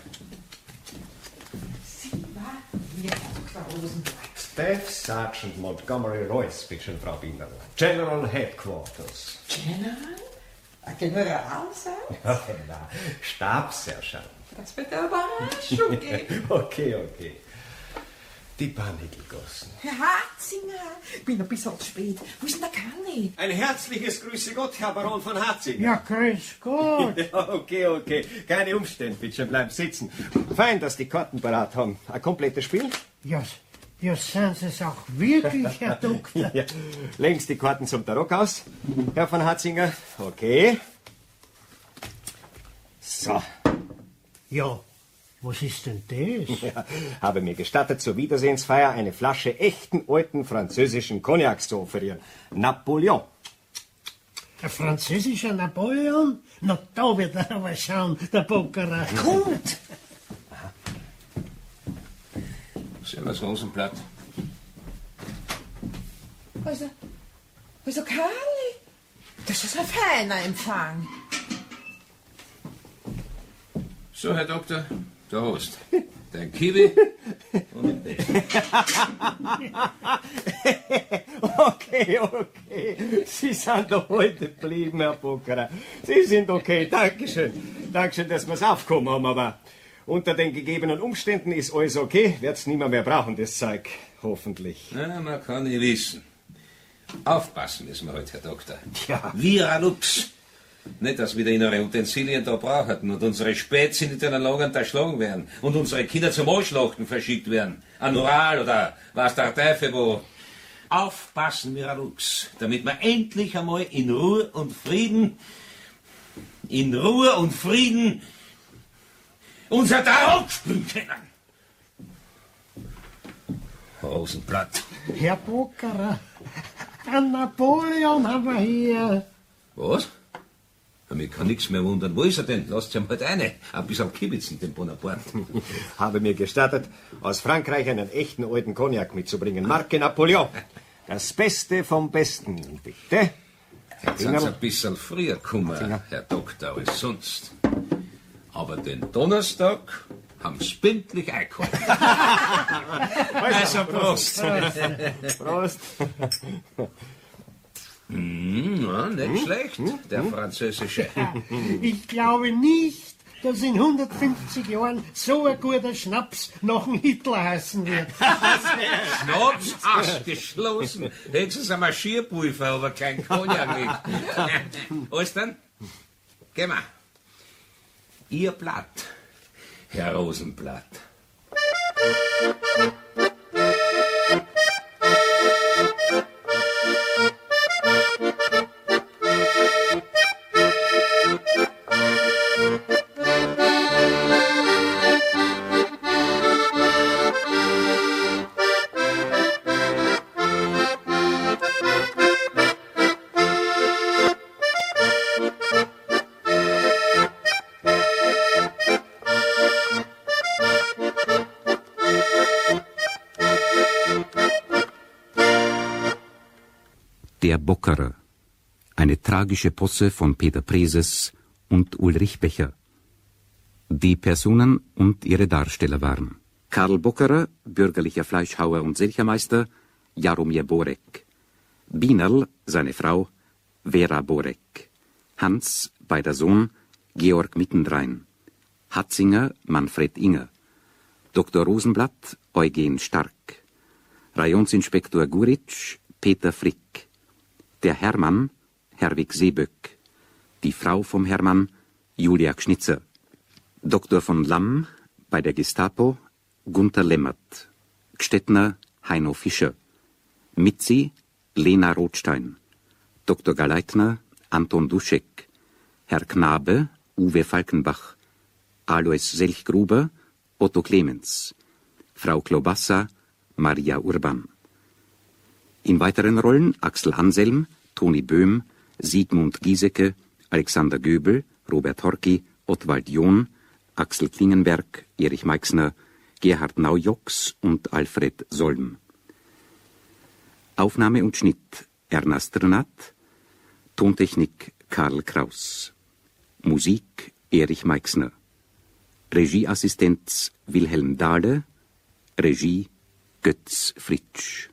Staff Sergeant Montgomery Royce, bitte schön, Frau Binder. General Headquarters. General? Ein General sein? Ja, genau. Stabssergeant. Das wird eine Überraschung geben. Okay, okay. Die Panikelgossen. Herr Hatzinger, ich bin ein bisschen zu spät. Wo ist denn der Karli? Ein herzliches Grüße Gott, Herr Baron von Hatzinger. Ja, grüß Gott. Ja, okay, okay. Keine Umstände, bitte schön, bleiben sitzen. Fein, dass die Karten parat haben. Ein komplettes Spiel? Ja, ja, sind Sie es auch wirklich, Herr Doktor? Ja. Legen Sie die Karten zum Tarok aus, Herr von Hatzinger. Okay. So. Ja, was ist denn das? Ja, habe mir gestattet, zur Wiedersehensfeier eine Flasche echten alten französischen Cognacs zu offerieren. Napoleon. Ein französischer Napoleon? Na, da wird er aber schauen, der Bockerer. Kommt! Servus, Rosenblatt. Also, also Karli, das ist ein feiner Empfang. So, Herr Doktor, da hast dein Kiwi und den. Okay, okay. Sie sind doch heute geblieben, Herr Bockerer. Sie sind okay. Dankeschön. Dankeschön, dass wir es aufgekommen haben, aber unter den gegebenen Umständen ist alles okay. Wird's niemand mehr brauchen, das Zeug. Hoffentlich. Na, man kann nicht wissen. Aufpassen müssen wir heute, Herr Doktor. Ja. Vira lux. Nicht, dass wir innere Utensilien da brauchen und unsere Spätzchen in den Lagern erschlagen werden und unsere Kinder zum Anschlachten verschickt werden. An Ural oder was der Teufel wo. Aufpassen, Vira lux, damit wir endlich einmal in Ruhe und Frieden, in Ruhe und Frieden unser Tarok spielen können. Rosenblatt. Herr Bockerer, Ein Napoleon haben wir hier. Was? Mich kann nichts mehr wundern. Wo ist er denn? Lasst ihn halt eine. Ein bisschen kibitzen, den Bonaparte. Habe mir gestattet, aus Frankreich einen echten alten Cognac mitzubringen. Marke Napoleon. Das Beste vom Besten, bitte. Jetzt sind Sie ein bisschen früher gekommen, Herr Doktor, als sonst. Aber den Donnerstag haben Sie pünktlich eingehalten. Also Prost. Prost. Hm, ja, nicht schlecht, der französische. Ich glaube nicht, dass in hundertfünfzig Jahren so ein guter Schnaps noch ein Hitler heißen wird. Schnaps ausgeschlossen. Hätten Sie ein Marschierpulver, aber kein Cognac mit. Alles dann? Geh mal. Ihr Blatt, Herr Rosenblatt. Der Bockerer. Eine tragische Posse von Peter Preses und Ulrich Becher. Die Personen und ihre Darsteller waren Karl Bockerer, bürgerlicher Fleischhauer und Selchermeister, Jaromir Borek. Bienerl, seine Frau, Vera Borek. Hans, beider Sohn, Georg Mittendrein. Hatzinger, Manfred Inger. Doktor Rosenblatt, Eugen Stark. Rayonsinspektor Guritsch, Peter Frick. Der Hermann, Herwig Seeböck. Die Frau vom Hermann, Julia Gschnitzer. Doktor von Lamm, bei der Gestapo, Gunther Lemmert. Gstettner, Heino Fischer. Mitzi, Lena Rothstein. Doktor Galeitner, Anton Duschek. Herr Knabe, Uwe Falkenbach. Alois Selchgruber, Otto Clemens. Frau Klobassa, Maria Urban. In weiteren Rollen Axel Anselm, Toni Böhm, Sigmund Giesecke, Alexander Göbel, Robert Horky, Ottwald John, Axel Klingenberg, Erich Meixner, Gerhard Naujoks und Alfred Solm. Aufnahme und Schnitt Erna Strnat, Tontechnik Karl Kraus. Musik Erich Meixner. Regieassistenz Wilhelm Dahle, Regie Götz Fritsch.